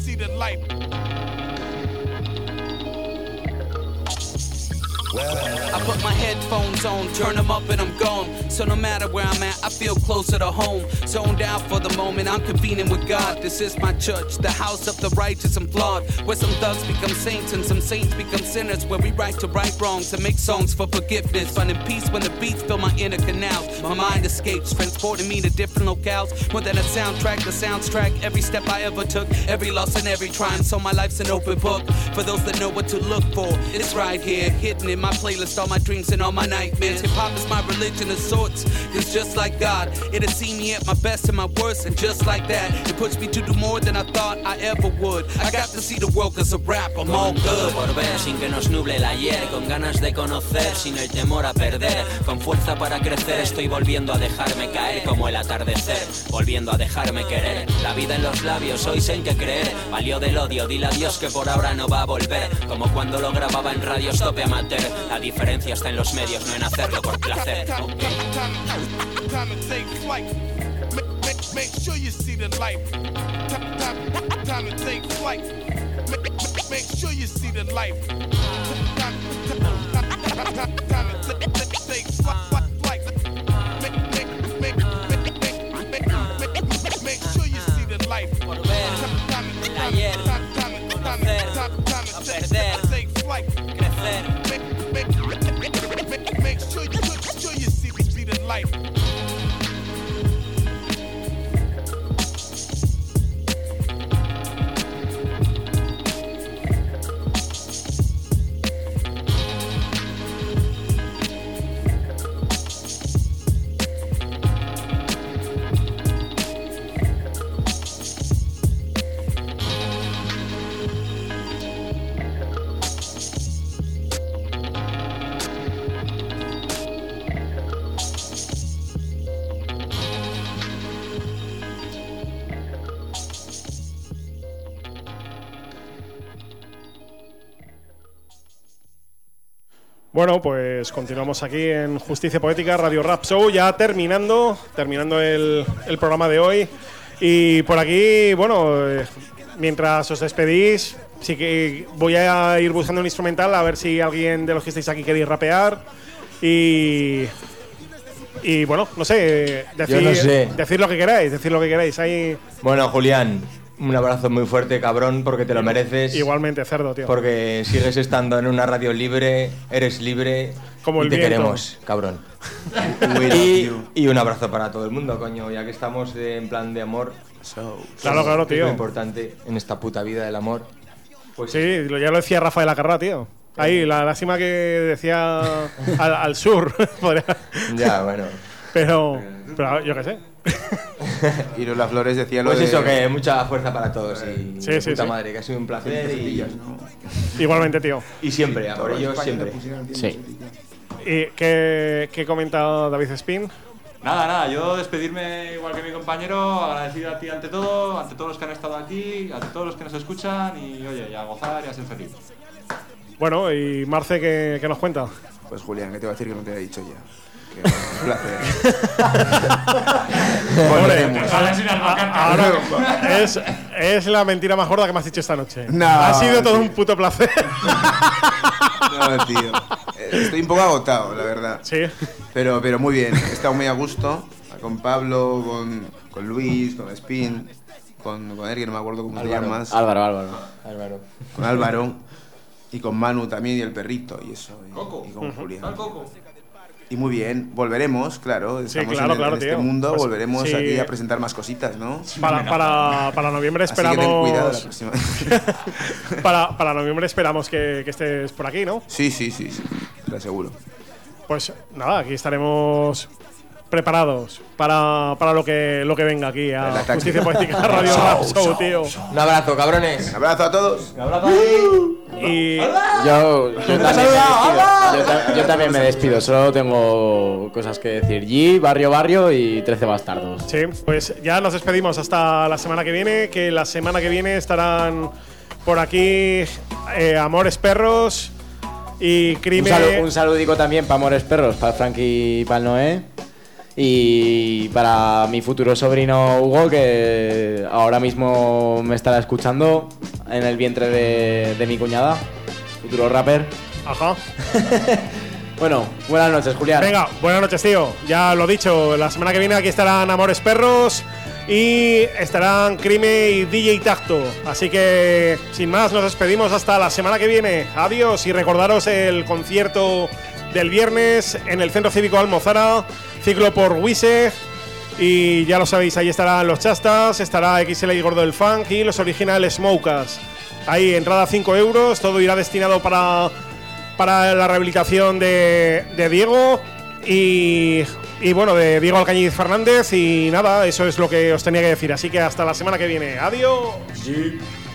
Well, I put my headphones on, turn them up and I'm gone. So no matter where I'm at, I feel closer to home. Zoned out for the moment, I'm convening with God. This is my church, the house of the righteous and flawed. Where some thugs become saints and some saints become sinners. Where we write to right wrongs and make songs for forgiveness. Finding peace when the beats fill my inner canals. My mind escapes, transporting me to different locales. More than a soundtrack, the soundtrack. Every step I ever took, every loss and every triumph. So my life's an open book for those that know what to look for. It's right here, hidden in my playlist, all my dreams and all my nightmares. Hip-hop is my religion of sorts. It's just like God. It has seen me at my best and my worst, and just like that, it pushed me to do more than I thought I ever would. I got to see the world cause of rap, I'm all good. Por ver, sin que nos nuble el ayer, con ganas de conocer, sin el temor a perder, con fuerza para crecer, estoy volviendo a dejarme caer como el atardecer, volviendo a dejarme querer. La vida en los labios, hoy sé en qué creer. Valió del odio, dile adiós que por ahora no va a volver, como cuando lo grababa en radio tope amateur. La diferencia está en los medios, no en hacerlo por placer. Time to take flight. Make sure you see the light. Time to take flight. Make sure you see the light. Time to take flight. Make sure you see the light. Por ver el ayer, conocer, a perder, crecer. Make sure you see the light. Bueno, pues continuamos aquí en Justicia Poética, Radio Rap Show, ya terminando el programa de hoy. Y por aquí, bueno, mientras os despedís, sí que voy a ir buscando un instrumental a ver si alguien de los que estáis aquí queréis rapear. Y bueno, no sé, decir lo que queráis, Ahí... Bueno, Julián, un abrazo muy fuerte, cabrón, porque te lo mereces. Igualmente, cerdo, tío. Porque sigues estando en una radio libre, eres libre. Como y el te viento. queremos, cabrón. y un abrazo para todo el mundo, coño, ya que estamos en plan de amor. Claro, tío. Es lo importante en esta puta vida del amor. Pues sí, ya lo decía Rafael Acarrá, tío. Ahí, la lástima que decía al sur. Ya, bueno. Pero yo qué sé. Y Lola Flores decía lo pues de... eso, que mucha fuerza para todos y sí, puta madre, que ha sido un placer y... Igualmente, tío. Y siempre, a por ellos, siempre. Sí. ¿Y qué comenta David Spin? Nada, yo despedirme igual que mi compañero, agradecido a ti ante todo, ante todos los que han estado aquí, ante todos los que nos escuchan y oye, y a gozar y a ser feliz. Bueno, y Marce, ¿qué nos cuenta? Pues Julián, ¿qué te voy a decir que no te he dicho ya? Un placer. Ahora es la mentira más gorda que me has dicho esta noche. No, ha sido todo un puto placer. No, tío. Estoy un poco agotado, la verdad. Sí. Pero muy bien. He estado muy a gusto. Con Pablo, con Luis, con Spin, con él, que no me acuerdo cómo se llama. Álvaro. Con Álvaro. Y con Manu también, y el perrito, y eso. Coco. Y con Julián. Coco. Y muy bien, volveremos, claro. Estamos en este tío. mundo, Pues, volveremos sí. aquí a presentar más cositas, ¿no? Para noviembre esperamos. Así que ten cuidado la próxima. para noviembre esperamos que estés por aquí, ¿no? Sí, te aseguro. Pues nada, aquí estaremos preparados para lo que venga aquí a Justicia Poética Radio Rap Show, tío. Un abrazo, cabrones. Un abrazo a todos. Un abrazo a ti. Y yo también me despido, solo tengo cosas que decir. G, Barrio y 13 bastardos. Sí, pues ya nos despedimos hasta la semana que viene, que la semana que viene estarán por aquí Amores Perros y Crimen. Un saludico también para Amores Perros, para Frankie y para el Noé. Y para mi futuro sobrino Hugo, que ahora mismo me estará escuchando en el vientre de mi cuñada, futuro rapper. Ajá. Bueno, buenas noches, Julián. Venga, buenas noches, tío. Ya lo dicho, la semana que viene aquí estarán Amores Perros y estarán Crime y DJ Tacto. Así que, sin más, nos despedimos hasta la semana que viene. Adiós y recordaros el concierto del viernes en el Centro Cívico Almozara, ciclo por Wise. Y ya lo sabéis, ahí estarán los Chastas, estará XL y Gordo del Funk y los Original Smokers. Ahí, entrada 5 euros, todo irá destinado para la rehabilitación de Diego y bueno, de Diego Alcañiz Fernández. Y nada, eso es lo que os tenía que decir. Así que hasta la semana que viene. Adiós. Sí.